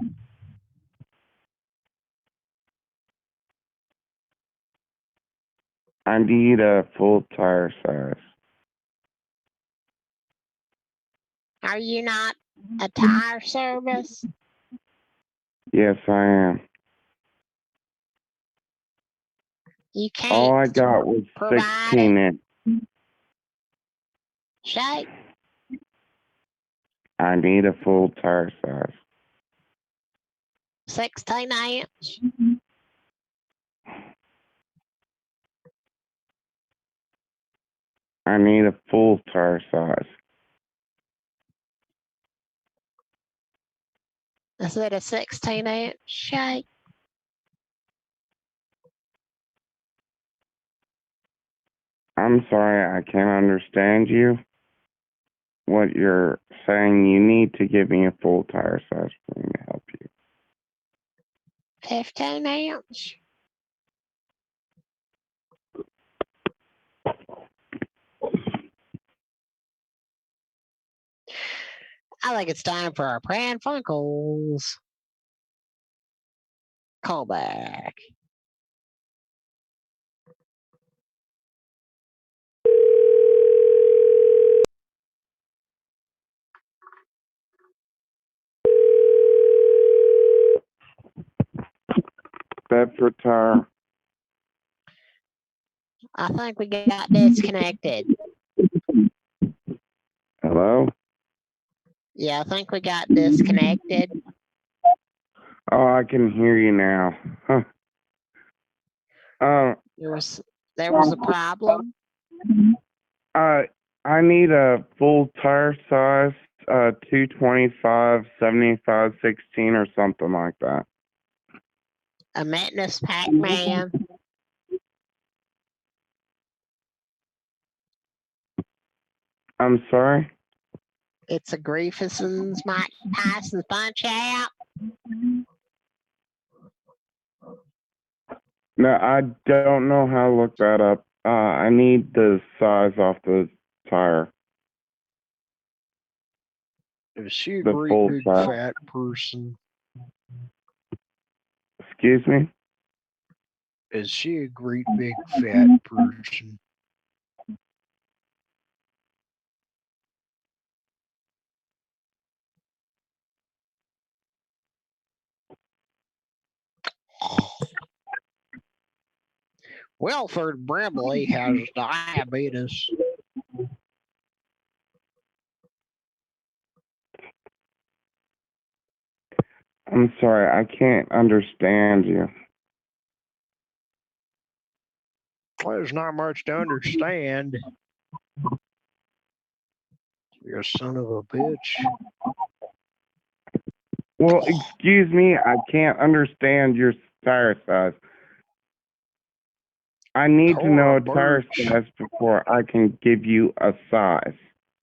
I need a full tire size. Are you not a tire service? Yes, I am. You can't All I got was provide 16 inch. shape. I need a full tire size. 16-inch. I need a full tire size. Is it a 16-inch shape? I'm sorry, I can't understand you. What you're saying, you need to give me a full tire size for me to help you. 15-inch. I think it's time for our Pran Funkels. Call back. Bedford Tire. I think we got disconnected. Hello? Yeah, I think we got disconnected. Oh, I can hear you now. Huh. There was a problem. I need a full tire size, 225, 75, 16 or something like that. A Metnus Pac-Man. I'm sorry? It's a Griefuson's Mike Tyson's Punch Out. No, I don't know how to look that up. I need the size off the tire. Is she a The great full big size. fat person? Excuse me? Is she a great big fat person? Wilford Brimley has diabetes. I'm sorry, I can't understand you. Well, there's not much to understand. You're a son of a bitch. Well, excuse me, I can't understand your tire size. I need to know a tire size before I can give you a size.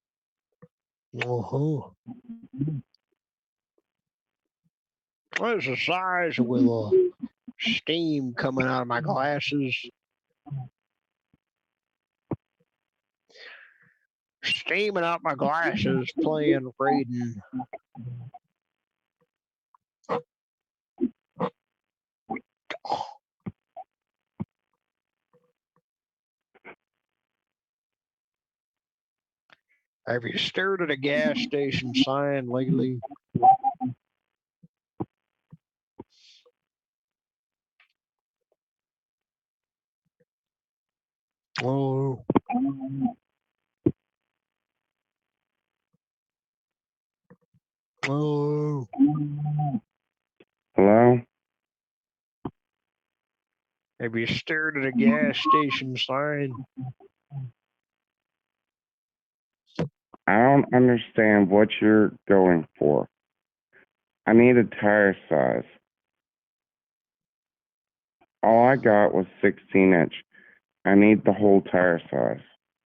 Uh-huh. There's a size with a steam coming out of my glasses. Steaming out my glasses, playing Raiden. Have you stared at a gas station sign lately? Oh. Oh. Hello? Have you stared at a gas station sign? I don't understand what you're going for. I need a tire size. All I got was 16-inch. I need the whole tire size.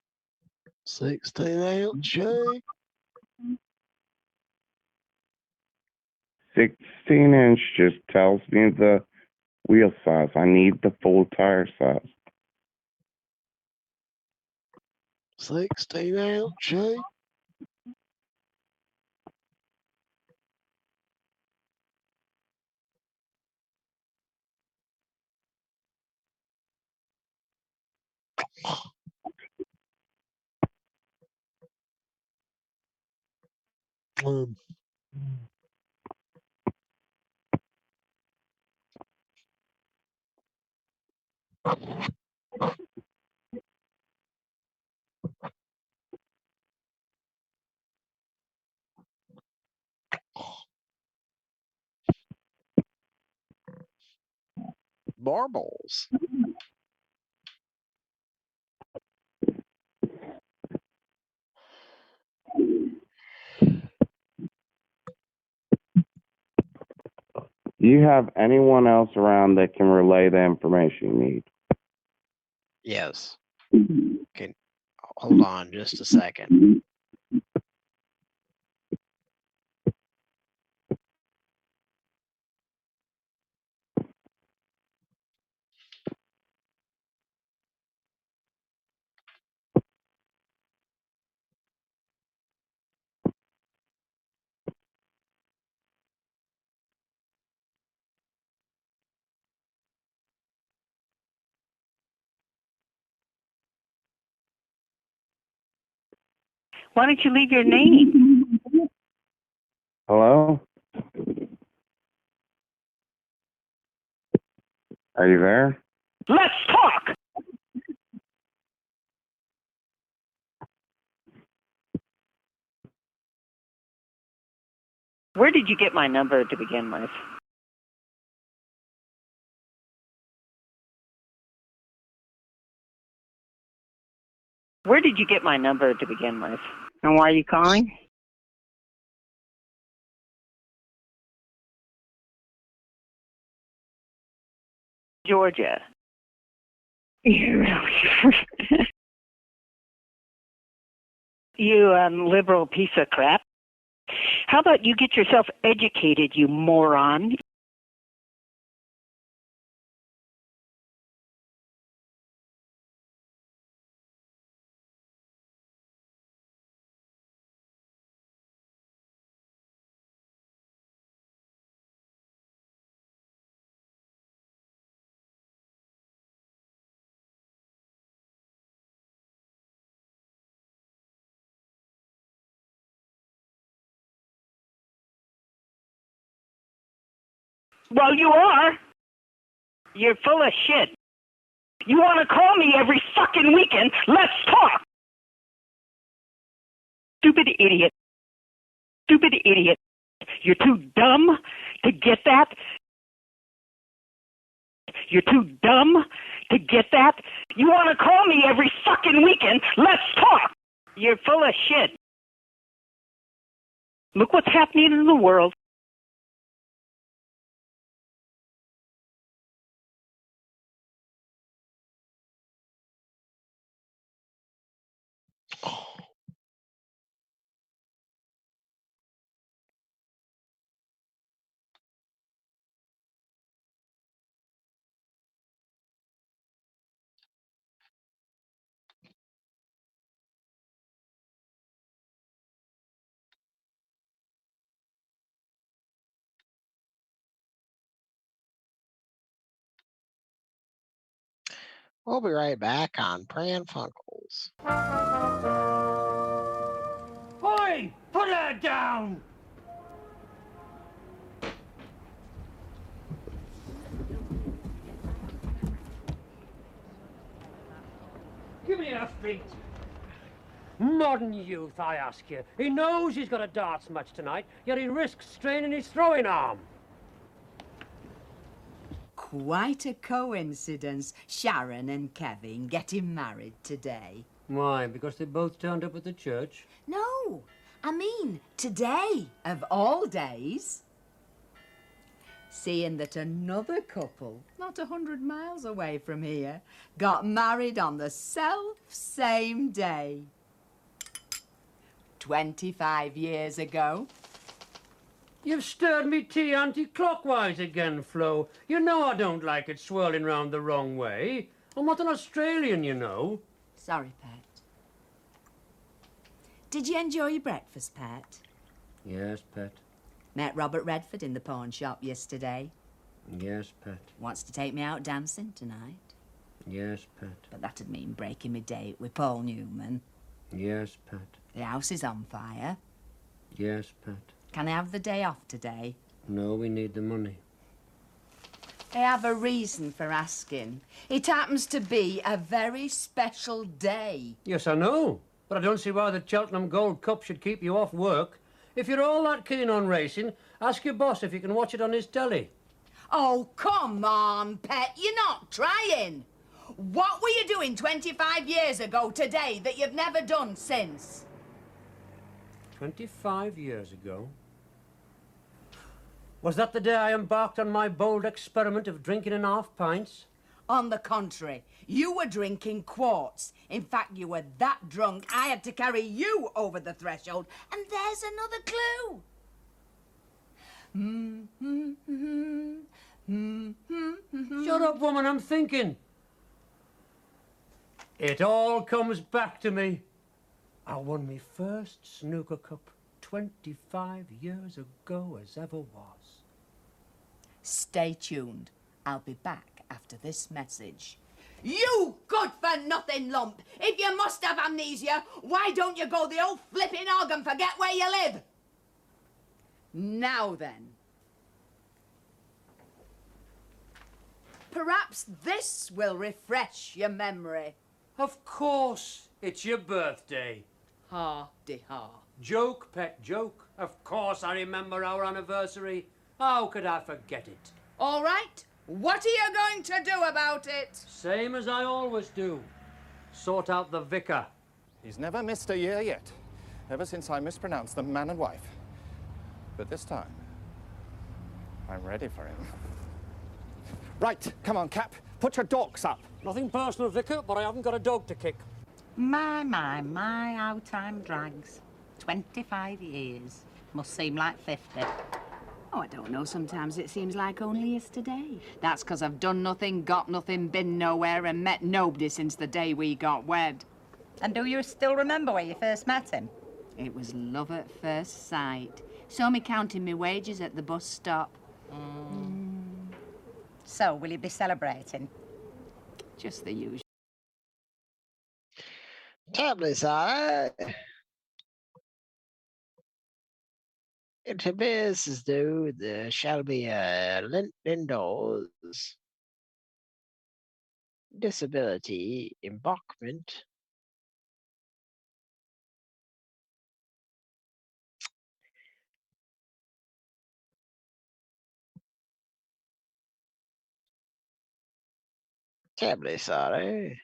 16-inch, eh? 16-inch just tells me the wheel size. I need the full tire size. 16-inch, eh? Marbles. Do you have anyone else around that can relay the information you need? Yes. Okay. Hold on just a second. Why don't you leave your name? Hello? Are you there? Let's talk! Where did you get my number to begin with? Where did you get my number to begin with? And why are you calling? Georgia. You really... You liberal piece of crap. How about you get yourself educated, you moron? Well, you are. You're full of shit. You want to call me every fucking weekend? Let's talk! Stupid idiot. Stupid idiot. You're too dumb to get that? You're too dumb to get that? You want to call me every fucking weekend? Let's talk! You're full of shit. Look what's happening in the world. We'll be right back on Pran Funkels. Oi! Put her down! Give me her feet. Modern youth, I ask you. He knows he's got a darts match tonight, yet he risks straining his throwing arm. Quite a coincidence, Sharon and Kevin getting married today. Why, because they both turned up at the church? No, I mean today, of all days. Seeing that another couple, not 100 miles away from here, got married on the self-same day. 25 years ago. You've stirred me tea anti-clockwise again, Flo. You know I don't like it swirling round the wrong way. I'm not an Australian, you know. Sorry, Pat. Did you enjoy your breakfast, Pat? Yes, Pet. Met Robert Redford in the pawn shop yesterday. Yes, Pet. Wants to take me out dancing tonight. Yes, Pet. But that'd mean breaking my date with Paul Newman. Yes, Pet. The house is on fire. Yes, Pet. Can I have the day off today? No, we need the money. I have a reason for asking. It happens to be a very special day. Yes, I know. But I don't see why the Cheltenham Gold Cup should keep you off work. If you're all that keen on racing, ask your boss if you can watch it on his telly. Oh, come on, Pet. You're not trying. What were you doing 25 years ago today that you've never done since? 25 years ago? Was that the day I embarked on my bold experiment of drinking in half pints? On the contrary, you were drinking quarts. In fact, you were that drunk, I had to carry you over the threshold. And there's another clue. Shut up, woman, I'm thinking. It all comes back to me. I won me first snooker cup 25 years ago as ever was. Stay tuned. I'll be back after this message. You good-for-nothing lump! If you must have amnesia, why don't you go the old flipping hog and forget where you live? Now then. Perhaps this will refresh your memory. Of course, it's your birthday. Ha-de-ha. Joke, pet, joke. Of course I remember our anniversary. How could I forget it? All right, what are you going to do about it? Same as I always do. Sort out the vicar. He's never missed a year yet, ever since I mispronounced them man and wife. But this time, I'm ready for him. Right, come on, Cap. Put your dorks up. Nothing personal, Vicar, but I haven't got a dog to kick. My, how time drags. 25 years. Must seem like 50. Oh, I don't know. Sometimes it seems like only yesterday. That's 'cause I've done nothing, got nothing, been nowhere, and met nobody since the day we got wed. And do you still remember where you first met him? It was love at first sight. Saw me counting my wages at the bus stop. So, will you be celebrating? Just the usual. Tablets are. It appears as though there shall be a Lent indoors disability embarkment. Terribly sorry.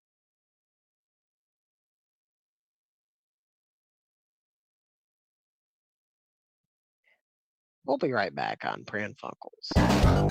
We'll be right back on Pran Funkels.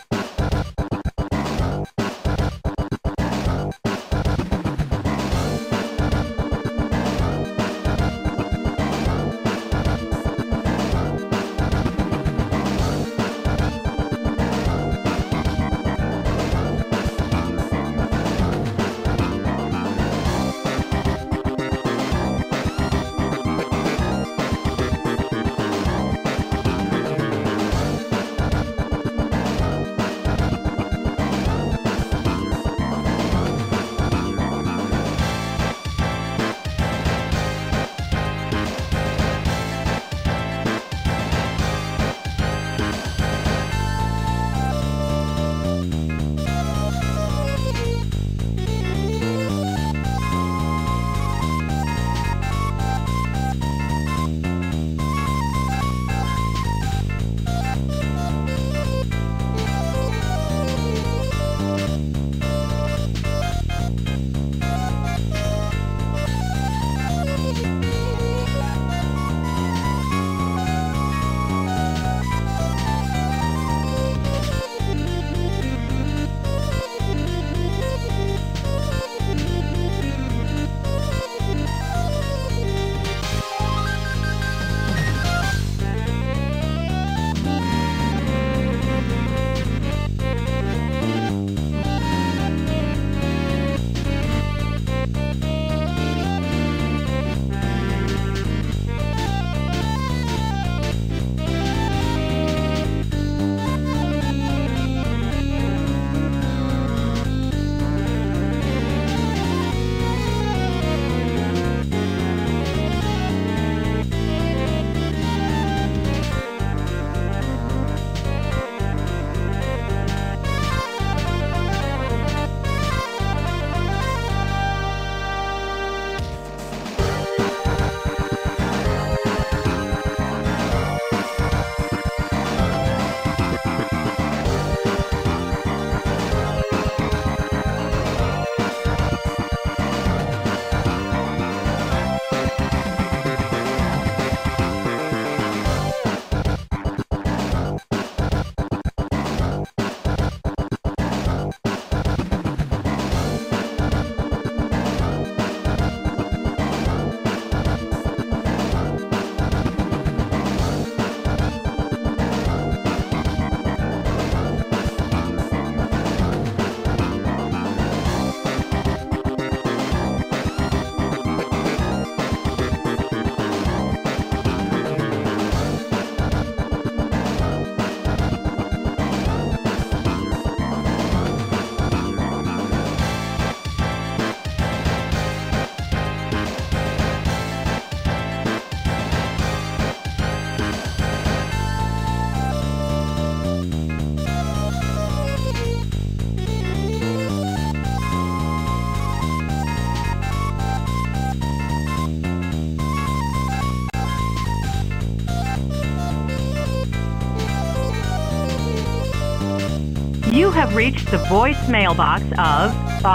have reached the voicemail box of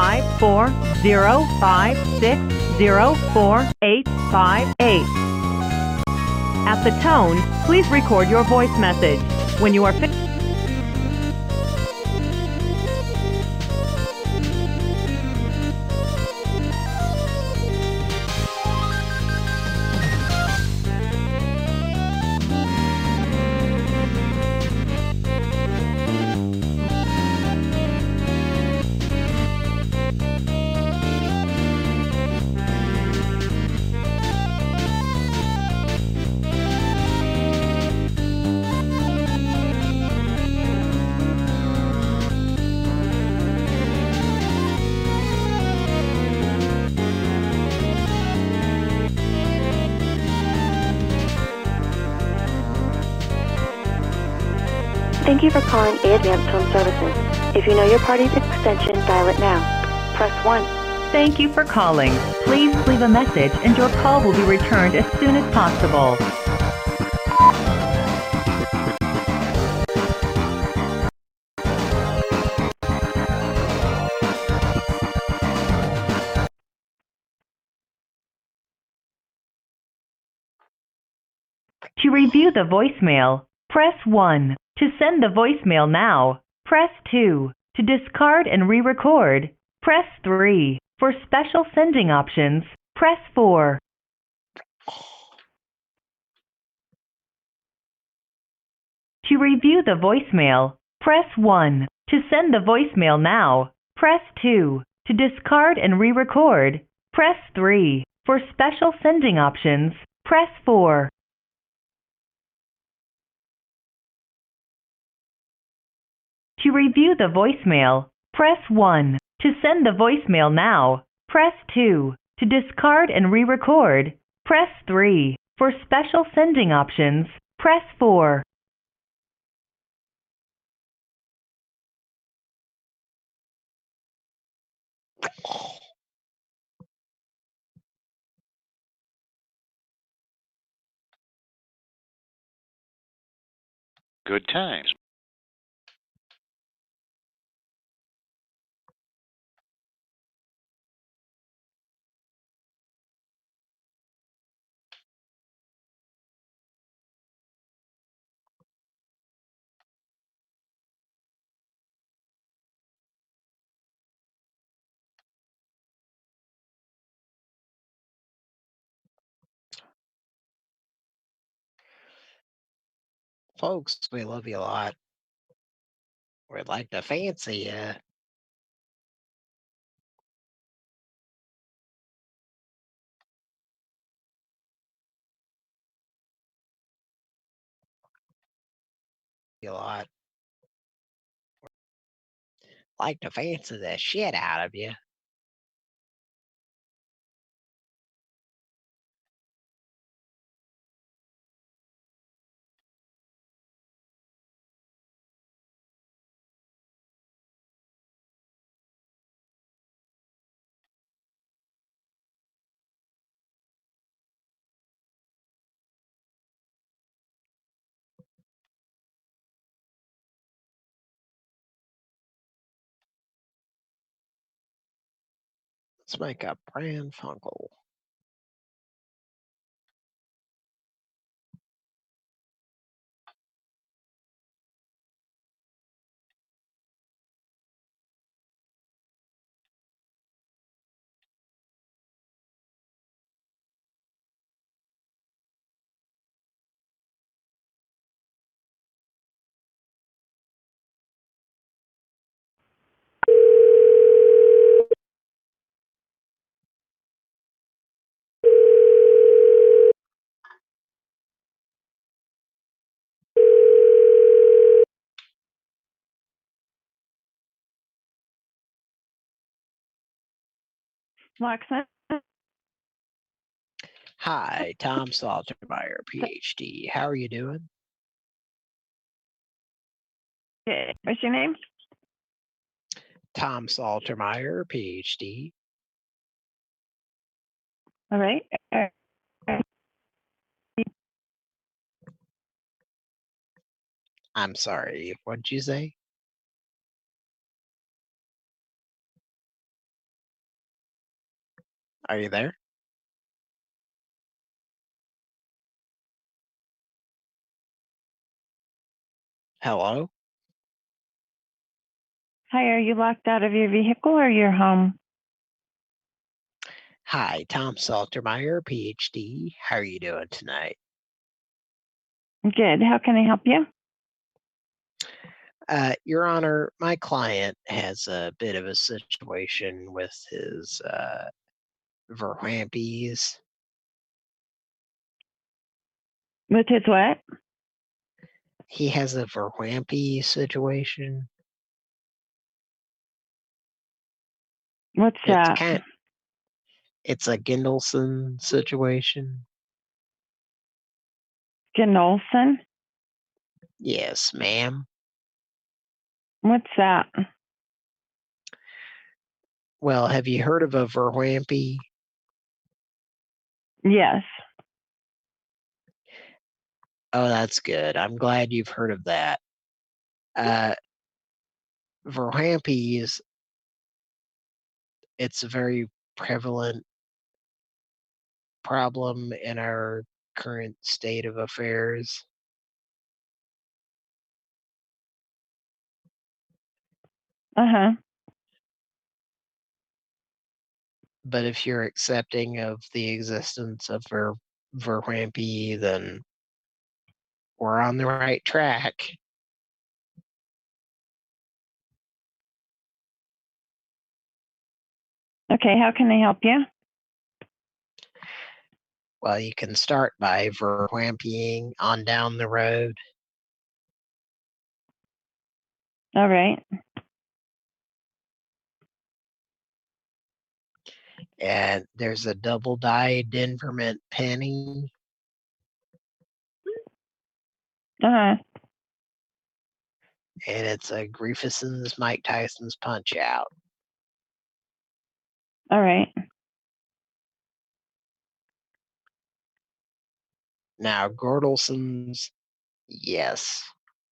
54056048858. At the tone, please record your voice message. When you are finished, Thank you for calling A Advanced Home Services. If you know your party's extension, dial it now. Press 1. thank you for calling. Please leave a message and your call will be returned as soon as possible. To review the voicemail, press 1. To send the voicemail now, press 2. To discard and re-record, press 3. For special sending options, press 4. To review the voicemail, press 1. To send the voicemail now, press 2. To discard and re-record, press 3. For special sending options, press 4. To review the voicemail, press 1. To send the voicemail now, press 2. To discard and re-record, press 3. For special sending options, press 4. Good times. Folks, we love you a lot. We'd like to fancy you. A lot. Like to fancy the shit out of you. Let's make a Pran Funkel. Alexa. Hi, Tom Saltermeyer, PhD. How are you doing? Okay. What's your name? Tom Saltermeyer, PhD. All right. I'm sorry, what'd you say? Are you there? Hello? Hi, are you locked out of your vehicle or your home? Hi, Tom Saltermeyer, PhD. How are you doing tonight? Good. How can I help you? Your Honor, my client has a bit of a situation with his Verwampes. With his what? He has a Verwampe situation. What's that? It's a Gindelson situation. Ginolson? Yes, ma'am. What's that? Well, have you heard of a Verwampe? Yes. Oh, that's good. I'm glad you've heard of that. Verwampes, it's a very prevalent problem in our current state of affairs. Uh-huh. But if you're accepting of the existence of Verwampe, then we're on the right track. Okay, how can I help you? Well, you can start by Verwampeing on down the road. All right. And there's a double dyed Denver mint penny. Uh-huh. And it's a Griefeson's Mike Tyson's Punch Out. All right. Now, Gordelson's, yes.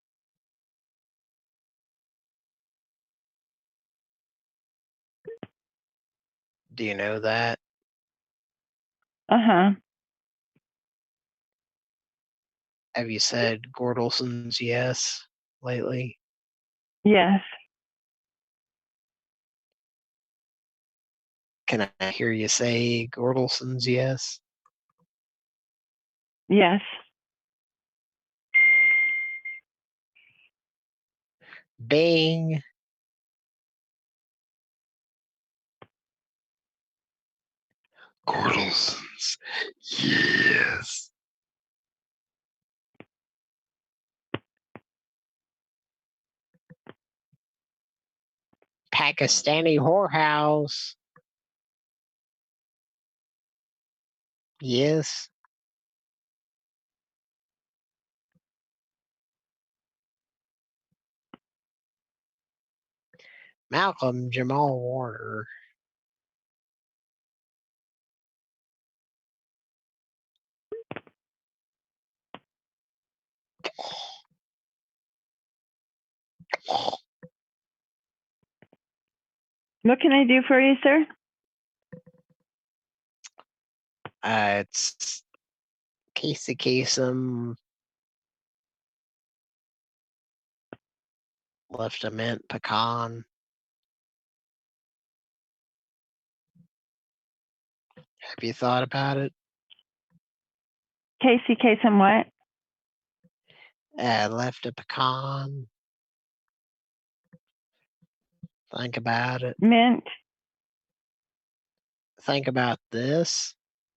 Do you know that? Uh-huh. Have you said Gordelson's yes lately? Yes. Can I hear you say Gordelson's yes? Yes. Bing. Gordelson's yes. Pakistani whorehouse. Yes. Malcolm Jamal Warner. What can I do for you, sir? It's Casey Kasem. Left a mint pecan. Have you thought about it? Casey Kasem what? Left a pecan. Think about it. Mint. Think about this.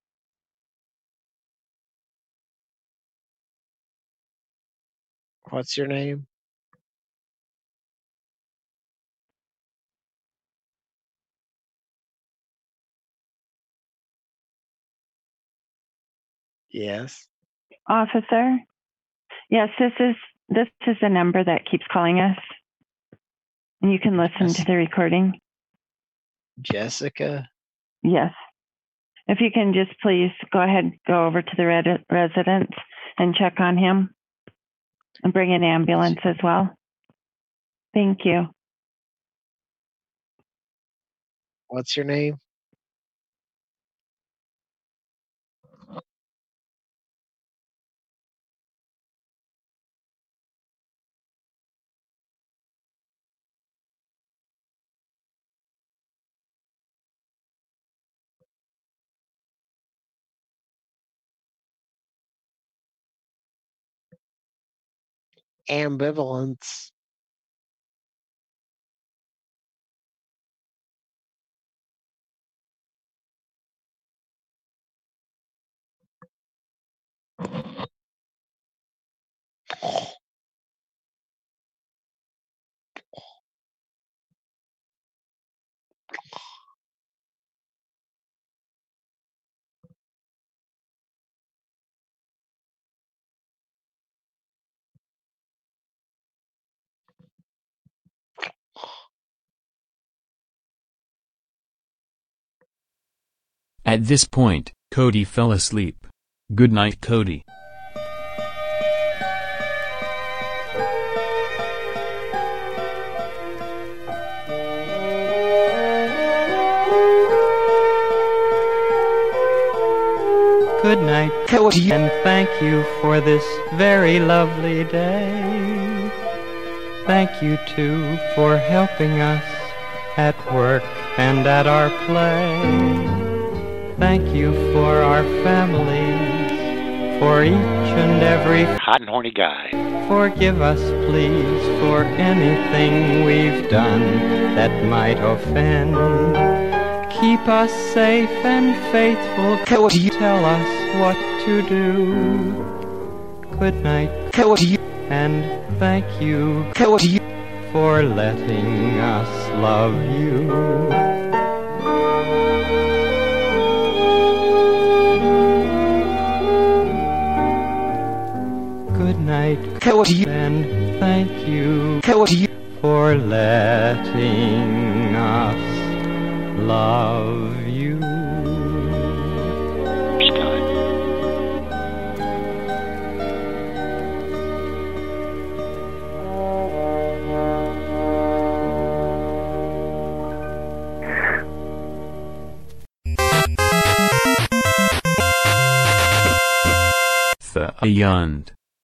What's your name? Yes. Officer. Yes, this is the number that keeps calling us. And you can listen to the recording. Jessica? Yes. If you can just please go ahead, go over to the residence and check on him and bring an ambulance as well. Thank you. What's your name? ambivalence. At this point, Cody fell asleep. Good night, Cody. Good night, Cody, and thank you for this very lovely day. Thank you, too, for helping us at work and at our play. Thank you for our families, for each and every Hot and horny guy. Forgive us, please, for anything we've done that might offend. Keep us safe and faithful. Cody, tell us what to do. Good night, Cody, and thank you, Cody, for letting us love you. Good night, Cody, and thank you, Cody, for letting us love you. Yund.